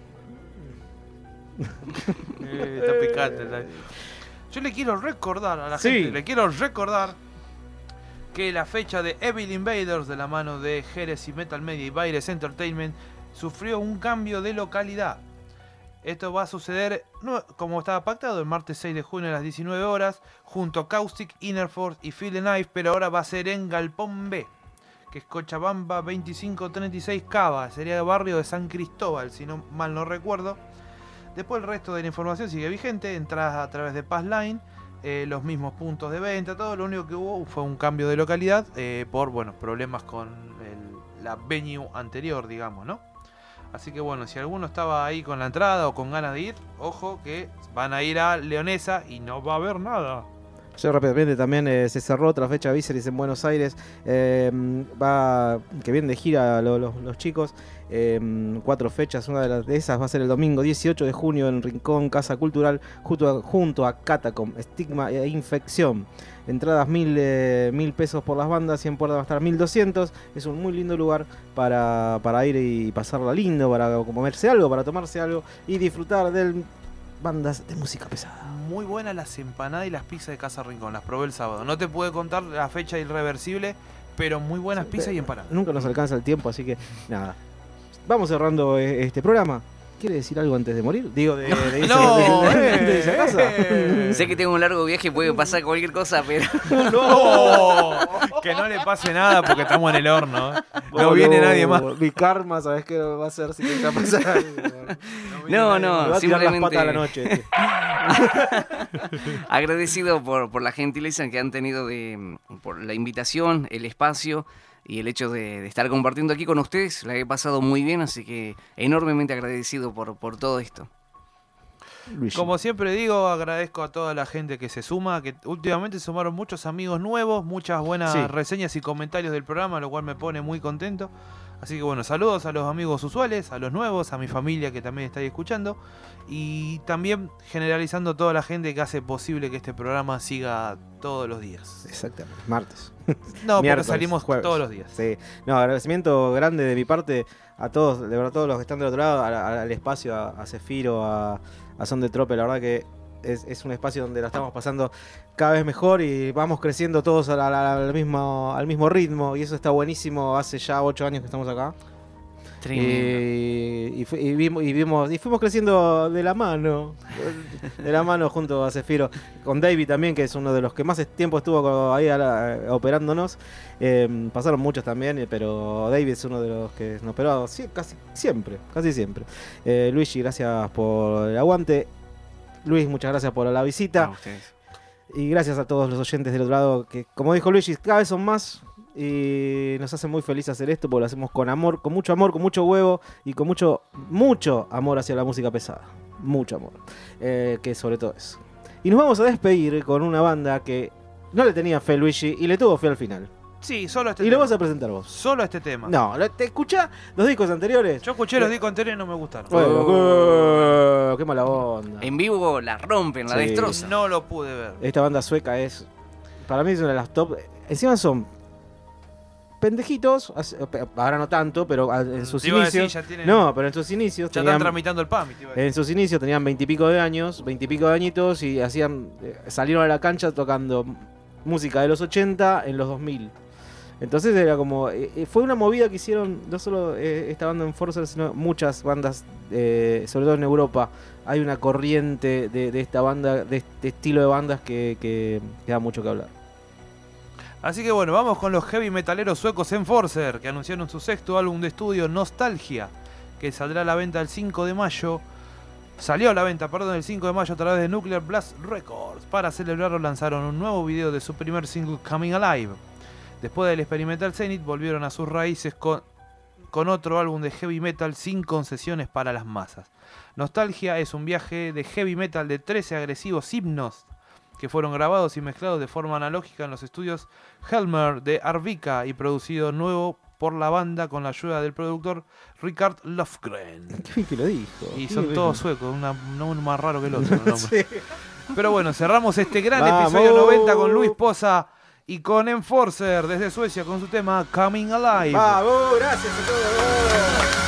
eh, está picante. Está... Yo le quiero recordar a la sí. gente, le quiero recordar que la fecha de Evil Invaders de la mano de Heresy Metal Media y Baires Entertainment sufrió un cambio de localidad. Esto va a suceder, no, como estaba pactado, el martes seis de junio a las diecinueve horas, junto a Caustic, Inner Force y Feel the Knife, pero ahora va a ser en Galpón B, que es Cochabamba veinticinco treinta y seis Cava, sería el barrio de San Cristóbal, si no mal no recuerdo. Después el resto de la información sigue vigente, entras a través de Passline, eh, los mismos puntos de venta, todo. Lo único que hubo fue un cambio de localidad eh, por bueno problemas con el, la venue anterior, digamos, ¿no? Así que bueno, si alguno estaba ahí con la entrada o con ganas de ir, ojo que van a ir a Leonesa y no va a haber nada. Yo rápidamente también eh, se cerró otra fecha Viseris en Buenos Aires, eh, va que vienen de gira lo, lo, los chicos, eh, cuatro fechas, una de, las, de esas va a ser el domingo dieciocho de junio en Rincón Casa Cultural junto a, junto a Catacomb, Estigma e Infección. Entradas mil, eh, mil pesos por las bandas, cien puertas va a estar mil doscientos, es un muy lindo lugar para, para ir y pasarla lindo, para comerse algo, para tomarse algo y disfrutar de bandas de música pesada. Muy buenas las empanadas y las pizzas de Casa Rincón, las probé el sábado. No te puedo contar la fecha irreversible, pero muy buenas sí, pizzas y empanadas. Nunca nos alcanza el tiempo, así que nada. Vamos cerrando este programa. ¿Quiere decir algo antes de morir? Digo, de, de irse no, de, de, de, eh, de irse a casa. Eh. Sé que tengo un largo viaje, puede pasar cualquier cosa, pero... ¡No! Que no le pase nada porque estamos en el horno. No, no viene nadie más. Mi karma, ¿sabes qué va a hacer si te está pasando algo? No, no, me va a tirar simplemente... las patas a la noche. Agradecido por, por la gentileza que han tenido de por la invitación, el espacio y el hecho de, de estar compartiendo aquí con ustedes. La he pasado muy bien, así que enormemente agradecido por, por todo esto. Como siempre digo, agradezco a toda la gente que se suma, que últimamente sumaron muchos amigos nuevos, muchas buenas sí. reseñas y comentarios del programa, lo cual me pone muy contento. Así que bueno, saludos a los amigos usuales, a los nuevos, a mi familia que también está ahí escuchando, y también generalizando a toda la gente que hace posible que este programa siga todos los días. Exactamente, martes. No, porque salimos jueves. Todos los días. Sí. No, agradecimiento grande de mi parte a todos, de verdad, todos los que están del otro lado, a, a, al espacio, a, a Cefiro, a, a Son de Trope, la verdad que es, es un espacio donde la estamos pasando cada vez mejor y vamos creciendo todos al, al, al, mismo, al mismo ritmo, y eso está buenísimo. Hace ya ocho años que estamos acá. Y, y, y, vimos, y, vimos, y fuimos creciendo de la mano, de la mano junto a Cefiro, con David también, que es uno de los que más tiempo estuvo ahí a la, operándonos. Eh, pasaron muchos también, pero David es uno de los que nos operó sí, casi siempre, casi siempre. Eh, Luigi, gracias por el aguante. Luis, muchas gracias por la visita. A ustedes. Y gracias a todos los oyentes del otro lado, que como dijo Luigi, cada vez son más. Y nos hace muy feliz hacer esto porque lo hacemos con amor, con mucho amor, con mucho huevo y con mucho, mucho amor hacia la música pesada. Mucho amor. Eh, que sobre todo eso. Y nos vamos a despedir con una banda que no le tenía fe Luigi y le tuvo fe al final. Sí, solo este y tema. lo vas a presentar vos. Solo este tema. No, ¿te escuchás los discos anteriores? Yo escuché los discos anteriores y no me gustaron. Bueno, oh. qué, qué mala onda. En vivo la rompen, la sí. destrozan. No lo pude ver. Esta banda sueca es, para mí es una de las top. Encima son pendejitos, ahora no tanto, pero en sus te iba inicios. A decir, ya tienen, no, pero en sus inicios. Ya tenían, están tramitando el P A M I. En sus inicios tenían veintipico de años, veintipico de añitos y hacían, salieron a la cancha tocando música de los ochenta en los dos mil. Entonces era como, eh, fue una movida que hicieron no solo eh, esta banda en Enforcer, sino muchas bandas, eh, sobre todo en Europa. Hay una corriente de, de esta banda, de este estilo de bandas que, que, que da mucho que hablar. Así que bueno, vamos con los heavy metaleros suecos Enforcer, que anunciaron su sexto álbum de estudio, Nostalgia, que saldrá a la venta el cinco de mayo. Salió a la venta, perdón, el cinco de mayo a través de Nuclear Blast Records. Para celebrarlo lanzaron un nuevo video de su primer single, Coming Alive. Después del experimental Zenith, volvieron a sus raíces con... con otro álbum de heavy metal sin concesiones para las masas. Nostalgia es un viaje de heavy metal de trece agresivos himnos que fueron grabados y mezclados de forma analógica en los estudios Helmer de Arvika y producido nuevo por la banda con la ayuda del productor Richard Lofgren. Qué bien que lo dijo. Y Qué son bien. todos suecos, una, uno más raro que el otro. ¿No? Sí. Pero bueno, cerramos este gran ¡Vamos! episodio noventa con Luis Poza y con Enforcer desde Suecia con su tema Coming Alive. ¡Vamos! Gracias a todos.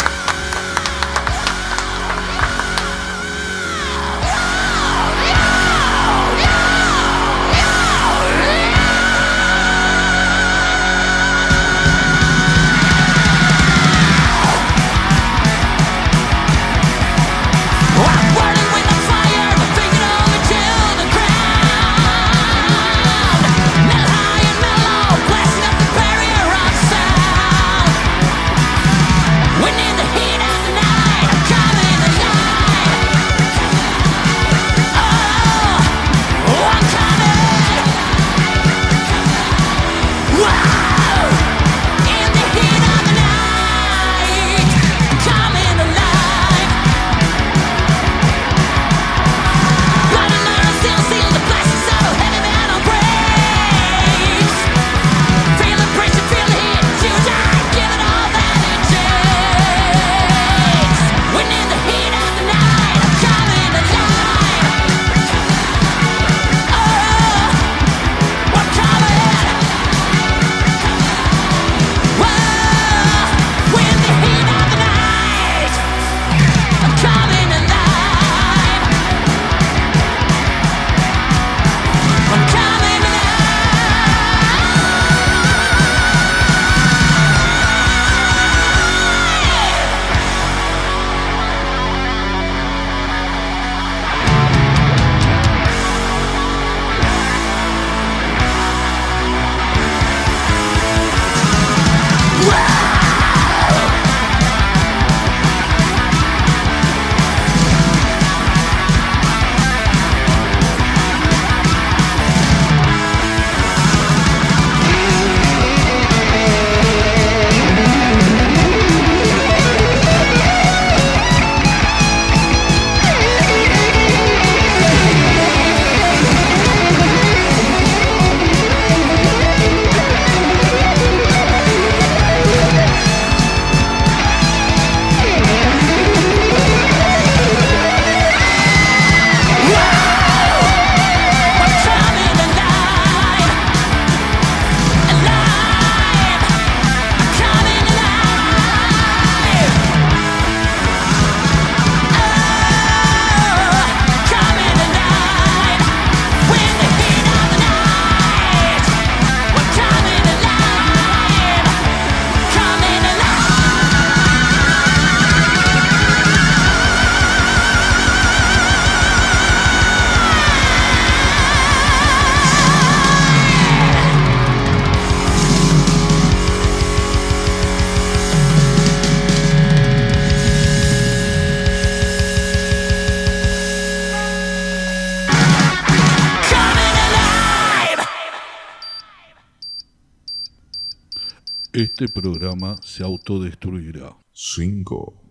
Este programa se autodestruirá. cinco,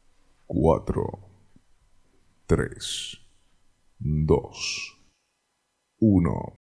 cuatro, tres, dos, uno.